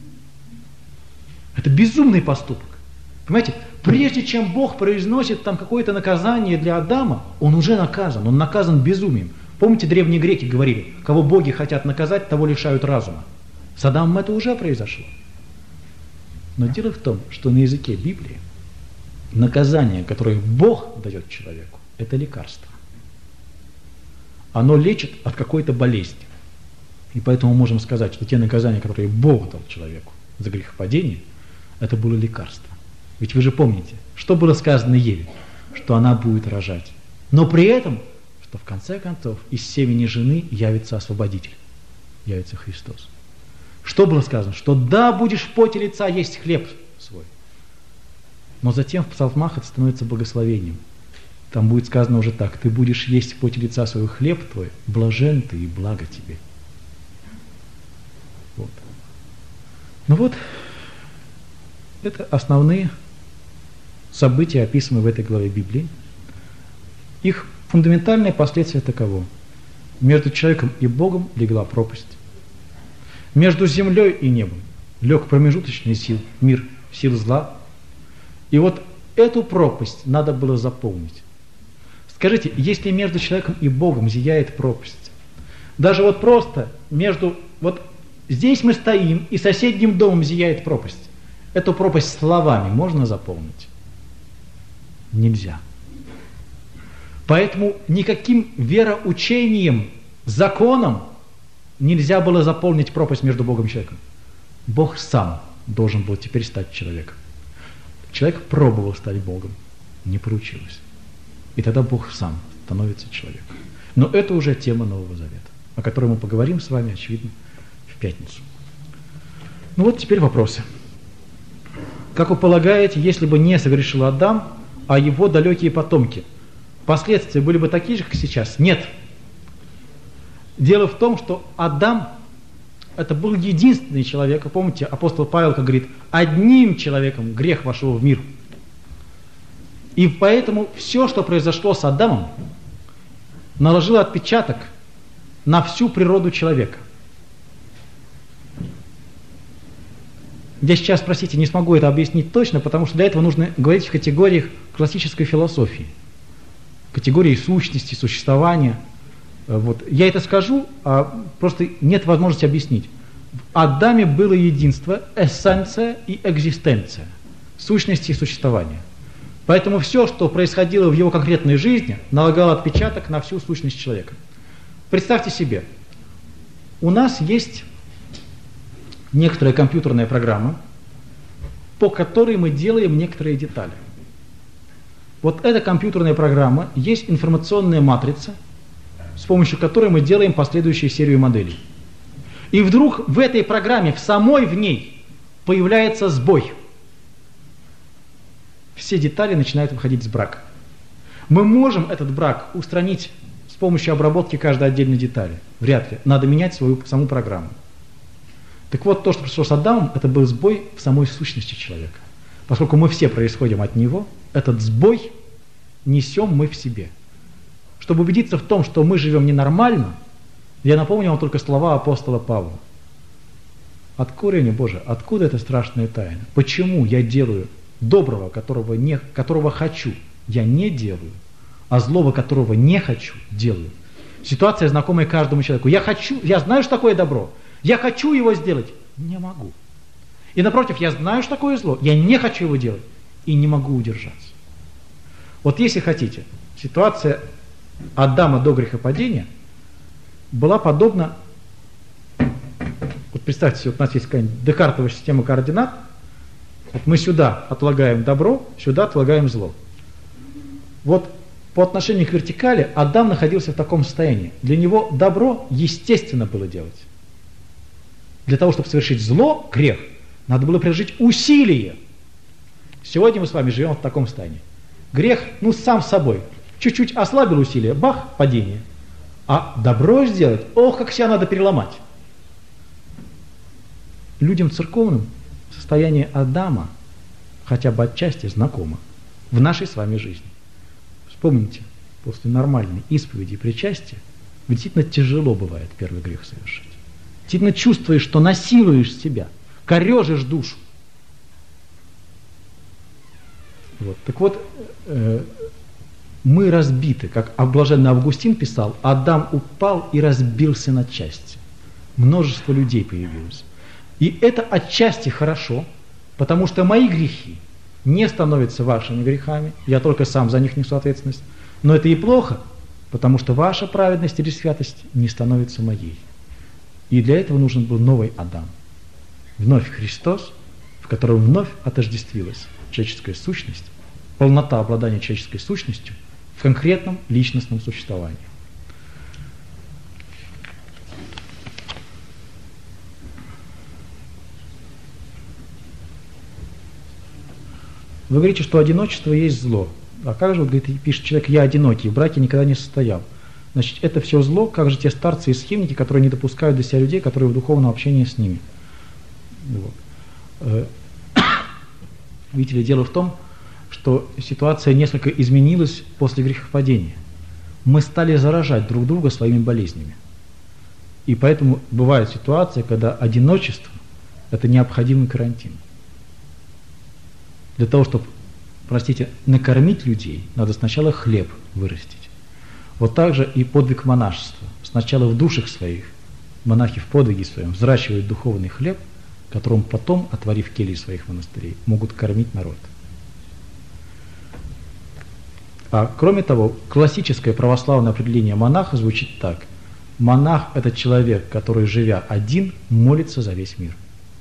Это безумный поступок. Понимаете, прежде чем Бог произносит там какое-то наказание для Адама, он уже наказан. Он наказан безумием. Помните, древние греки говорили, кого боги хотят наказать, того лишают разума. С Адамом это уже произошло. Но дело в том, что на языке Библии наказание, которое Бог дает человеку, это лекарство. Оно лечит от какой-то болезни. И поэтому мы можем сказать, что те наказания, которые Бог дал человеку за грехопадение, это было лекарство. Ведь вы же помните, что было сказано Еве? Что она будет рожать. Но при этом, что в конце концов из семени жены явится освободитель, явится Христос. Что было сказано? Что да, будешь в поте лица есть хлеб свой. Но затем в псалмах это становится благословением. Там будет сказано уже так: ты будешь есть в поте лица свой хлеб твой, блажен ты и благо тебе. Вот. Ну вот, это основные события, описанные в этой главе Библии. Их фундаментальное последствие таково: между человеком и Богом легла пропасть. Между землей и небом лег промежуточный мир сил зла. И вот эту пропасть надо было заполнить. Скажите, если между человеком и Богом зияет пропасть, даже вот просто между, вот здесь мы стоим, и соседним домом зияет пропасть, эту пропасть словами можно заполнить? Нельзя. Поэтому никаким вероучением, законом нельзя было заполнить пропасть между Богом и человеком. Бог сам должен был теперь стать человеком. Человек пробовал стать Богом, не получилось. И тогда Бог сам становится человеком. Но это уже тема Нового Завета, о которой мы поговорим с вами, очевидно, в пятницу. Ну вот теперь вопросы. Как вы полагаете, если бы не согрешил Адам, а его далекие потомки, последствия были бы такие же, как сейчас? Нет. Дело в том, что Адам это был единственный человек. Вы помните, апостол Павел, как говорит, одним человеком грех вошел в мир. И поэтому все, что произошло с Адамом, наложило отпечаток на всю природу человека. Я сейчас, простите, не смогу это объяснить точно, потому что для этого нужно говорить в категориях классической философии, категории сущности, существования. Вот. Я это скажу, а просто нет возможности объяснить. В Адаме было единство, эссенция и экзистенция, сущности и существования. Поэтому все, что происходило в его конкретной жизни, налагало отпечаток на всю сущность человека. Представьте себе, у нас есть некоторая компьютерная программа, по которой мы делаем некоторые детали. Вот эта компьютерная программа есть информационная матрица, с помощью которой мы делаем последующую серию моделей. И вдруг в этой программе, в ней, появляется сбой. Все детали начинают выходить из брака. Мы можем этот брак устранить с помощью обработки каждой отдельной детали? Вряд ли. Надо менять саму программу. Так вот, то, что произошло с Адамом, это был сбой в самой сущности человека. Поскольку мы все происходим от него, этот сбой несем мы в себе. Чтобы убедиться в том, что мы живем ненормально, я напомню вам только слова апостола Павла. От корня Божия, откуда эта страшная тайна? Почему я делаю доброго, которого хочу, я не делаю, а злого, которого не хочу, делаю? Ситуация, знакомая каждому человеку. Я знаю, что такое добро, я хочу его сделать, не могу. И напротив, я знаю, что такое зло, я не хочу его делать и не могу удержаться. Вот если хотите, ситуация Адама до грехопадения была подобна, вот представьте себе, вот у нас есть какая-нибудь декартовая система координат, вот мы сюда отлагаем добро, сюда отлагаем зло. Вот по отношению к вертикали Адам находился в таком состоянии. Для него добро естественно было делать. Для того, чтобы совершить зло, грех, надо было приложить усилие. Сегодня мы с вами живем в таком состоянии. Грех, сам собой, чуть-чуть ослабил усилие, бах, падение. А добро сделать, ох, как себя надо переломать. Людям церковным состояние Адама хотя бы отчасти знакомо в нашей с вами жизни. Вспомните, после нормальной исповеди и причастия действительно тяжело бывает первый грех совершить. Действительно чувствуешь, что насилуешь себя, корежишь душу. Вот. Так вот, мы разбиты, как блаженный Августин писал, Адам упал и разбился на части. Множество людей появилось. И это отчасти хорошо, потому что мои грехи не становятся вашими грехами, я только сам за них несу ответственность. Но это и плохо, потому что ваша праведность или святость не становится моей. И для этого нужен был новый Адам. Вновь Христос, в котором вновь отождествилась человеческая сущность, полнота обладания человеческой сущностью в конкретном личностном существовании. Вы говорите, что одиночество есть зло. А как же, говорит, пишет человек, я одинокий, в браке никогда не состоял. Значит, это все зло, как же те старцы и схимники, которые не допускают до себя людей, которые в духовном общении с ними. Вот. Видите ли, дело в том, что ситуация несколько изменилась после грехопадения. Мы стали заражать друг друга своими болезнями. И поэтому бывает ситуация, когда одиночество – это необходимый карантин. Для того, чтобы, накормить людей, надо сначала хлеб вырастить. Вот так же и подвиг монашества. Сначала в душах своих монахи в подвиге своем взращивают духовный хлеб, которым потом, отворив кельи своих монастырей, могут кормить народ. А кроме того, классическое православное определение монаха звучит так. Монах – это человек, который, живя один, молится за весь мир.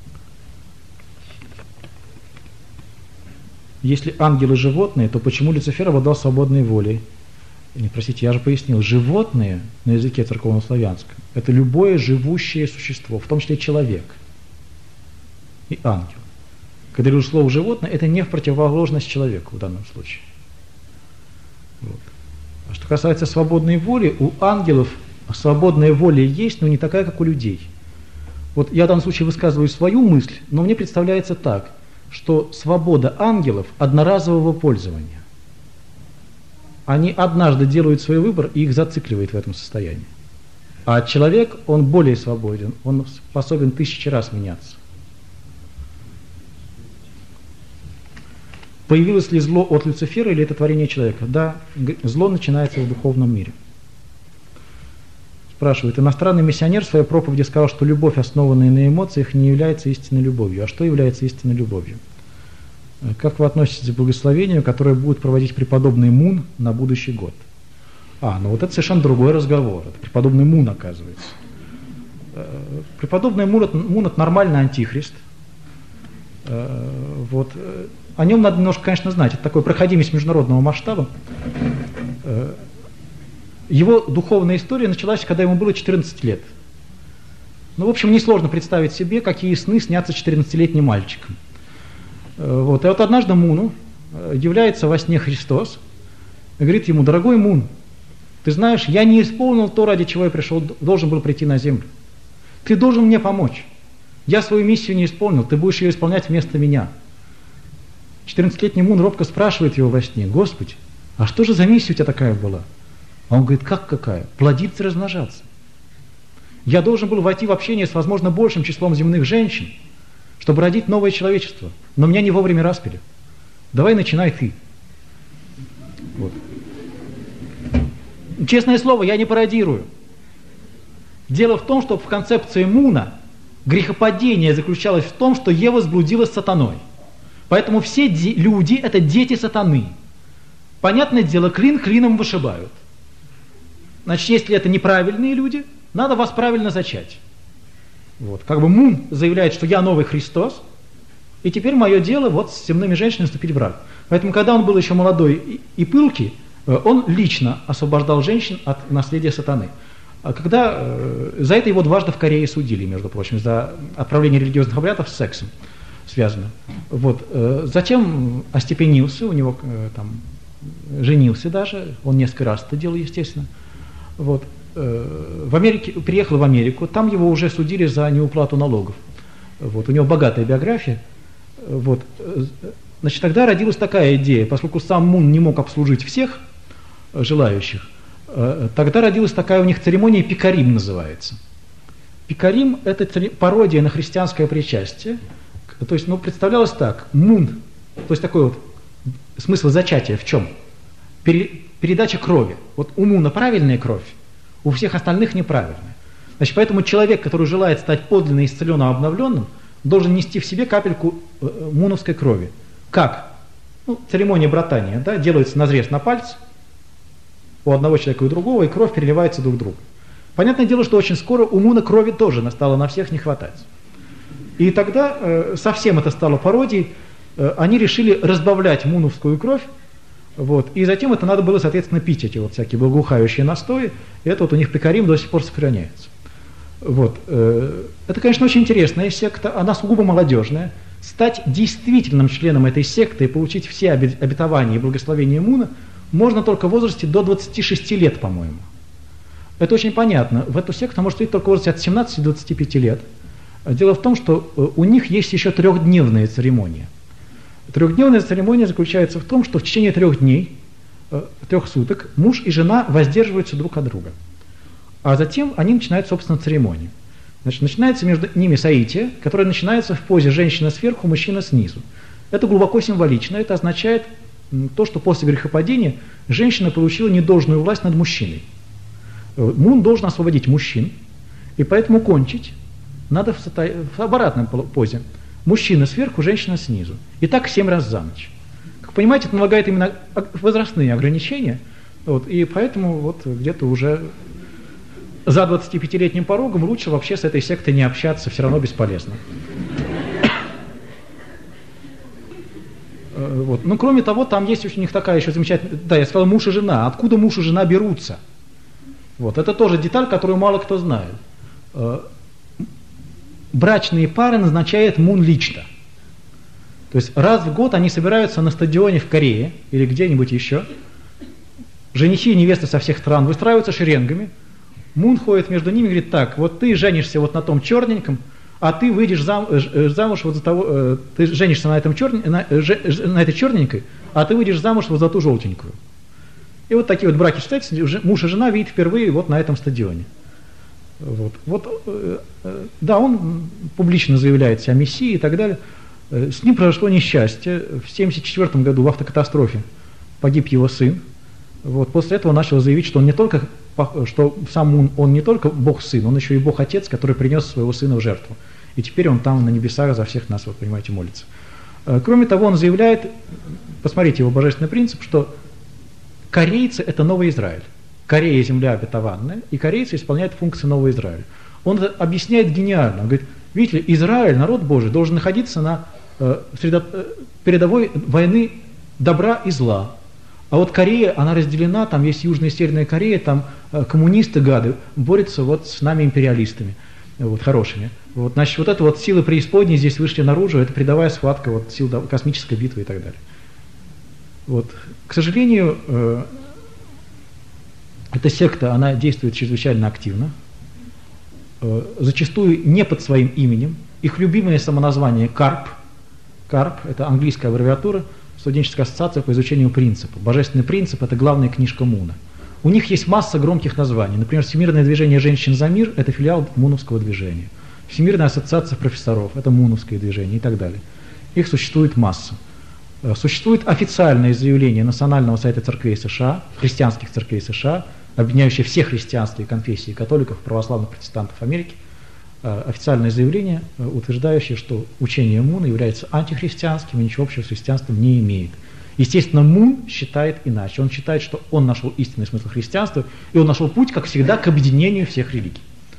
Если ангелы животные, то почему Люцифер обладал свободной волей? Не, простите, я же пояснил. Животные на языке церковнославянском – это любое живущее существо, в том числе человек. и ангел. Когда я говорю слово «животное», это не в противоположность человеку в данном случае. Вот. А что касается свободной воли, у ангелов свободная воля есть, но не такая, как у людей. Вот я в данном случае высказываю свою мысль, но мне представляется так, что свобода ангелов одноразового пользования. Они однажды делают свой выбор, и их зацикливает в этом состоянии. А человек, он более свободен, он способен 1000 раз меняться. Появилось ли зло от Люцифера или это творение человека? Да, зло начинается в духовном мире. Спрашивает, иностранный миссионер в своей проповеди сказал, что любовь, основанная на эмоциях, не является истинной любовью. А что является истинной любовью? Как вы относитесь к благословению, которое будет проводить преподобный Мун на будущий год? Ну вот это совершенно другой разговор. Это преподобный Мун, оказывается. Преподобный Мун – это нормальный антихрист. Вот. О нем надо немножко, конечно, знать. Это такой проходимец международного масштаба. Его духовная история началась, когда ему было 14 лет. В общем, несложно представить себе, какие сны снятся 14-летним мальчиком. Вот. И вот однажды Муну является во сне Христос и говорит ему: дорогой Мун, ты знаешь, я не исполнил то, ради чего я должен был прийти на землю. Ты должен мне помочь. Я свою миссию не исполнил, ты будешь ее исполнять вместо меня. 14-летний Мун робко спрашивает его во сне: Господи, а что же за миссия у тебя такая была? А он говорит: как какая? Плодиться, размножаться. Я должен был войти в общение с, возможно, большим числом земных женщин, чтобы родить новое человечество. Но меня не вовремя распили. Давай начинай ты. Вот. Честное слово, я не пародирую. Дело в том, что в концепции Муна грехопадение заключалось в том, что Ева сблудилась с сатаной. Поэтому все люди – это дети сатаны. Понятное дело, клин клином вышибают. Значит, если это неправильные люди, надо вас правильно зачать. Вот. Как бы Мун заявляет, что я новый Христос, и теперь мое дело вот с земными женщинами вступить в брак. Поэтому, когда он был еще молодой и пылкий, он лично освобождал женщин от наследия сатаны. А когда за это его дважды в Корее судили, между прочим, за отправление религиозных обрядов с сексом связано. Вот. Затем остепенился, у него там женился даже, он несколько раз это делал, естественно. Вот. Приехал в Америку, там его уже судили за неуплату налогов. Вот. У него богатая биография. Вот. Значит, тогда родилась такая идея, поскольку сам Мун не мог обслужить всех желающих, тогда родилась такая у них церемония, пикарим называется. Пикарим – это пародия на христианское причастие. То есть, представлялось так, Мун, то есть такой вот смысл зачатия в чем? Передача крови. Вот у Муна правильная кровь, у всех остальных неправильная. Значит, поэтому человек, который желает стать подлинно исцеленным, обновленным, должен нести в себе капельку муновской крови. Как? Церемония братания, да, делается назрез на пальце у одного человека и у другого, и кровь переливается друг к другу. Понятное дело, что очень скоро у Муна крови тоже стало на всех не хватать. И тогда совсем это стало пародией, они решили разбавлять муновскую кровь, вот, и затем это надо было, соответственно, пить эти вот всякие благоухающие настои, и это вот у них пикарим до сих пор сохраняется. Вот. Это, конечно, очень интересная секта, она сугубо молодежная. Стать действительным членом этой секты и получить все обетования и благословения Муна можно только в возрасте до 26 лет, по-моему. Это очень понятно. В эту секту может идти только в возрасте от 17 до 25 лет. Дело в том, что у них есть еще 3-дневная церемония. 3-дневная церемония заключается в том, что в течение 3 дней, 3 суток, муж и жена воздерживаются друг от друга. А затем они начинают, собственно, церемонию. Значит, начинается между ними соитие, которое начинается в позе женщина сверху, мужчина снизу. Это глубоко символично. Это означает то, что после грехопадения женщина получила недолжную власть над мужчиной. Мун должен освободить мужчин, и поэтому кончить надо в обратном позе. Мужчина сверху, женщина снизу. И так 7 раз за ночь. Как понимаете, это налагает именно возрастные ограничения, вот, и поэтому вот где-то уже за 25-летним порогом лучше вообще с этой сектой не общаться, все равно бесполезно. Вот. Ну, кроме того, там есть у них такая еще замечательная... Да, я сказал муж и жена. Откуда муж и жена берутся? Вот. Это тоже деталь, которую мало кто знает. брачные пары назначает Мун лично. То есть раз в год они собираются на стадионе в Корее или где-нибудь еще. Женихи и невесты со всех стран выстраиваются шеренгами. Мун ходит между ними и говорит: так, вот ты женишься вот на том черненьком, а ты выйдешь замуж вот за того, ты женишься на этой черненькой, а ты выйдешь замуж вот за ту желтенькую. И вот такие вот браки считаются, муж и жена видят впервые вот на этом стадионе. Да, он публично заявляет себя мессией и так далее. С ним произошло несчастье. В 1974 году в автокатастрофе погиб его сын. После этого он начал заявить, что он не только, что сам он не только Бог-сын, он еще и Бог-отец, который принес своего сына в жертву. И теперь он там на небесах за всех нас, понимаете, молится. Кроме того, он заявляет, посмотрите его божественный принцип, что корейцы – это Новый Израиль. Корея – земля обетованная, и корейцы исполняют функции Нового Израиля. Он это объясняет гениально. Он говорит: видите ли, Израиль, народ Божий, должен находиться на передовой войны добра и зла. А вот Корея, она разделена, там есть Южная и Северная Корея, там коммунисты, гады, борются с нами, империалистами, хорошими. Значит, вот это вот силы преисподней здесь вышли наружу, это передовая схватка сил космической битвы и так далее. К сожалению, эта секта, она действует чрезвычайно активно, зачастую не под своим именем. Их любимое самоназвание КАРП. КАРП – это английская аббревиатура, студенческая ассоциация по изучению принципа. Божественный принцип – это главная книжка Муна. У них есть масса громких названий. Например, Всемирное движение женщин за мир – это филиал Муновского движения. Всемирная ассоциация профессоров – это Муновское движение и так далее. Их существует масса. Существует официальное заявление Национального совета церквей США, христианских церквей США, объединяющее все христианские конфессии католиков, православных, протестантов Америки, официальное заявление, утверждающее, что учение Муна является антихристианским и ничего общего с христианством не имеет. Естественно, Мун считает иначе. Он считает, что он нашел истинный смысл христианства, и он нашел путь, как всегда, к объединению всех религий.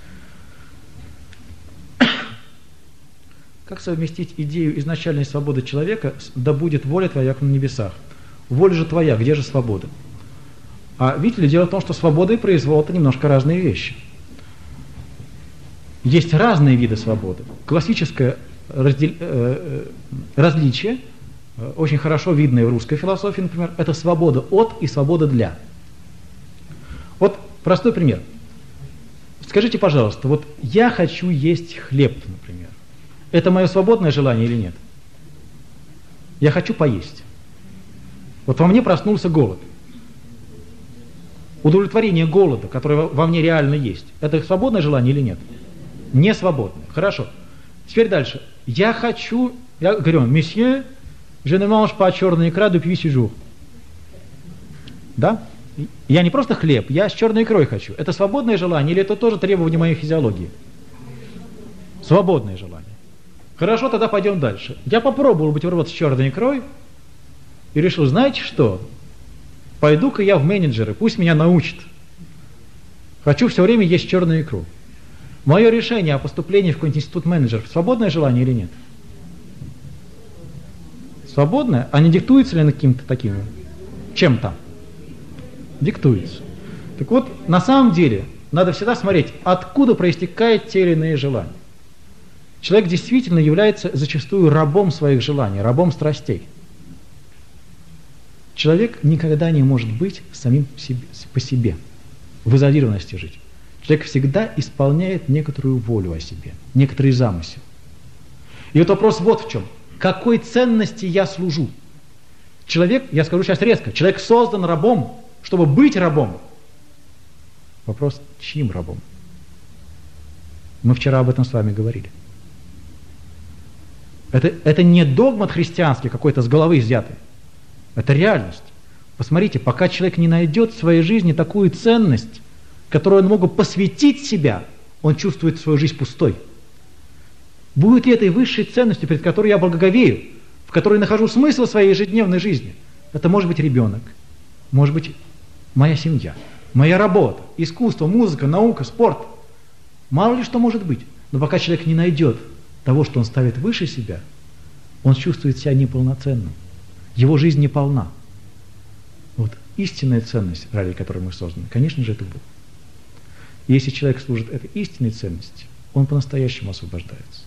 Как совместить идею изначальной свободы человека с «да будет воля твоя, как на небесах»? Воля же твоя, где же свобода? А видите ли, дело в том, что свобода и произвол – это немножко разные вещи. Есть разные виды свободы. Классическое различие, очень хорошо видное в русской философии, например, это свобода от и свобода для. Простой пример. Скажите, пожалуйста, я хочу есть хлеб, например. Это мое свободное желание или нет? Я хочу поесть. Во мне проснулся голод. Удовлетворение голода, которое во мне реально есть, это свободное желание или нет? Не свободное. Хорошо. Теперь дальше. Я говорю: месье, je ne mange pas черная икра depuis 6 jours. Да? Я не просто хлеб, я с черной икрой хочу. Это свободное желание или это тоже требование моей физиологии? Свободное желание. Хорошо, тогда пойдем дальше. Я попробовал бутерброд с черной икрой и решил: знаете что? Пойду-ка я в менеджеры, пусть меня научат. Хочу все время есть черную икру. Мое решение о поступлении в какой-нибудь институт менеджеров — свободное желание или нет? Свободное? А не диктуется ли оно каким-то таким чем-то? Диктуется. Так на самом деле, надо всегда смотреть, откуда проистекают те или иные желания. Человек действительно является зачастую рабом своих желаний, рабом страстей. Человек никогда не может быть самим по себе, в изолированности жить. Человек всегда исполняет некоторую волю о себе, некоторый замысел. И вопрос в чем. Какой ценности я служу? Человек, я скажу сейчас резко, человек создан рабом, чтобы быть рабом. Вопрос, чьим рабом? Мы вчера об этом с вами говорили. Это не догмат христианский какой-то с головы взятый. Это реальность. Посмотрите, пока человек не найдет в своей жизни такую ценность, которую он мог бы посвятить себя, он чувствует свою жизнь пустой. Будет ли этой высшей ценностью, перед которой я благоговею, в которой нахожу смысл своей ежедневной жизни? Это может быть ребенок, может быть моя семья, моя работа, искусство, музыка, наука, спорт. Мало ли что может быть. Но пока человек не найдет того, что он ставит выше себя, он чувствует себя неполноценным. Его жизнь не полна. Истинная ценность, ради которой мы созданы, конечно же, это Бог. И если человек служит этой истинной ценности, он по-настоящему освобождается.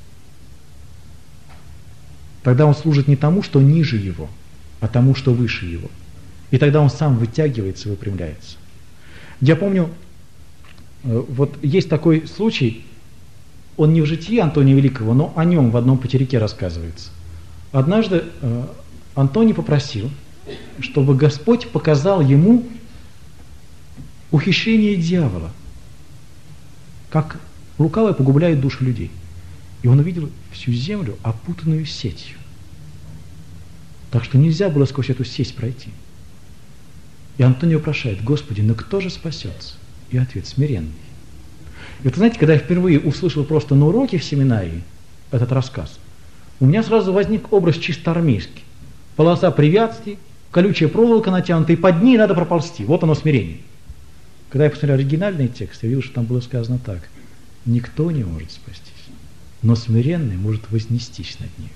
Тогда он служит не тому, что ниже его, а тому, что выше его. И тогда он сам вытягивается и выпрямляется. Я помню, вот есть такой случай, он не в житии Антония Великого, но о нем в одном потеряке рассказывается. Однажды Антоний попросил, чтобы Господь показал ему ухищрение дьявола, как лукавое погубляет души людей. И он увидел всю землю, опутанную сетью. Так что нельзя было сквозь эту сеть пройти. И Антоний вопрошает: Господи, ну кто же спасется? И ответ: смиренный. И вот знаете, когда я впервые услышал просто на уроке в семинарии этот рассказ, у меня сразу возник образ чисто армейский. Полоса препятствий, колючая проволока натянута, и под ней надо проползти. Вот оно смирение. Когда я посмотрел оригинальный текст, я видел, что там было сказано так: никто не может спастись, но смиренный может вознестись над нею.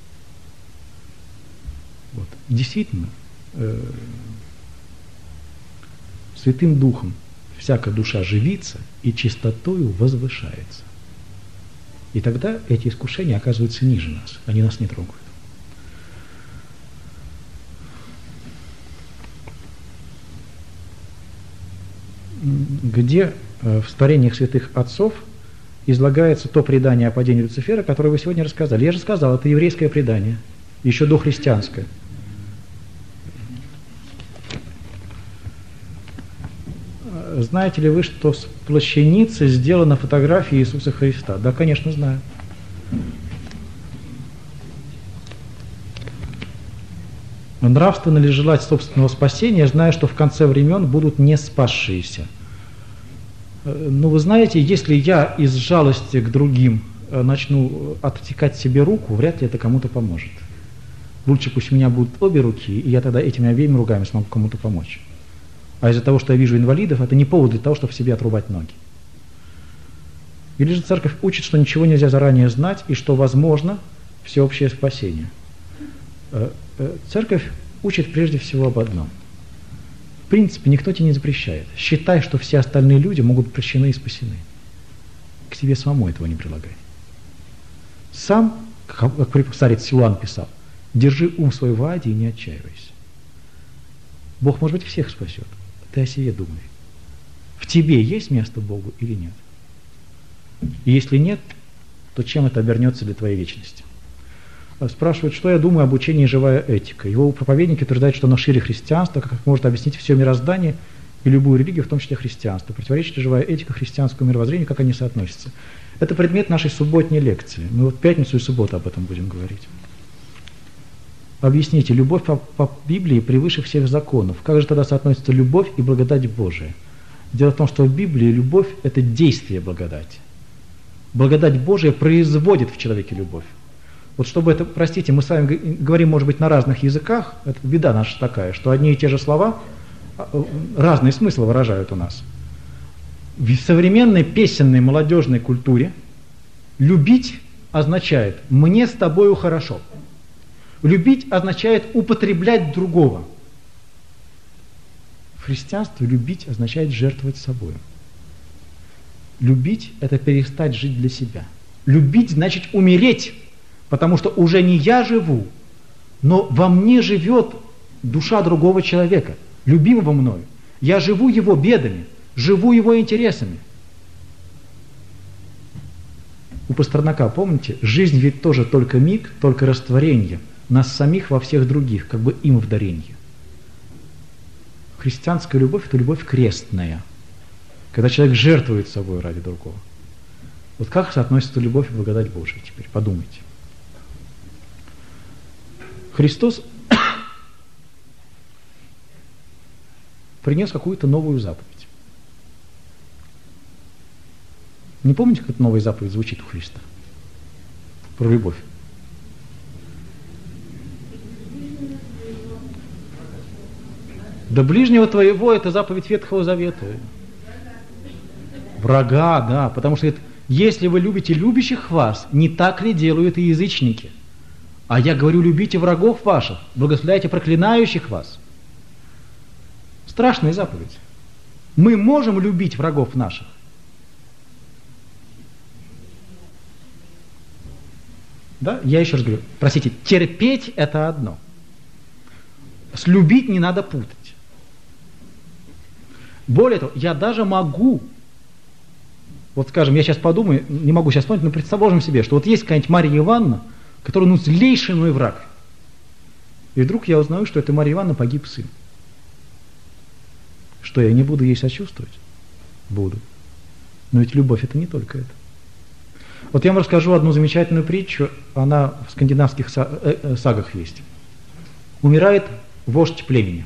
Вот. И действительно, Святым Духом всякая душа живится и чистотою возвышается. И тогда эти искушения оказываются ниже нас, они нас не трогают. Где в творениях святых отцов излагается то предание о падении Люцифера, которое вы сегодня рассказали? Я же сказал, это еврейское предание, еще дохристианское. Знаете ли вы, что с плащаницы сделана фотография Иисуса Христа? Да, конечно, знаю. Нравственно ли желать собственного спасения, зная, что в конце времен будут не спасшиеся? Ну, вы знаете, если я из жалости к другим начну отсекать себе руку, вряд ли это кому-то поможет. Лучше пусть у меня будут обе руки, и я тогда этими обеими руками смогу кому-то помочь. А из-за того, что я вижу инвалидов, это не повод для того, чтобы себе отрубать ноги. Или же церковь учит, что ничего нельзя заранее знать, и что возможно всеобщее спасение. Церковь учит прежде всего об одном. В принципе, никто тебе не запрещает. Считай, что все остальные люди могут быть прощены и спасены. К себе самому этого не прилагай. Сам, как старец Силуан писал, держи ум свой в аде и не отчаивайся. Бог, может быть, всех спасет. Ты о себе думай. В тебе есть место Богу или нет? И если нет, то чем это обернется для твоей вечности? Спрашивают, что я думаю об учении «Живая этика». Его проповедники утверждают, что оно шире христианства, как может объяснить все мироздание и любую религию, в том числе христианство. Противоречит ли живая этика христианскому мировоззрению, как они соотносятся? Это предмет нашей субботней лекции. Мы вот в пятницу и субботу об этом будем говорить. Объясните, любовь по Библии превыше всех законов. Как же тогда соотносится любовь и благодать Божия? Дело в том, что в Библии любовь – это действие благодати. Благодать Божия производит в человеке любовь. Вот чтобы это, простите, мы с вами говорим, может быть, на разных языках, это беда наша такая, что одни и те же слова разные смыслы выражают у нас. В современной песенной молодежной культуре любить означает «мне с тобою хорошо». Любить означает употреблять другого. В христианстве любить означает жертвовать собой. Любить – это перестать жить для себя. Любить значит умереть, потому что уже не я живу, но во мне живет душа другого человека, любимого мною. Я живу его бедами, живу его интересами. У Пастернака, помните, жизнь ведь тоже только миг, только растворение нас самих во всех других, как бы им в даренье. Христианская любовь – это любовь крестная, когда человек жертвует собой ради другого. Вот как соотносится любовь и благодать Божия теперь? Подумайте. Христос принес какую-то новую заповедь. Не помните, как эта новая заповедь звучит у Христа? Про любовь. Да ближнего твоего – это заповедь Ветхого Завета. Врага, да, потому что говорит, если вы любите любящих вас, не так ли делают и язычники? А я говорю, любите врагов ваших, благословляйте проклинающих вас. Страшная заповедь. Мы можем любить врагов наших. Да? Я еще раз говорю, простите, терпеть это одно. С любить не надо путать. Более того, я даже могу, вот скажем, я сейчас подумаю, не могу сейчас вспомнить, но предположим себе, что вот есть какая-нибудь Марья Ивановна, которая, ну, злейший мой враг. И вдруг я узнаю, что это Марья Ивановна погиб сын. Что, я не буду ей сочувствовать? Буду. Но ведь любовь это не только это. Вот я вам расскажу одну замечательную притчу, она в скандинавских сагах есть. Умирает вождь племени.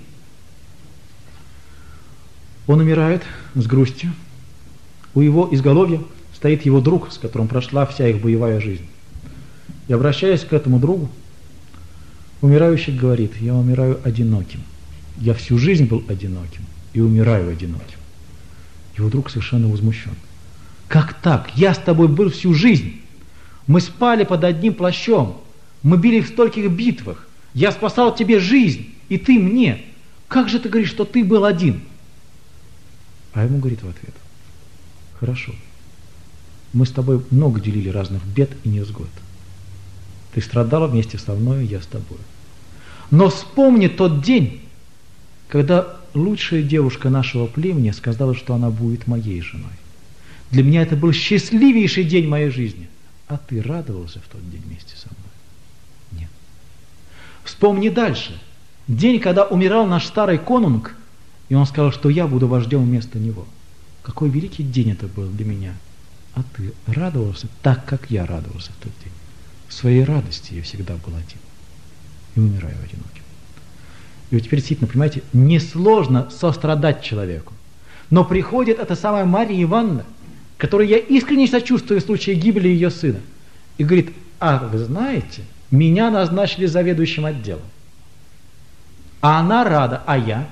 Он умирает с грустью. У его изголовья стоит его друг, с которым прошла вся их боевая жизнь. И обращаясь к этому другу, умирающий говорит: я умираю одиноким. Я всю жизнь был одиноким и умираю одиноким. Его друг совершенно возмущен. Как так? Я с тобой был всю жизнь. Мы спали под одним плащом. Мы били в стольких битвах. Я спасал тебе жизнь, и ты мне. Как же ты говоришь, что ты был один? А ему говорит в ответ: хорошо. Мы с тобой много делили разных бед и невзгод. Ты страдала вместе со мной, я с тобой. Но вспомни тот день, когда лучшая девушка нашего племени сказала, что она будет моей женой. Для меня это был счастливейший день моей жизни. А ты радовался в тот день вместе со мной? Нет. Вспомни дальше. День, когда умирал наш старый конунг, и он сказал, что я буду вождем вместо него. Какой великий день это был для меня. А ты радовался так, как я радовался в тот день. В своей радости я всегда был один. И умираю одиноким. И вот теперь действительно, понимаете, несложно сострадать человеку. Но приходит эта самая Марья Ивановна, которой я искренне сочувствую в случае гибели ее сына, и говорит: а вы знаете, меня назначили заведующим отделом. А она рада, а я?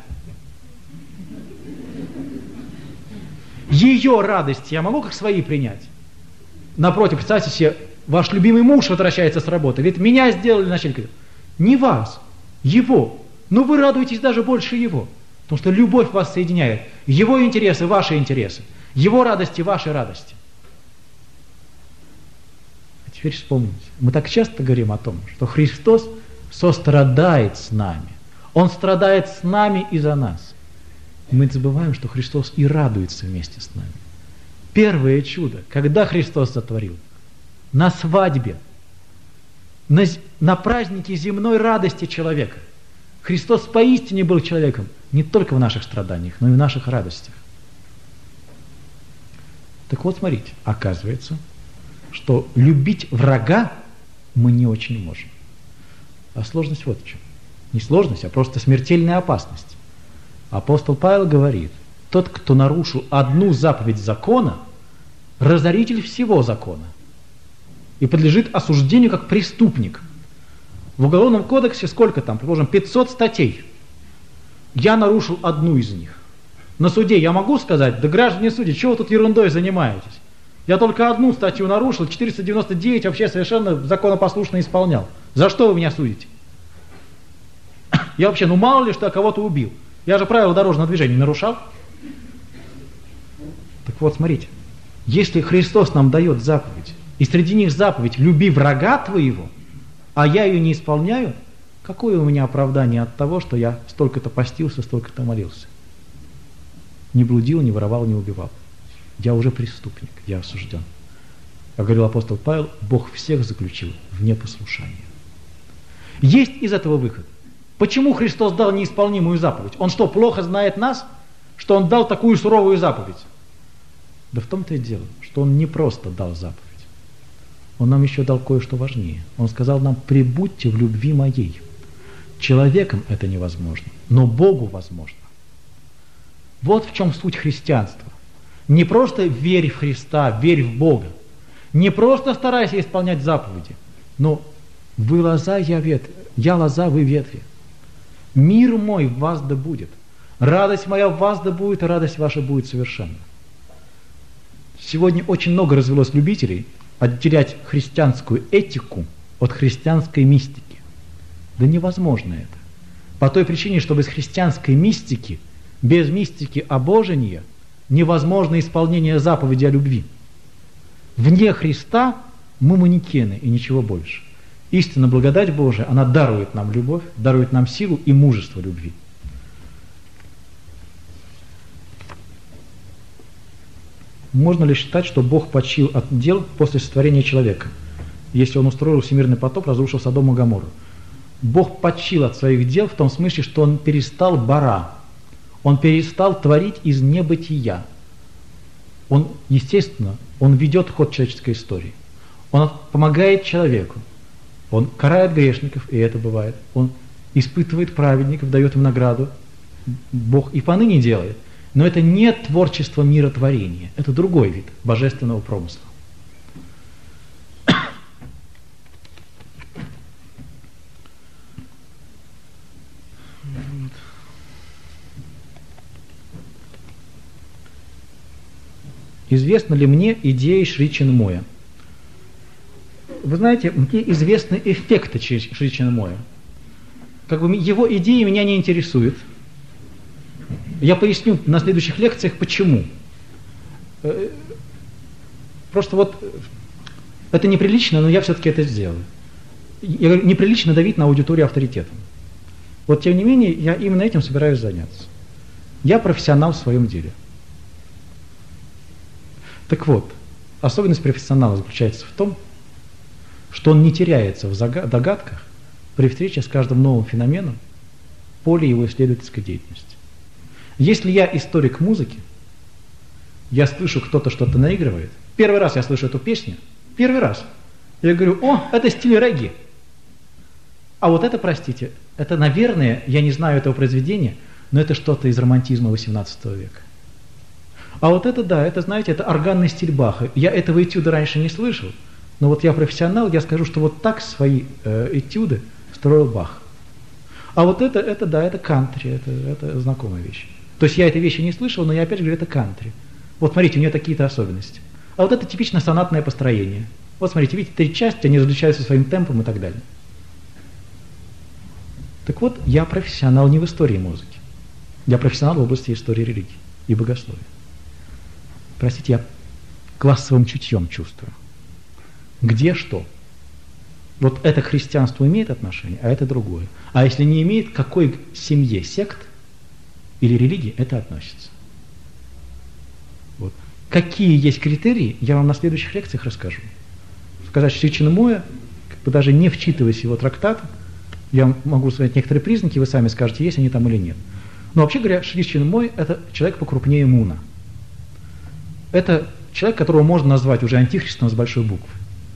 Ее радость я могу как свои принять? Напротив, представьте себе, ваш любимый муж возвращается с работы, ведь меня сделали начальником. Не вас, его. Но вы радуетесь даже больше его, потому что любовь вас соединяет. Его интересы, ваши интересы. Его радости, ваши радости. А теперь вспомните. Мы так часто говорим о том, что Христос сострадает с нами. Он страдает с нами и за нас. И мы забываем, что Христос и радуется вместе с нами. Первое чудо, когда Христос сотворил? На свадьбе, на празднике земной радости человека. Христос поистине был человеком не только в наших страданиях, но и в наших радостях. Так вот, смотрите, оказывается, что любить врага мы не очень можем. А сложность вот в чем. Не сложность, а просто смертельная опасность. Апостол Павел говорит: тот, кто нарушил одну заповедь закона, разоритель всего закона и подлежит осуждению как преступник. В Уголовном кодексе сколько там? Предположим, 500 статей. Я нарушил одну из них. На суде я могу сказать: да, граждане судьи, чего вы тут ерундой занимаетесь? Я только одну статью нарушил, 499 вообще совершенно законопослушно исполнял. За что вы меня судите? Я вообще, ну мало ли, что я кого-то убил. Я же правила дорожного движения нарушал. Так вот, смотрите, если Христос нам дает заповедь, и среди них заповедь «люби врага твоего», а я ее не исполняю, какое у меня оправдание от того, что я столько-то постился, столько-то молился? Не блудил, не воровал, не убивал. Я уже преступник, я осужден. Как говорил апостол Павел, Бог всех заключил в непослушание. Есть из этого выход. Почему Христос дал неисполнимую заповедь? Он что, плохо знает нас, что Он дал такую суровую заповедь? Да в том-то и дело, что Он не просто дал заповедь. Он нам еще дал кое-что важнее. Он сказал нам: пребудьте в любви моей. Человеком это невозможно, но Богу возможно. Вот в чем суть христианства. Не просто верь в Христа, верь в Бога. Не просто старайся исполнять заповеди, но вы лоза, я лоза, вы ветви. Мир мой в вас да будет. Радость моя в вас да будет, и радость ваша будет совершенна. Сегодня очень много развелось любителей отделять христианскую этику от христианской мистики. Да невозможно это. По той причине, что без христианской мистики, без мистики обожения, невозможно исполнение заповеди о любви. Вне Христа мы манекены и ничего больше. Истинно благодать Божия, она дарует нам любовь, дарует нам силу и мужество любви. Можно ли считать, что Бог почил от дел после сотворения человека, если Он устроил всемирный потоп, разрушил Содом и Гоморру? Бог почил от своих дел в том смысле, что Он перестал бара, Он перестал творить из небытия. Он, естественно, Он ведет ход человеческой истории. Он помогает человеку. Он карает грешников, и это бывает. Он испытывает праведников, дает им награду. Бог и поныне делает. Но это не творчество миротворения. Это другой вид божественного промысла. Известна ли мне идея Шри Чинмоя? Вы знаете, мне известны эффекты Шри Чинмоя. Как бы его идеи меня не интересуют. Я поясню на следующих лекциях, почему. Просто вот это неприлично, но я все-таки это сделаю. Я говорю, неприлично давить на аудиторию авторитетом. Вот тем не менее, я именно этим собираюсь заняться. Я профессионал в своем деле. Так вот, особенность профессионала заключается в том, что он не теряется в догадках при встрече с каждым новым феноменом в поле его исследовательской деятельности. Если я историк музыки, я слышу, кто-то что-то наигрывает, первый раз я слышу эту песню, первый раз, я говорю, о, это стиль регги. А вот это, простите, это, наверное, я не знаю этого произведения, но это что-то из романтизма XVIII века. А вот это, да, это, знаете, это органный стиль Баха. Я этого этюда раньше не слышал, но вот я профессионал, я скажу, что вот так свои этюды строил Бах. А вот это да, это кантри, это знакомая вещь. То есть я этой вещи не слышал, но я опять же говорю, это кантри. Вот смотрите, у нее такие-то особенности. А вот это типично сонатное построение. Вот смотрите, видите, 3 части, они различаются своим темпом и так далее. Так вот, я профессионал не в истории музыки. Я профессионал в области истории религии и богословия. Простите, я классовым чутьем чувствую. Где что? Вот это к христианству имеет отношение, а это другое. А если не имеет, к какой семье, сект или религии это относится? Вот. Какие есть критерии, я вам на следующих лекциях расскажу. Сказать, что Шри Чинмоя, как бы даже не вчитываясь в его трактаты, я вам могу сказать некоторые признаки, вы сами скажете, есть они там или нет. Но вообще говоря, Шри Чинмой – это человек покрупнее Муна. Это человек, которого можно назвать уже антихристом с большой буквы.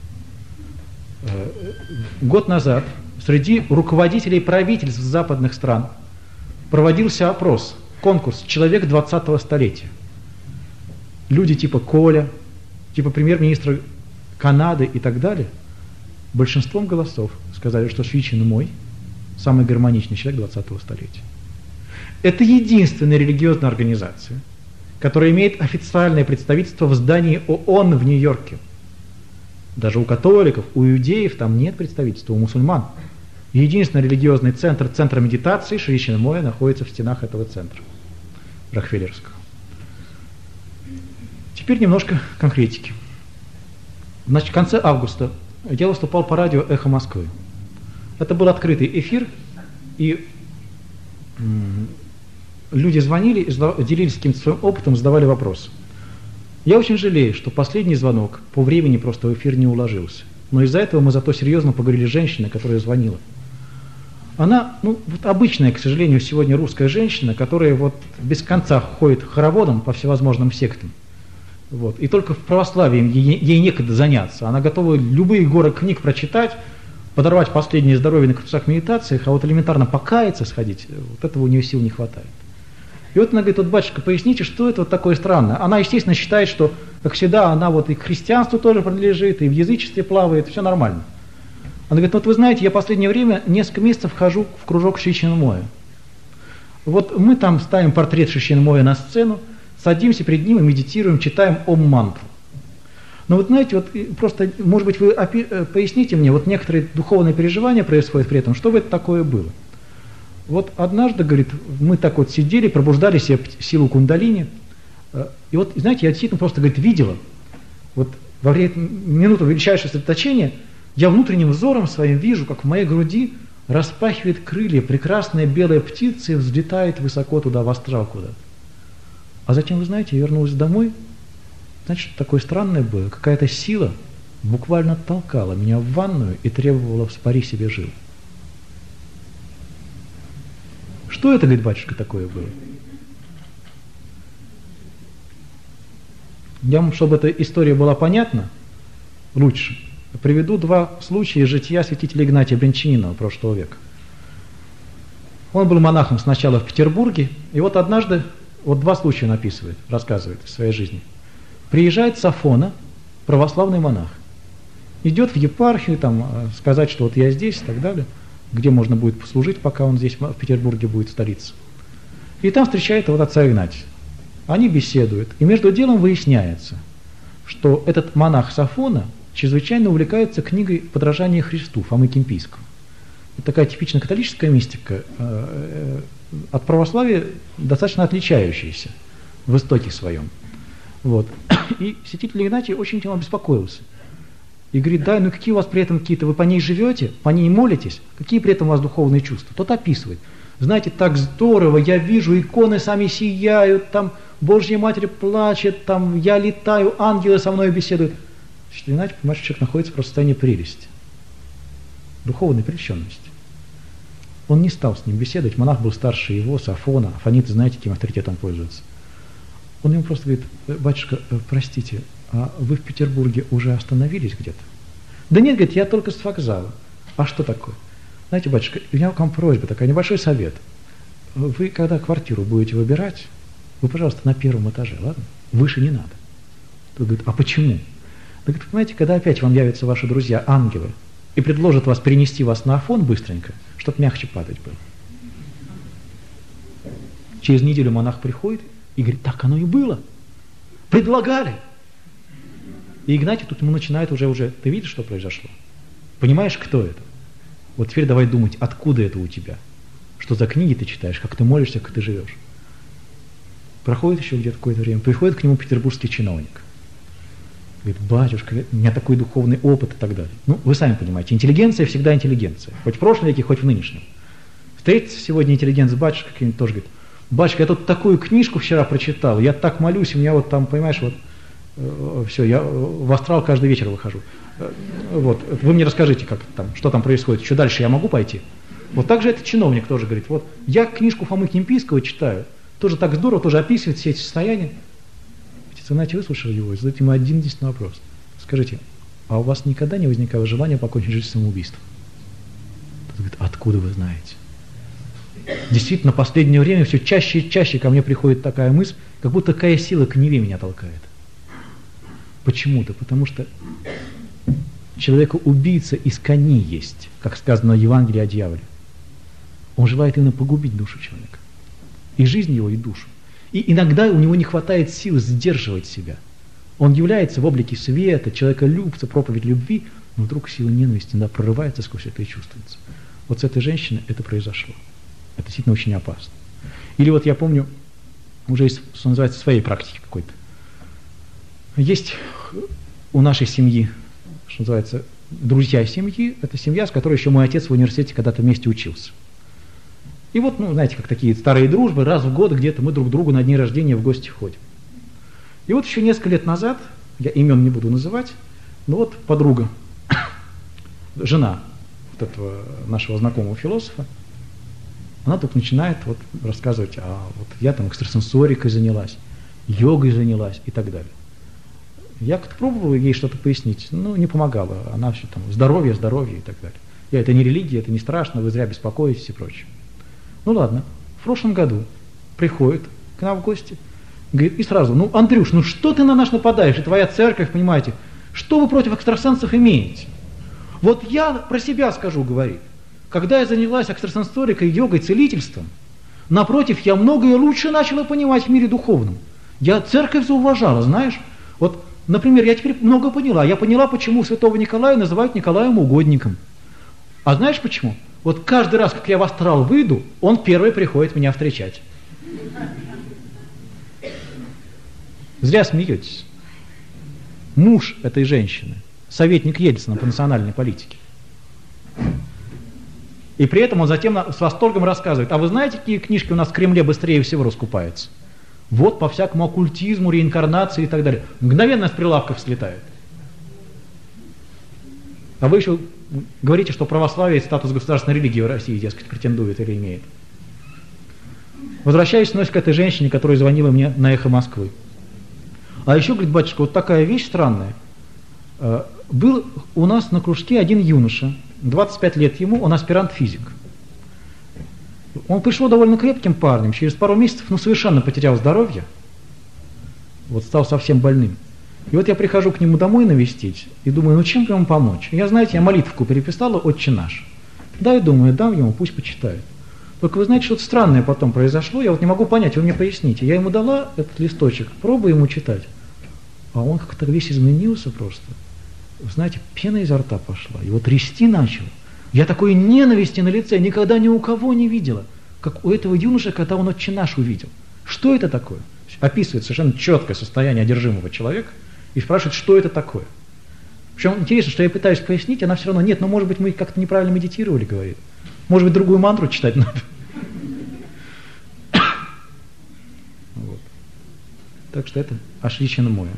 Год назад среди руководителей правительств западных стран проводился опрос, конкурс «Человек 20-го столетия». Люди типа Коля, типа премьер-министра Канады и так далее, большинством голосов сказали, что Шри Чинмой самый гармоничный человек 20-го столетия. Это единственная религиозная организация, которая имеет официальное представительство в здании ООН в Нью-Йорке. Даже у католиков, у иудеев там нет представительства, у мусульман. Единственный религиозный центр, центр медитации Шри Чинмоя находится в стенах этого центра, Рокфеллерского. Теперь немножко конкретики. Значит, в конце августа я выступал по радио «Эхо Москвы». Это был открытый эфир, и люди звонили, делились каким-то своим опытом, задавали вопросы. Я очень жалею, что последний звонок по времени просто в эфир не уложился. Но из-за этого мы зато серьезно поговорили с женщиной, которая звонила. Она, вот обычная, к сожалению, сегодня русская женщина, которая вот без конца ходит хороводом по всевозможным сектам. Вот. И только в православии ей некогда заняться. Она готова любые горы книг прочитать, подорвать последнее здоровье на курсах медитациях, а вот элементарно покаяться, сходить, вот этого у нее сил не хватает. И вот она говорит, вот, батюшка, поясните, что это вот такое странное. Она, естественно, считает, что, как всегда, она вот и к христианству тоже принадлежит, и в язычестве плавает, все нормально. Она говорит, вот вы знаете, я в последнее время несколько месяцев хожу в кружок Шри Чинмоя. Вот мы там ставим портрет Шри Чинмоя на сцену, садимся перед ним и медитируем, читаем Ом-мантру. Но вот знаете, вот просто, может быть, вы поясните мне, вот некоторые духовные переживания происходят при этом, что бы это такое было? Вот однажды, говорит, мы так вот сидели, пробуждали себе силу кундалини, и вот, знаете, я действительно просто, говорит, видела, вот во время минуты величайшего сосредоточения, Я внутренним взором своим вижу, как в моей груди распахивает крылья прекрасная белая птица и взлетает высоко туда, в астрал куда-то. А затем, вы знаете, я вернулась домой, знаете, что такое странное было? Какая-то сила буквально толкала меня в ванную и требовала «вспори себе жил». Что это, говорит батюшка, такое было? Я вам, чтобы эта история была понятна лучше, приведу два случая из жития святителя Игнатия Брянчанинова прошлого века. Он был монахом сначала в Петербурге, и вот однажды, вот два случая он описывает, рассказывает из своей жизни. Приезжает с Афона православный монах, идет в епархию, там, сказать, что вот я здесь и так далее, где можно будет послужить, пока он здесь в Петербурге будет столица. И там встречает вот отца Игнатия. Они беседуют, и между делом выясняется, что этот монах с Афона чрезвычайно увлекается книгой «Подражание Христу» Фомы Кимпийского. Это такая типичная католическая мистика, от православия достаточно отличающаяся в истоке своем. Вот. И святитель Игнатий очень этим обеспокоился. И говорит, да, ну какие у вас при этом какие-то, вы по ней живете, по ней молитесь, какие при этом у вас духовные чувства? Тот описывает. Знаете, так здорово, я вижу, иконы сами сияют, там Божья Матерь плачет, там я летаю, ангелы со мной беседуют. Святитель Игнатий, понимаете, человек находится просто в состоянии прелести, духовной прельщенности. Он не стал с ним беседовать, монах был старше его, с Афона, афониты, знаете, каким авторитетом пользуются. Он ему просто говорит, батюшка, простите, а вы в Петербурге уже остановились где-то? Да нет, говорит, я только с вокзала. А что такое? Знаете, батюшка, у меня к вам просьба такая, небольшой совет. Вы, когда квартиру будете выбирать, вы, пожалуйста, на первом этаже, ладно? Выше не надо. Тот говорит, а почему? Да, говорит, понимаете, когда опять вам явятся ваши друзья, ангелы, и предложат вас перенести вас на Афон быстренько, чтобы мягче падать было. Через неделю монах приходит и говорит, так оно и было. Предлагали. И Игнатий тут ему начинает уже, ты видишь, что произошло? Понимаешь, кто это? Вот теперь давай думать, откуда это у тебя? Что за книги ты читаешь, как ты молишься, как ты живешь? Проходит еще где-то какое-то время, приходит к нему петербургский чиновник. Говорит, батюшка, у меня такой духовный опыт и так далее. Ну, вы сами понимаете, интеллигенция всегда интеллигенция. Хоть в прошлом веке, хоть в нынешнем. Встретится сегодня интеллигент с батюшкой каким-нибудь, тоже говорит, батюшка, я тут такую книжку вчера прочитал, я так молюсь, у меня вот там, понимаешь, вот, все, я в астрал каждый вечер выхожу. Вот, вы мне расскажите, как там, что там происходит, еще дальше я могу пойти? Вот так же этот чиновник тоже говорит, вот, я книжку Фомы Кимпийского читаю, тоже так здорово, тоже описывает все эти состояния. Игнатий выслушал его и задает ему один единственный вопрос. Скажите, а у вас никогда не возникало желания покончить жизнь самоубийством? Тот говорит, откуда вы знаете? Действительно, в последнее время все чаще и чаще ко мне приходит такая мысль, как будто такая сила к Неве меня толкает. Почему-то, потому что человека-убийца из коней есть, как сказано в Евангелии о дьяволе. Он желает именно погубить душу человека. И жизнь его, и душу. И иногда у него не хватает сил сдерживать себя. Он является в облике света, человеколюбца, проповедь любви, но вдруг сила ненависти иногда прорывается сквозь это и чувствуется. Вот с этой женщиной это произошло. Это действительно очень опасно. Или вот я помню, уже из, что называется, своей практики какой-то. Есть у нашей семьи, что называется, друзья семьи, это семья, с которой еще мой отец в университете когда-то вместе учился. И вот, ну, знаете, как такие старые дружбы, раз в год где-то мы друг к другу на дни рождения в гости ходим. И вот еще несколько лет назад, я имен не буду называть, но вот подруга, жена вот этого нашего знакомого философа, она тут начинает вот рассказывать, а вот я там экстрасенсорикой занялась, йогой занялась и так далее. Я как-то пробовал ей что-то пояснить, но не помогало. Она все там, здоровье и так далее. Это не религия, это не страшно, вы зря беспокоитесь и прочее. Ну ладно, в прошлом году приходит к нам в гости, говорит, и сразу, ну, Андрюш, ну что ты на нас нападаешь, и твоя церковь, понимаете, что вы против экстрасенсов имеете? Вот я про себя скажу, говорит, когда я занялась экстрасенсорикой, йогой, целительством, напротив, я многое лучше начала понимать в мире духовном. Я церковь зауважала, знаешь, вот, например, я теперь много поняла, я поняла, почему святого Николая называют Николаем Угодником. А знаешь почему? Вот каждый раз, как я в астрал выйду, он первый приходит меня встречать. Зря смеетесь. Муж этой женщины советник Ельцина по национальной политике. И при этом он затем с восторгом рассказывает: а вы знаете, какие книжки у нас в Кремле быстрее всего раскупаются? Вот по всякому оккультизму, реинкарнации и так далее. Мгновенно с прилавков слетает. А вы еще говорите, что православие статус государственной религии в России, дескать, претендует или имеет. Возвращаюсь вновь к этой женщине, которая звонила мне на «Эхо Москвы». А еще, говорит, батюшка, вот такая вещь странная. Был у нас на кружке один юноша, 25 лет ему, он аспирант-физик. Он пришел довольно крепким парнем, через пару месяцев, совершенно потерял здоровье, вот стал совсем больным. И вот я прихожу к нему домой навестить, и думаю, чем ему помочь? Я, знаете, я молитвку переписала «Отче наш». Да, и думаю, дам ему, пусть почитает. Только вы знаете, что-то странное потом произошло, я вот не могу понять, вы мне поясните. Я ему дала этот листочек, пробую ему читать, а он как-то весь изменился просто. Вы знаете, пена изо рта пошла, его трясти начал. Я такой ненависти на лице никогда ни у кого не видела, как у этого юноши, когда он «Отче наш» увидел. Что это такое? Описывает совершенно четкое состояние одержимого человека и спрашивает, что это такое. Причем интересно, что я пытаюсь пояснить, она все равно, нет, может быть, мы как-то неправильно медитировали, говорит. Может быть, другую мантру читать надо. Вот. Так что это Ашличина моя.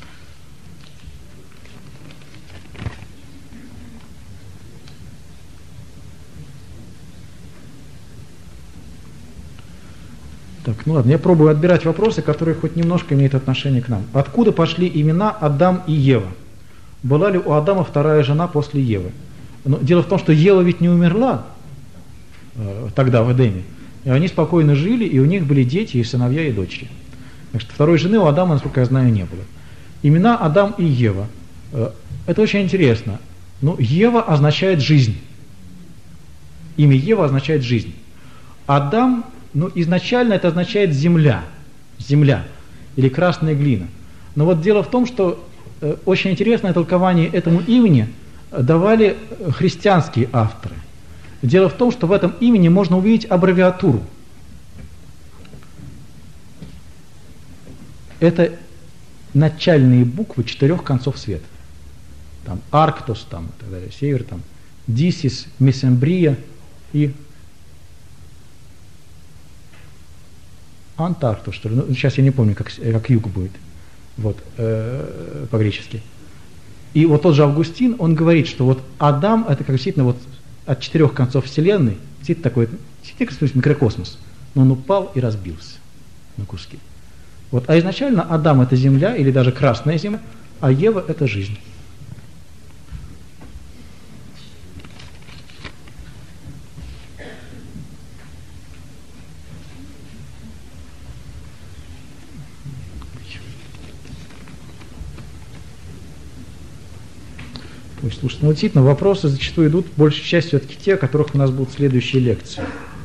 Так, ну ладно, я пробую отбирать вопросы, которые хоть немножко имеют отношение к нам. Откуда пошли имена Адам и Ева? Была ли у Адама вторая жена после Евы? Но дело в том, что Ева ведь не умерла тогда в Эдеме. И они спокойно жили, и у них были дети, и сыновья, и дочери. Так что второй жены у Адама, насколько я знаю, не было. Имена Адам и Ева. Это очень интересно. Ну, Ева означает жизнь. Имя Ева означает жизнь. Адам, изначально это означает земля. Земля. Или красная глина. Но вот дело в том, что очень интересное толкование этому имени давали христианские авторы. Дело в том, что в этом имени можно увидеть аббревиатуру. Это начальные буквы 4 концов света. Там Арктос, там, и так далее, север, там, Дисис, Месембрия и Антарктус, что ли. Сейчас я не помню, как юг будет, вот, по-гречески. И вот тот же Августин, он говорит, что вот Адам, это как действительно вот от 4 концов Вселенной, действительно такой, микрокосмос, но он упал и разбился на куски. Вот, а изначально Адам это земля, или даже красная земля, а Ева это жизнь. Слушайте, действительно, вопросы зачастую идут, большей частью все-таки те, о которых у нас будут следующие лекции.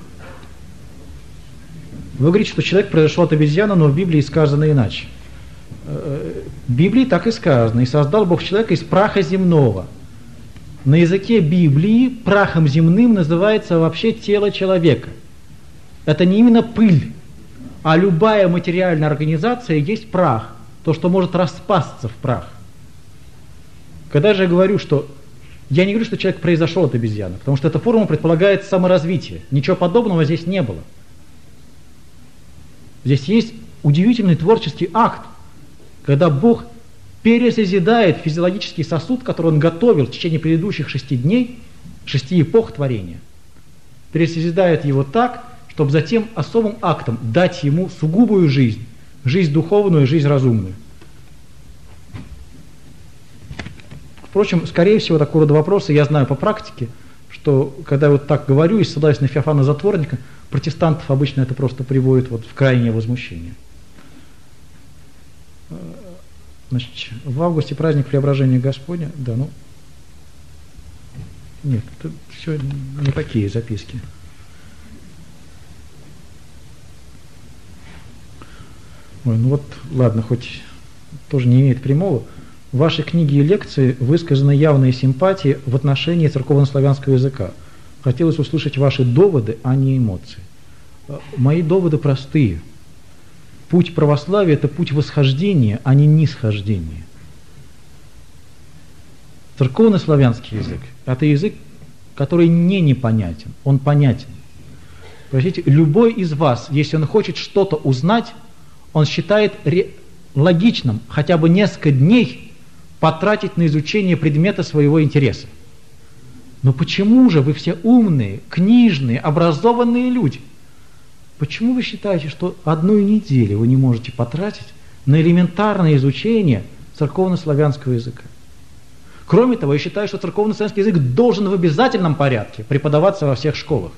Вы говорите, что человек произошел от обезьяны, но в Библии сказано иначе. В Библии так и сказано. И создал Бог человека из праха земного. На языке Библии прахом земным называется вообще тело человека. Это не именно пыль, а любая материальная организация есть прах. То, что может распасться в прах. Когда же я говорю, что... Я не говорю, что человек произошел от обезьяны, потому что эта форма предполагает саморазвитие. Ничего подобного здесь не было. Здесь есть удивительный творческий акт, когда Бог пересозидает физиологический сосуд, который Он готовил в течение предыдущих 6 дней, 6 эпох творения. Пересозидает его так, чтобы затем особым актом дать ему сугубую жизнь, жизнь духовную, жизнь разумную. Впрочем, скорее всего, такого рода вопросы я знаю по практике, что когда я вот так говорю и ссылаюсь на Феофана Затворника, протестантов обычно это просто приводит вот в крайнее возмущение. Значит, в августе праздник Преображения Господня, да, нет, это все не такие записки. Ой, ладно, хоть тоже не имеет прямого. В вашей книге и лекции высказаны явные симпатии в отношении церковно-славянского языка. Хотелось услышать ваши доводы, а не эмоции. Мои доводы простые. Путь православия – это путь восхождения, а не нисхождения. Церковно-славянский язык – это язык, который не непонятен, он понятен. Простите, любой из вас, если он хочет что-то узнать, он считает логичным хотя бы несколько дней потратить на изучение предмета своего интереса. Но почему же вы все умные, книжные, образованные люди? Почему вы считаете, что одну неделю вы не можете потратить на элементарное изучение церковно-славянского языка? Кроме того, я считаю, что церковно-славянский язык должен в обязательном порядке преподаваться во всех школах.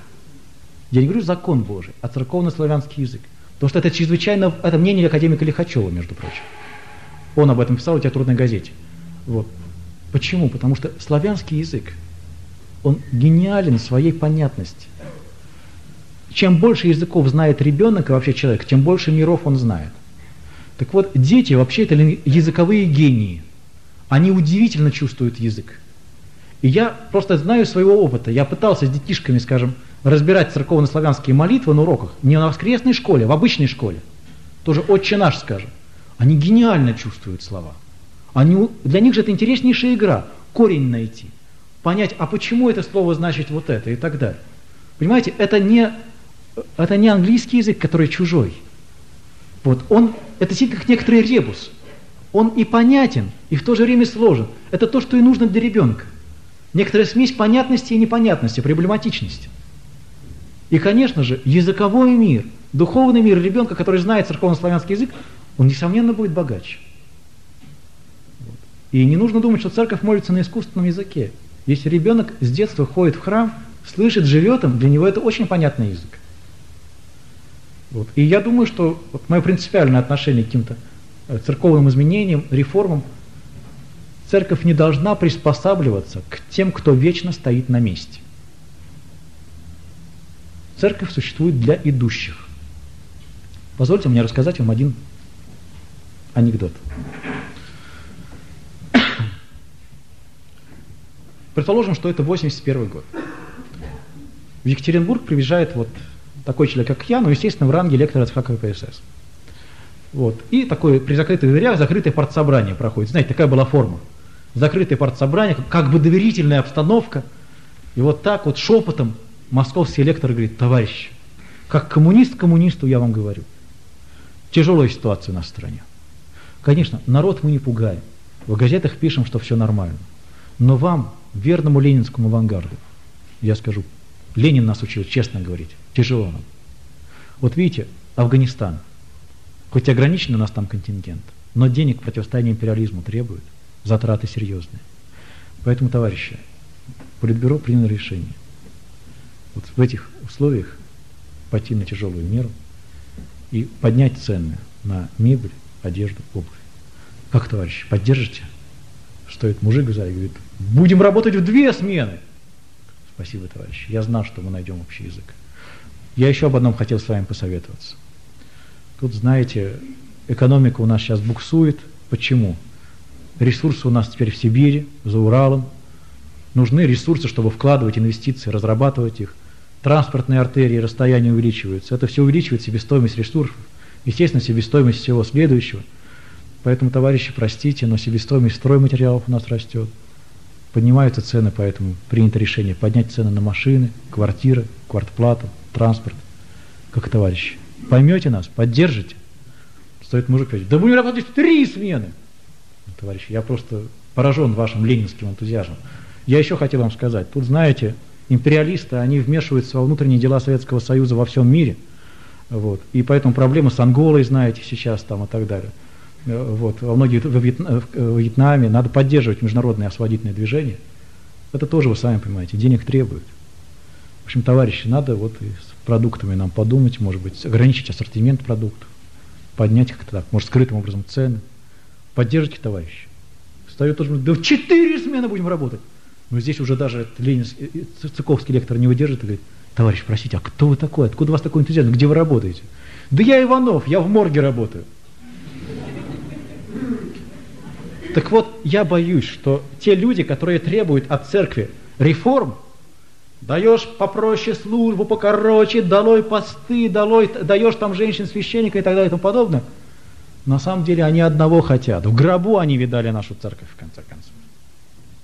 Я не говорю закон Божий, а церковно-славянский язык. Потому что это чрезвычайно, это мнение академика Лихачева, между прочим. Он об этом писал в «Литературной газете». Вот. Почему? Потому что славянский язык, он гениален в своей понятности. Чем больше языков знает ребенок и вообще человек, тем больше миров он знает. Так вот, дети вообще это языковые гении. Они удивительно чувствуют язык. И я просто знаю своего опыта. Я пытался с детишками, скажем, разбирать церковно-славянские молитвы на уроках. Не на воскресной школе, в обычной школе. Тоже «Отче наш», скажем. Они гениально чувствуют слова. Для них же это интереснейшая игра. Корень найти. Понять, а почему это слово значит вот это и так далее. Понимаете, это не английский язык, который чужой. Вот это действительно как некоторый ребус. Он и понятен, и в то же время сложен. Это то, что и нужно для ребенка. Некоторая смесь понятности и непонятности, проблематичности. И, конечно же, языковой мир, духовный мир ребенка, который знает церковно-славянский язык, он, несомненно, будет богаче. Вот. И не нужно думать, что церковь молится на искусственном языке. Если ребенок с детства ходит в храм, слышит, живет им, для него это очень понятный язык. Вот. И я думаю, что мое принципиальное отношение к каким-то церковным изменениям, реформам, церковь не должна приспосабливаться к тем, кто вечно стоит на месте. Церковь существует для идущих. Позвольте мне рассказать вам один анекдот. Предположим, что это 81 год. В Екатеринбург приезжает вот такой человек, как я, но, естественно, в ранге лектора ЦК КПСС. Вот. И такое при закрытых дверях закрытое партсобрание проходит. Знаете, такая была форма. Закрытое партсобрание, как бы доверительная обстановка. И вот так вот шепотом московский лектор говорит: товарищи, как коммунист коммунисту я вам говорю, тяжелая ситуация у нас в стране. Конечно, народ мы не пугаем. В газетах пишем, что все нормально. Но вам, верному ленинскому авангарду, я скажу, Ленин нас учил честно говорить, тяжело нам. Вот видите, Афганистан, хоть ограничен у нас там контингент, но денег противостояние империализму требует, затраты серьезные. Поэтому, товарищи, Политбюро приняло решение вот в этих условиях пойти на тяжелую меру и поднять цены на мебель, одежду, обувь. Как, товарищи, поддержите? Стоит мужик в зале и говорит: будем работать в 2 смены. Спасибо, товарищи. Я знал, что мы найдем общий язык. Я еще об одном хотел с вами посоветоваться. Тут, знаете, экономика у нас сейчас буксует. Почему? Ресурсы у нас теперь в Сибири, за Уралом. Нужны ресурсы, чтобы вкладывать инвестиции, разрабатывать их. Транспортные артерии, расстояния увеличиваются. Это все увеличивает себестоимость ресурсов. Естественно, себестоимость всего следующего. Поэтому, товарищи, простите, но себестоимость стройматериалов у нас растет. Поднимаются цены, поэтому принято решение поднять цены на машины, квартиры, квартплату, транспорт. Как, товарищи, поймете нас, поддержите? Стоит мужик говорить: да будем работать в 3 смены. Товарищи, я просто поражен вашим ленинским энтузиазмом. Я еще хотел вам сказать, тут, знаете, империалисты, они вмешиваются во внутренние дела Советского Союза во всем мире. Вот. И поэтому проблемы с Анголой, знаете, сейчас там и так далее. Вот. Во многих в Вьетнаме надо поддерживать международное освободительное движение. Это тоже, вы сами понимаете, денег требует. В общем, товарищи, надо вот и с продуктами нам подумать, может быть, ограничить ассортимент продуктов, поднять как-то так, может, скрытым образом цены. Поддержите, товарищи. Встает тоже: да в 4 смены будем работать. Но здесь уже даже ленинский, цыковский лектор не выдержит и говорит: товарищ, простите, а кто вы такой? Откуда у вас такой энтузиазм? Где вы работаете? Да я Иванов, я в морге работаю. Так вот, я боюсь, что те люди, которые требуют от церкви реформ, даешь попроще службу, покороче, долой посты, даешь там женщин-священника и так далее и тому подобное, на самом деле они одного хотят. В гробу они видали нашу церковь, в конце концов.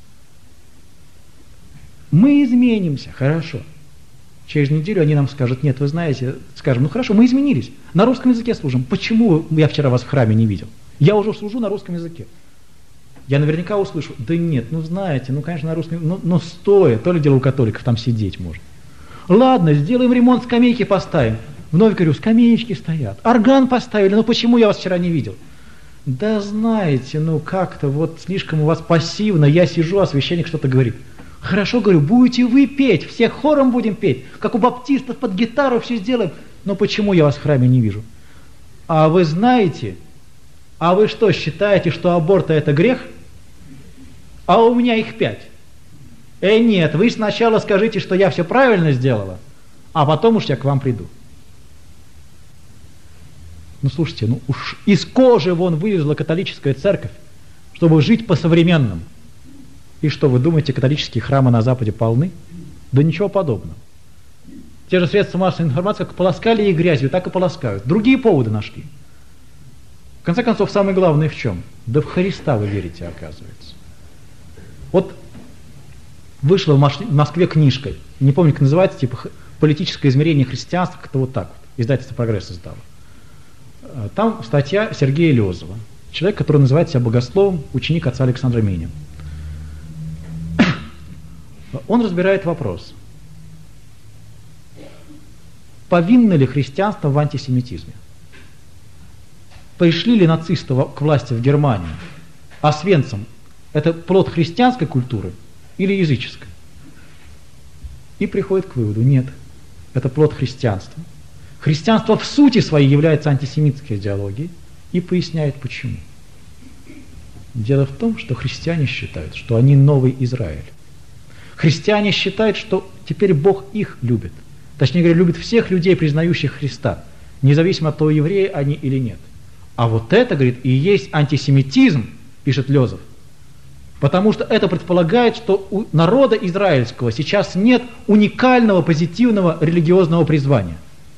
Мы изменимся, хорошо. Через неделю они нам скажут, нет, вы знаете, скажем, ну хорошо, мы изменились, на русском языке служим. Почему я вчера вас в храме не видел? Я уже служу на русском языке. Я наверняка услышу, да нет, ну знаете, ну конечно на русском, но стоя, то ли дело у католиков, там сидеть можно. Ладно, сделаем ремонт, скамейки поставим. Вновь говорю, скамеечки стоят, орган поставили, ну почему я вас вчера не видел? Да знаете, ну как-то вот слишком у вас пассивно, я сижу, а священник что-то говорит. Хорошо, говорю, будете вы петь, все хором будем петь, как у баптистов под гитару все сделаем, но почему я вас в храме не вижу? А вы знаете, а вы что, считаете, что аборт это грех? А у меня их 5. Нет, вы сначала скажите, что я все правильно сделала, а потом уж я к вам приду. Ну слушайте, ну уж из кожи вон вылезла католическая церковь, чтобы жить по-современному. И что, вы думаете, католические храмы на Западе полны? Да ничего подобного. Те же средства массовой информации, как полоскали их грязью, так и полоскают. Другие поводы нашли. В конце концов, самое главное в чем? Да в Христа вы верите, оказывается. Вот вышла в Москве книжка, не помню, как называется, типа «Политическое измерение христианства», как-то вот так вот, издательство «Прогресс» издало. Там статья Сергея Лезова, человек, который называет себя богословом, ученик отца Александра Минина. Он разбирает вопрос, повинно ли христианство в антисемитизме? Пришли ли нацисты к власти в Германии, а Освенцим – это плод христианской культуры или языческой? И приходит к выводу, нет, это плод христианства. Христианство в сути своей является антисемитской идеологией и поясняет почему. Дело в том, что христиане считают, что они новый Израиль. Христиане считают, что теперь Бог их любит. Точнее говоря, любит всех людей, признающих Христа, независимо от того, евреи они или нет. А вот это, говорит, и есть антисемитизм, пишет Лезов. Потому что это предполагает, что у народа израильского сейчас нет уникального позитивного религиозного призвания.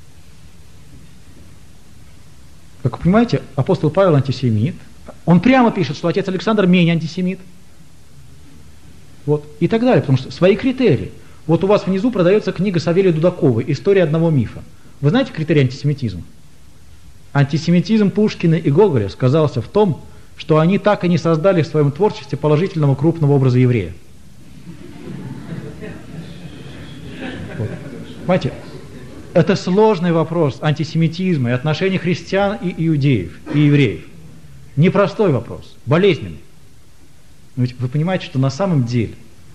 Как вы понимаете, апостол Павел антисемит. Он прямо пишет, что отец Александр менее антисемит. Вот. И так далее, потому что свои критерии. Вот у вас внизу продается книга Савелия Дудакова «История одного мифа». Вы знаете критерий антисемитизма? Антисемитизм Пушкина и Гоголя сказался в том, что они так и не создали в своем творчестве положительного крупного образа еврея. Вот. Понимаете, это сложный вопрос антисемитизма и отношений христиан и иудеев, и евреев. Непростой вопрос, болезненный. Но ведь вы понимаете, что на самом деле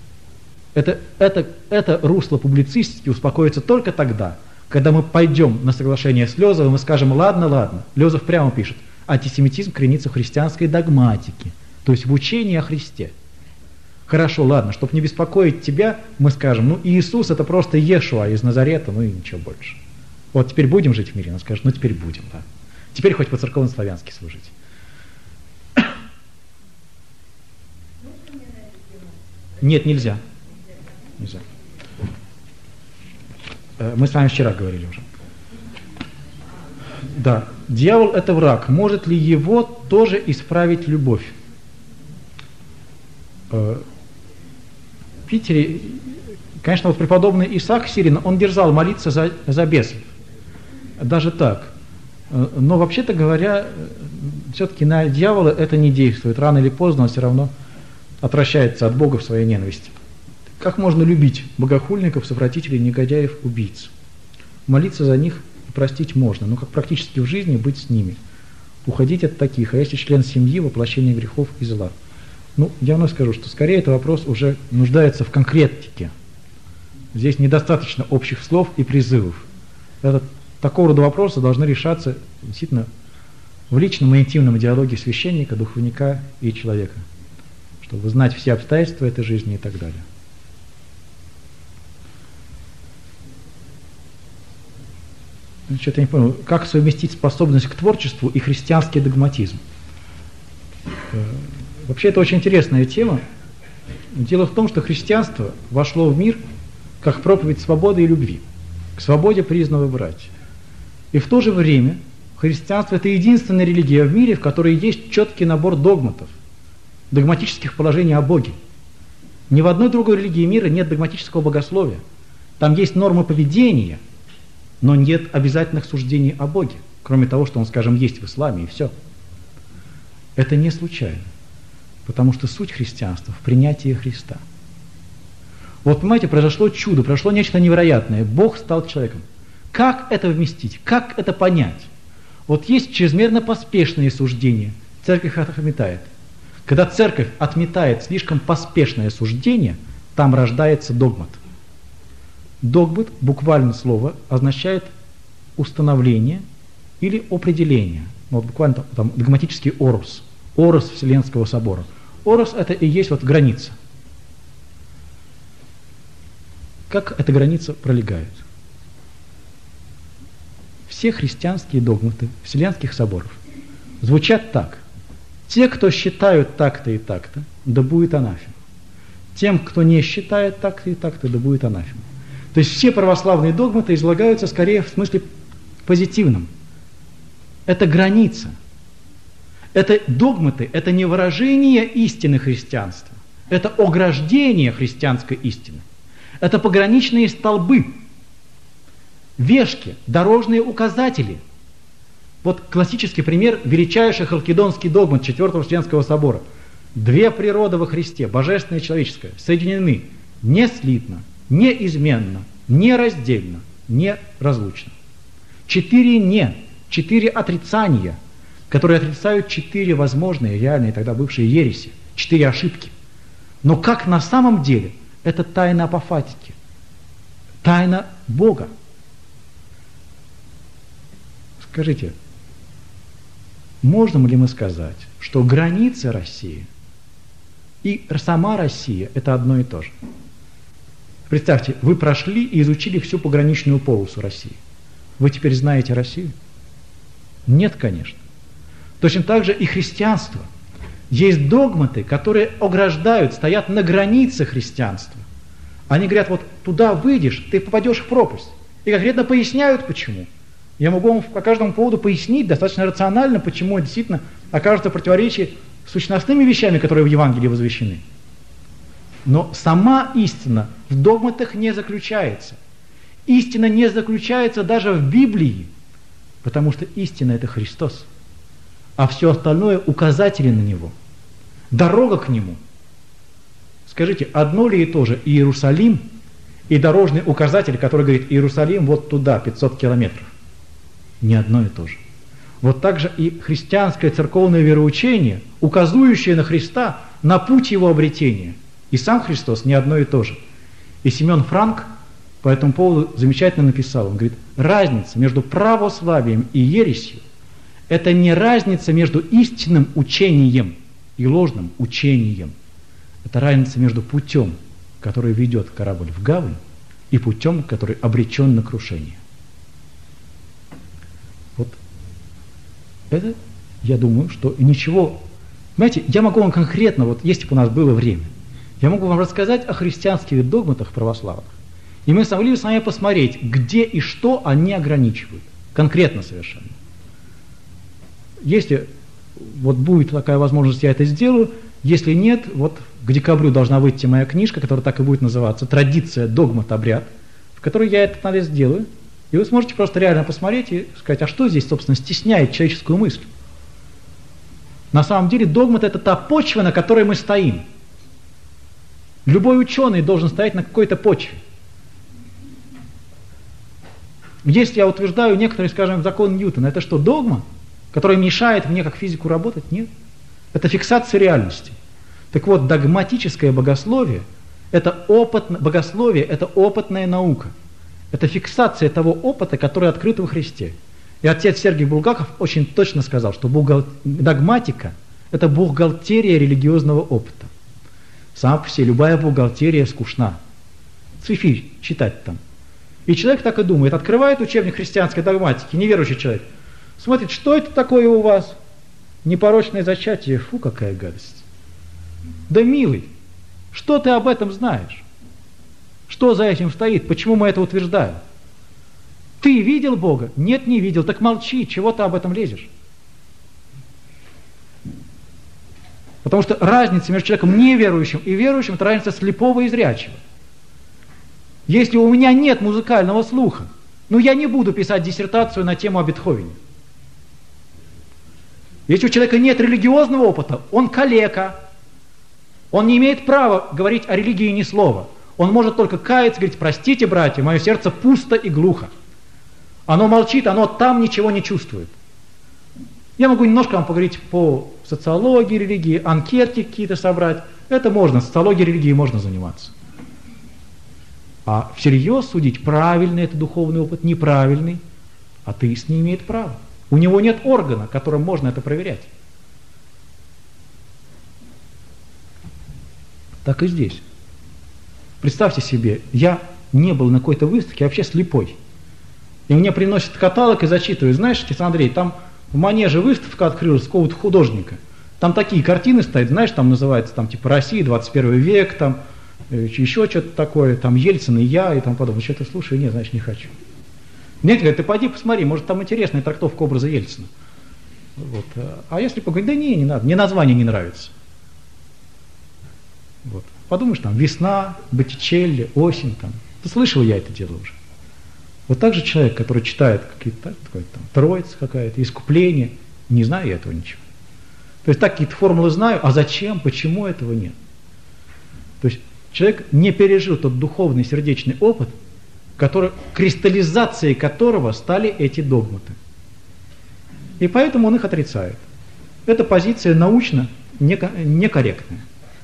это русло публицистики успокоится только тогда, когда мы пойдем на соглашение с Лезовым и скажем, ладно, Лезов прямо пишет, антисемитизм коренится в христианской догматике, то есть в учении о Христе. Хорошо, ладно, чтобы не беспокоить тебя, мы скажем, ну Иисус это просто Иешуа из Назарета, ну и ничего больше. Вот теперь будем жить в мире, он скажет, ну теперь будем, да. Теперь хоть по-церковно-славянски служить. Нет, нельзя. Нельзя. Мы с вами вчера говорили уже. Да, дьявол это враг. Может ли его тоже исправить любовь? В Питере, конечно, вот преподобный Исаак Сирин, он дерзал молиться за бесов. Даже так. Но вообще-то говоря, все-таки на дьявола это не действует. Рано или поздно он все равно отвращается от Бога в своей ненависти. Как можно любить богохульников, совратителей, негодяев, убийц? Молиться за них и простить можно, но как практически в жизни быть с ними? Уходить от таких, а если член семьи, воплощение грехов и зла? Ну, я вам скажу, что скорее этот вопрос уже нуждается в конкретике. Здесь недостаточно общих слов и призывов. Такого рода вопросы должны решаться действительно в личном и интимном диалоге священника, духовника и человека, чтобы знать все обстоятельства этой жизни и так далее. Что-то я не понял, как совместить способность к творчеству и христианский догматизм? Вообще это очень интересная тема. Дело в том, что христианство вошло в мир как проповедь свободы и любви. К свободе призвано выбирать. И в то же время христианство это единственная религия в мире, в которой есть четкий набор догматов, догматических положений о Боге. Ни в одной другой религии мира нет догматического богословия. Там есть нормы поведения, но нет обязательных суждений о Боге, кроме того, что он, скажем, есть в исламе, и все. Это не случайно, потому что суть христианства в принятии Христа. Вот, понимаете, произошло чудо, произошло нечто невероятное. Бог стал человеком. Как это вместить? Как это понять? Вот есть чрезмерно поспешные суждения. Церковь их отметает. Когда церковь отметает слишком поспешное суждение, там рождается догмат. Догмат, буквально слово, означает установление или определение. Вот буквально там догматический орус. Орус Вселенского собора. Орус это и есть вот граница. Как эта граница пролегает? Все христианские догматы Вселенских соборов звучат так. Те, кто считают так-то и так-то, да будет анафема. Тем, кто не считает так-то и так-то, да будет анафема. То есть все православные догматы излагаются скорее в смысле позитивном. Это граница. Это догматы, это не выражение истины христианства. Это ограждение христианской истины. Это пограничные столбы, вешки, дорожные указатели. Вот классический пример, величайший халкидонский догмат Четвертого Вселенского собора. Две природы во Христе, божественное и человеческое, соединены не слитно, неизменно, нераздельно, неразлучно. 4 «не», 4 отрицания, которые отрицают 4 возможные, реальные тогда бывшие ереси, 4 ошибки. Но как на самом деле? Это тайна апофатики, тайна Бога. Скажите, можем ли мы сказать, что границы России и сама Россия – это одно и то же? Представьте, вы прошли и изучили всю пограничную полосу России. Вы теперь знаете Россию? Нет, конечно. Точно так же и христианство. Есть догматы, которые ограждают, стоят на границе христианства. Они говорят, вот туда выйдешь, ты попадешь в пропасть. И конкретно поясняют, почему. Я могу вам по каждому поводу пояснить достаточно рационально, почему это действительно окажется в противоречии с сущностными вещами, которые в Евангелии возвещены. Но сама истина в догматах не заключается. Истина не заключается даже в Библии, потому что истина – это Христос. А все остальное – указатели на Него. Дорога к Нему. Скажите, одно ли и то же Иерусалим и дорожный указатель, который говорит Иерусалим вот туда, 500 километров? Не одно и то же. Вот так же и христианское церковное вероучение, указывающее на Христа, на путь Его обретения. И сам Христос не одно и то же. И Семен Франк по этому поводу замечательно написал. Он говорит, разница между православием и ересью – это не разница между истинным учением и ложным учением. Это разница между путем, который ведет корабль в гавань, и путем, который обречен на крушение. Вот это, я думаю, что ничего... Знаете, я могу вам конкретно, вот если бы у нас было время, я могу вам рассказать о христианских догматах православных, и мы смогли бы с вами посмотреть, где и что они ограничивают. Конкретно совершенно. Если вот будет такая возможность, я это сделаю. Если нет, вот к декабрю должна выйти моя книжка, которая так и будет называться «Традиция, догмат, обряд», в которой я этот анализ сделаю. И вы сможете просто реально посмотреть и сказать, а что здесь, собственно, стесняет человеческую мысль? На самом деле догмат – это та почва, на которой мы стоим. Любой ученый должен стоять на какой-то почве. Если я утверждаю некоторые, скажем, закон Ньютона, это что, догма, которая мешает мне как физику работать? Нет. Это фиксация реальности. Так вот, догматическое богословие – это богословие – это опытная наука. Это фиксация того опыта, который открыт во Христе. И отец Сергий Булгаков очень точно сказал, что догматика – это бухгалтерия религиозного опыта. Сама по себе любая бухгалтерия скучна. Цифирь читать там. И человек так и думает, открывает учебник христианской догматики, неверующий человек, смотрит, что это такое у вас? Непорочное зачатие, фу, какая гадость. Да, милый, что ты об этом знаешь? Что за этим стоит? Почему мы это утверждаем? Ты видел Бога? Нет, не видел. Так молчи, чего ты об этом лезешь? Потому что разница между человеком неверующим и верующим – это разница слепого и зрячего. Если у меня нет музыкального слуха, я не буду писать диссертацию на тему о Бетховене. Если у человека нет религиозного опыта, он калека. Он не имеет права говорить о религии ни слова. Он может только каяться, говорить: простите, братья, мое сердце пусто и глухо. Оно молчит, оно там ничего не чувствует. Я могу немножко вам поговорить по социологии религии, анкетки какие-то собрать. Это можно, социологией религии можно заниматься. А всерьез судить, правильный это духовный опыт, неправильный, атеист не имеет права. У него нет органа, которым можно это проверять. Так и здесь. Представьте себе, я не был на какой-то выставке, вообще слепой. И мне приносят каталог и зачитывают: знаешь, Александр Андреевич, там в Манеже выставка открылась какого-то художника. Там такие картины стоят, знаешь, там называется там типа «Россия, 21 век», там еще что-то такое, там Ельцин и я, и там подобное. Что-то слушаю, нет, значит, не хочу. Мне говорят: ты пойди посмотри, может там интересная трактовка образа Ельцина. Вот. А если поговорить: да не надо, мне название не нравится. Вот. Подумаешь, там весна, Боттичелли, осень, там. Да слышал я это дело уже. Вот так же человек, который читает какие-то там Троица какая-то, искупление, не знаю я этого ничего. То есть так какие-то формулы знаю, а зачем, почему этого нет? То есть человек не пережил тот духовный сердечный опыт, кристаллизацией которого стали эти догматы. И поэтому он их отрицает. Эта позиция научно некорректная.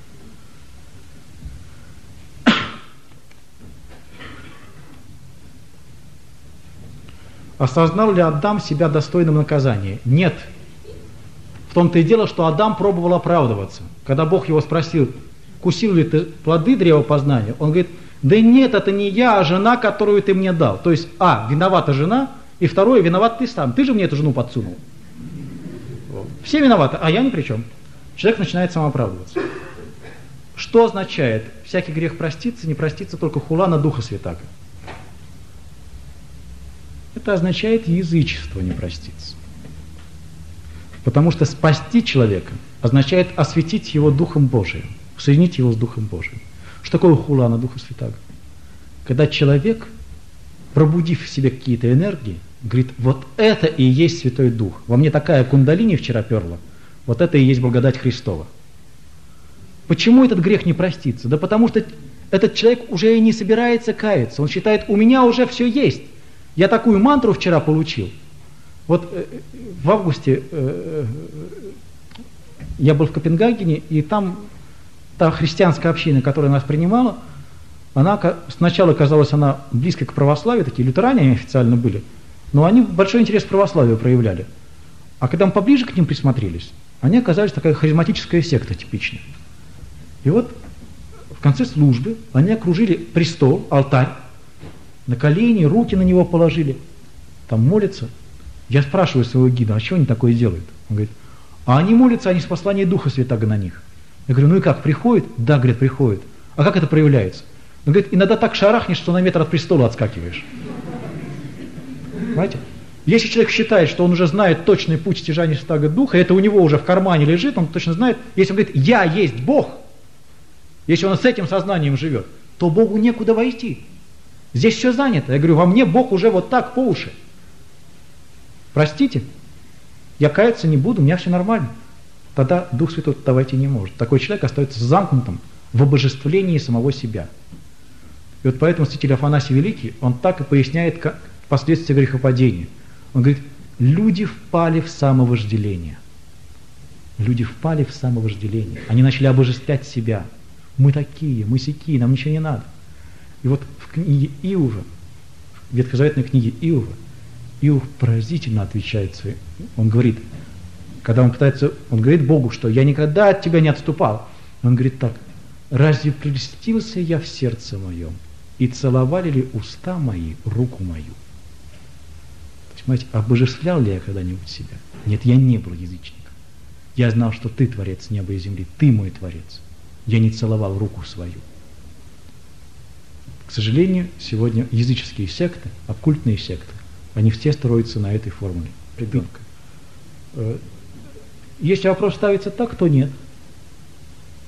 Осознал ли Адам себя достойным наказания? Нет. В том-то и дело, что Адам пробовал оправдываться. Когда Бог его спросил: вкусил ли ты плоды древа познания, он говорит: да нет, это не я, а жена, которую ты мне дал. То есть, виновата жена, и второе, виноват ты сам. Ты же мне эту жену подсунул. Все виноваты, а я ни при чем. Человек начинает самооправдываться. Что означает: всякий грех простится, не простится только хула на Духа Святаго? Это означает: язычество не простится. Потому что спасти человека означает осветить его Духом Божиим, соединить его с Духом Божиим. Что такое хула на Духа Святаго? Когда человек, пробудив в себе какие-то энергии, говорит: вот это и есть Святой Дух. Во мне такая кундалини вчера перла, вот это и есть благодать Христова. Почему этот грех не простится? Да потому что этот человек уже и не собирается каяться. Он считает: у меня уже все есть. Я такую мантру вчера получил. Вот в августе я был в Копенгагене, и там та христианская община, которая нас принимала, она сначала казалась она близко к православию, такие лютеране они официально были, но они большой интерес к православию проявляли. А когда мы поближе к ним присмотрелись, они оказались такая харизматическая секта типичная. И вот в конце службы они окружили престол, алтарь, на колени, руки на него положили, там молятся. Я спрашиваю своего гида: а что они такое делают? Он говорит: а они молятся, они с послания Духа Святаго на них. Я говорю: ну и как, приходит? Да, говорит, приходит. А как это проявляется? Он говорит: иногда так шарахнешь, что на метр от престола отскакиваешь. Понимаете? Если человек считает, что он уже знает точный путь стяжания Святаго Духа, это у него уже в кармане лежит, он точно знает, если он говорит: я есть Бог, если он с этим сознанием живет, то Богу некуда войти. Здесь все занято. Я говорю: во мне Бог уже вот так по уши. Простите, я каяться не буду, у меня все нормально. Тогда Дух Святой туда войти не может. Такой человек остается замкнутым в обожествлении самого себя. И вот поэтому святитель Афанасий Великий, он так и поясняет последствия грехопадения. Он говорит: люди впали в самовожделение. Люди впали в самовожделение. Они начали обожествлять себя. Мы такие, мы сякие, нам ничего не надо. И вот в книге Иова, в ветхозаветной книге Иова, Иов поразительно отвечает. Он говорит, когда он говорит Богу, что я никогда от тебя не отступал. Он говорит так: разве прельстился я в сердце моем, и целовали ли уста мои руку мою? То есть, понимаете, обожествлял ли я когда-нибудь себя? Нет, я не был язычником. Я знал, что ты творец неба и земли, ты мой творец. Я не целовал руку свою. К сожалению, сегодня языческие секты, оккультные секты, они все строятся на этой формуле ребенка. Если вопрос ставится так, то нет.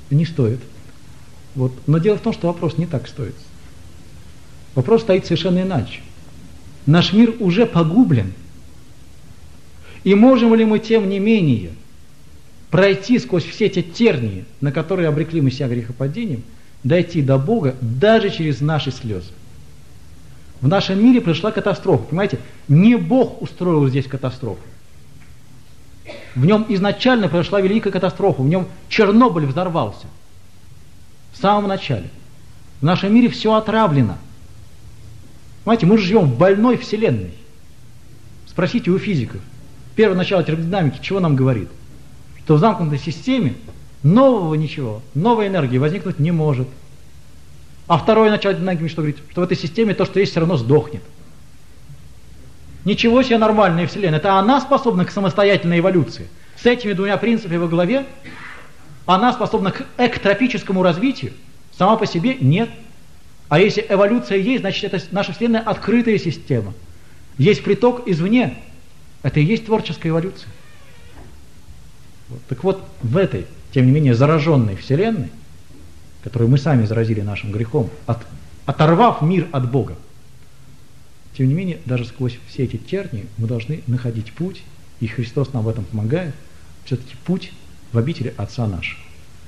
Не стоит. Вот. Но дело в том, что вопрос не так стоит. Вопрос стоит совершенно иначе. Наш мир уже погублен. И можем ли мы, тем не менее, пройти сквозь все эти тернии, на которые обрекли мы себя грехопадением, дойти до Бога даже через наши слезы? В нашем мире произошла катастрофа. Понимаете, не Бог устроил здесь катастрофу. В нем изначально произошла великая катастрофа. В нем Чернобыль взорвался. В самом начале. В нашем мире все отравлено. Понимаете, мы живем в больной вселенной. Спросите у физиков. Первое начало термодинамики чего нам говорит? Что в замкнутой системе нового ничего, новой энергии возникнуть не может. А второе начало динамики что говорит? Что в этой системе то, что есть, все равно сдохнет. Ничего себе нормальная вселенная. Это она способна к самостоятельной эволюции. С этими двумя принципами во главе она способна к эктропическому развитию. Сама по себе нет. А если эволюция есть, значит это наша вселенная открытая система. Есть приток извне. Это и есть творческая эволюция. Вот. Так вот, в этой, тем не менее, зараженной вселенной, которую мы сами заразили нашим грехом, оторвав мир от Бога, тем не менее, даже сквозь все эти тернии мы должны находить путь, и Христос нам в этом помогает, все-таки путь в обители Отца нашего.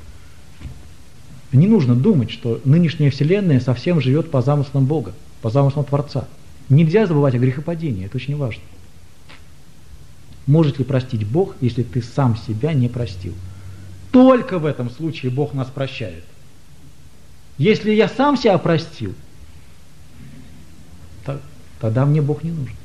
Не нужно думать, что нынешняя вселенная совсем живет по замыслам Бога, по замыслам Творца. Нельзя забывать о грехопадении, это очень важно. Может ли простить Бог, если ты сам себя не простил? Только в этом случае Бог нас прощает. Если я сам себя простил, тогда мне Бог не нужен.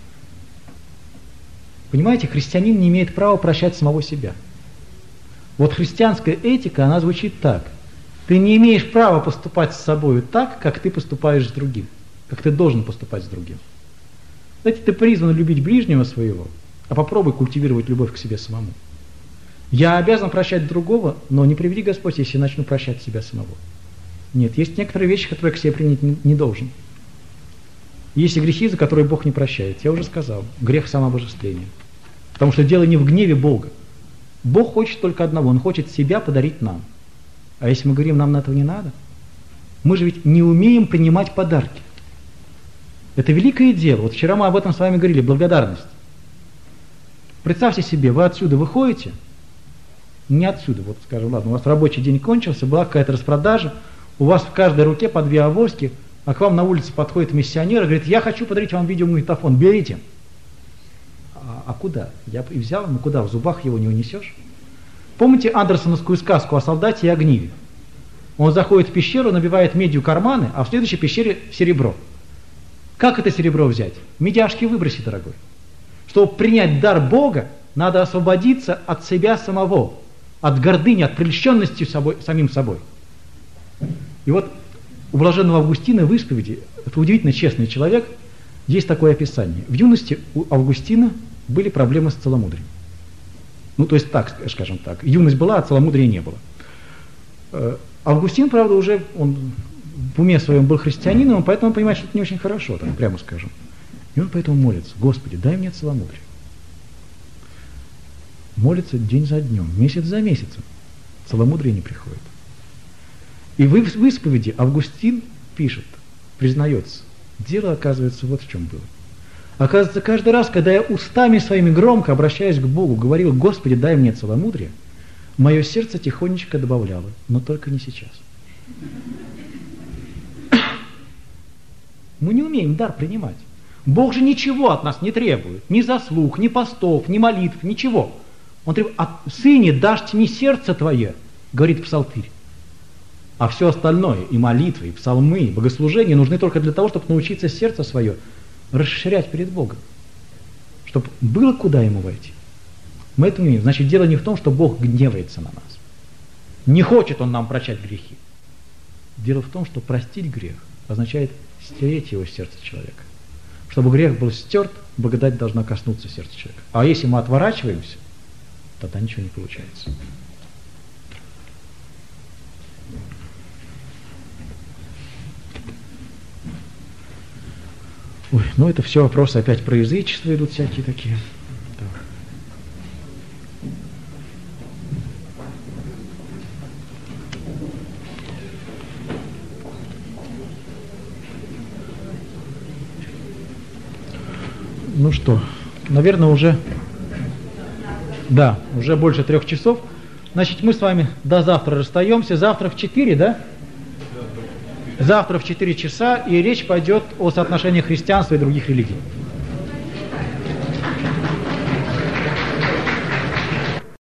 Понимаете, христианин не имеет права прощать самого себя. Вот христианская этика, она звучит так. Ты не имеешь права поступать с собой так, как ты поступаешь с другим, как ты должен поступать с другим. Знаете, ты призван любить ближнего своего, а попробуй культивировать любовь к себе самому. Я обязан прощать другого, но не приведи Господь, если я начну прощать себя самого. Нет, есть некоторые вещи, которые я к себе принять не должен. Есть и грехи, за которые Бог не прощает. Я уже сказал, грех самообожествления. Потому что дело не в гневе Бога. Бог хочет только одного, Он хочет себя подарить нам. А если мы говорим, нам на этого не надо, мы же ведь не умеем принимать подарки. Это великое дело. Вот вчера мы об этом с вами говорили, благодарность. Представьте себе, вы отсюда выходите, не отсюда, вот скажем, ладно, у вас рабочий день кончился, была какая-то распродажа, у вас в каждой руке по 2 авоськи, а к вам на улице подходит миссионер и говорит, я хочу подарить вам видеомагнитофон, берите. А куда? Я и взял, ну куда, в зубах его не унесешь? Помните андерсоновскую сказку о солдате и огниве? Он заходит в пещеру, набивает медью карманы, а в следующей пещере серебро. Как это серебро взять? Медяшки выброси, дорогой. Чтобы принять дар Бога, надо освободиться от себя самого, от гордыни, от прельщенности самим собой. И вот у блаженного Августина в исповеди, это удивительно честный человек, есть такое описание. В юности у Августина были проблемы с целомудрием. Ну, то есть так, скажем так, юность была, а целомудрия не было. Августин, правда, уже он в уме своем был христианином, поэтому он понимает, что это не очень хорошо, так прямо скажем. И он поэтому молится, Господи, дай мне целомудрие. Молится день за днем, месяц за месяцем. Целомудрие не приходит. И в исповеди Августин пишет, признается, дело, оказывается, вот в чем было. Оказывается, каждый раз, когда я устами своими громко, обращаясь к Богу, говорил, Господи, дай мне целомудрие, мое сердце тихонечко добавляло, но только не сейчас. Мы не умеем дар принимать. Бог же ничего от нас не требует, ни заслуг, ни постов, ни молитв, ничего. Он требует, сыне, дашь мне сердце твое, говорит псалтырь. А все остальное, и молитвы, и псалмы, и богослужения нужны только для того, чтобы научиться сердце свое расширять перед Богом, чтобы было куда ему войти. Мы это умеем. Значит, дело не в том, что Бог гневается на нас. Не хочет Он нам прощать грехи. Дело в том, что простить грех означает стереть его с сердца человека. Чтобы грех был стерт, благодать должна коснуться сердца человека. А если мы отворачиваемся, тогда ничего не получается. Ой, ну это все вопросы опять про язычество идут всякие такие. Да. Ну что, наверное, уже больше 3 часов. Значит, мы с вами до завтра расстаемся. Завтра в 4, да? Завтра в 4 часа, и речь пойдет о соотношении христианства и других религий.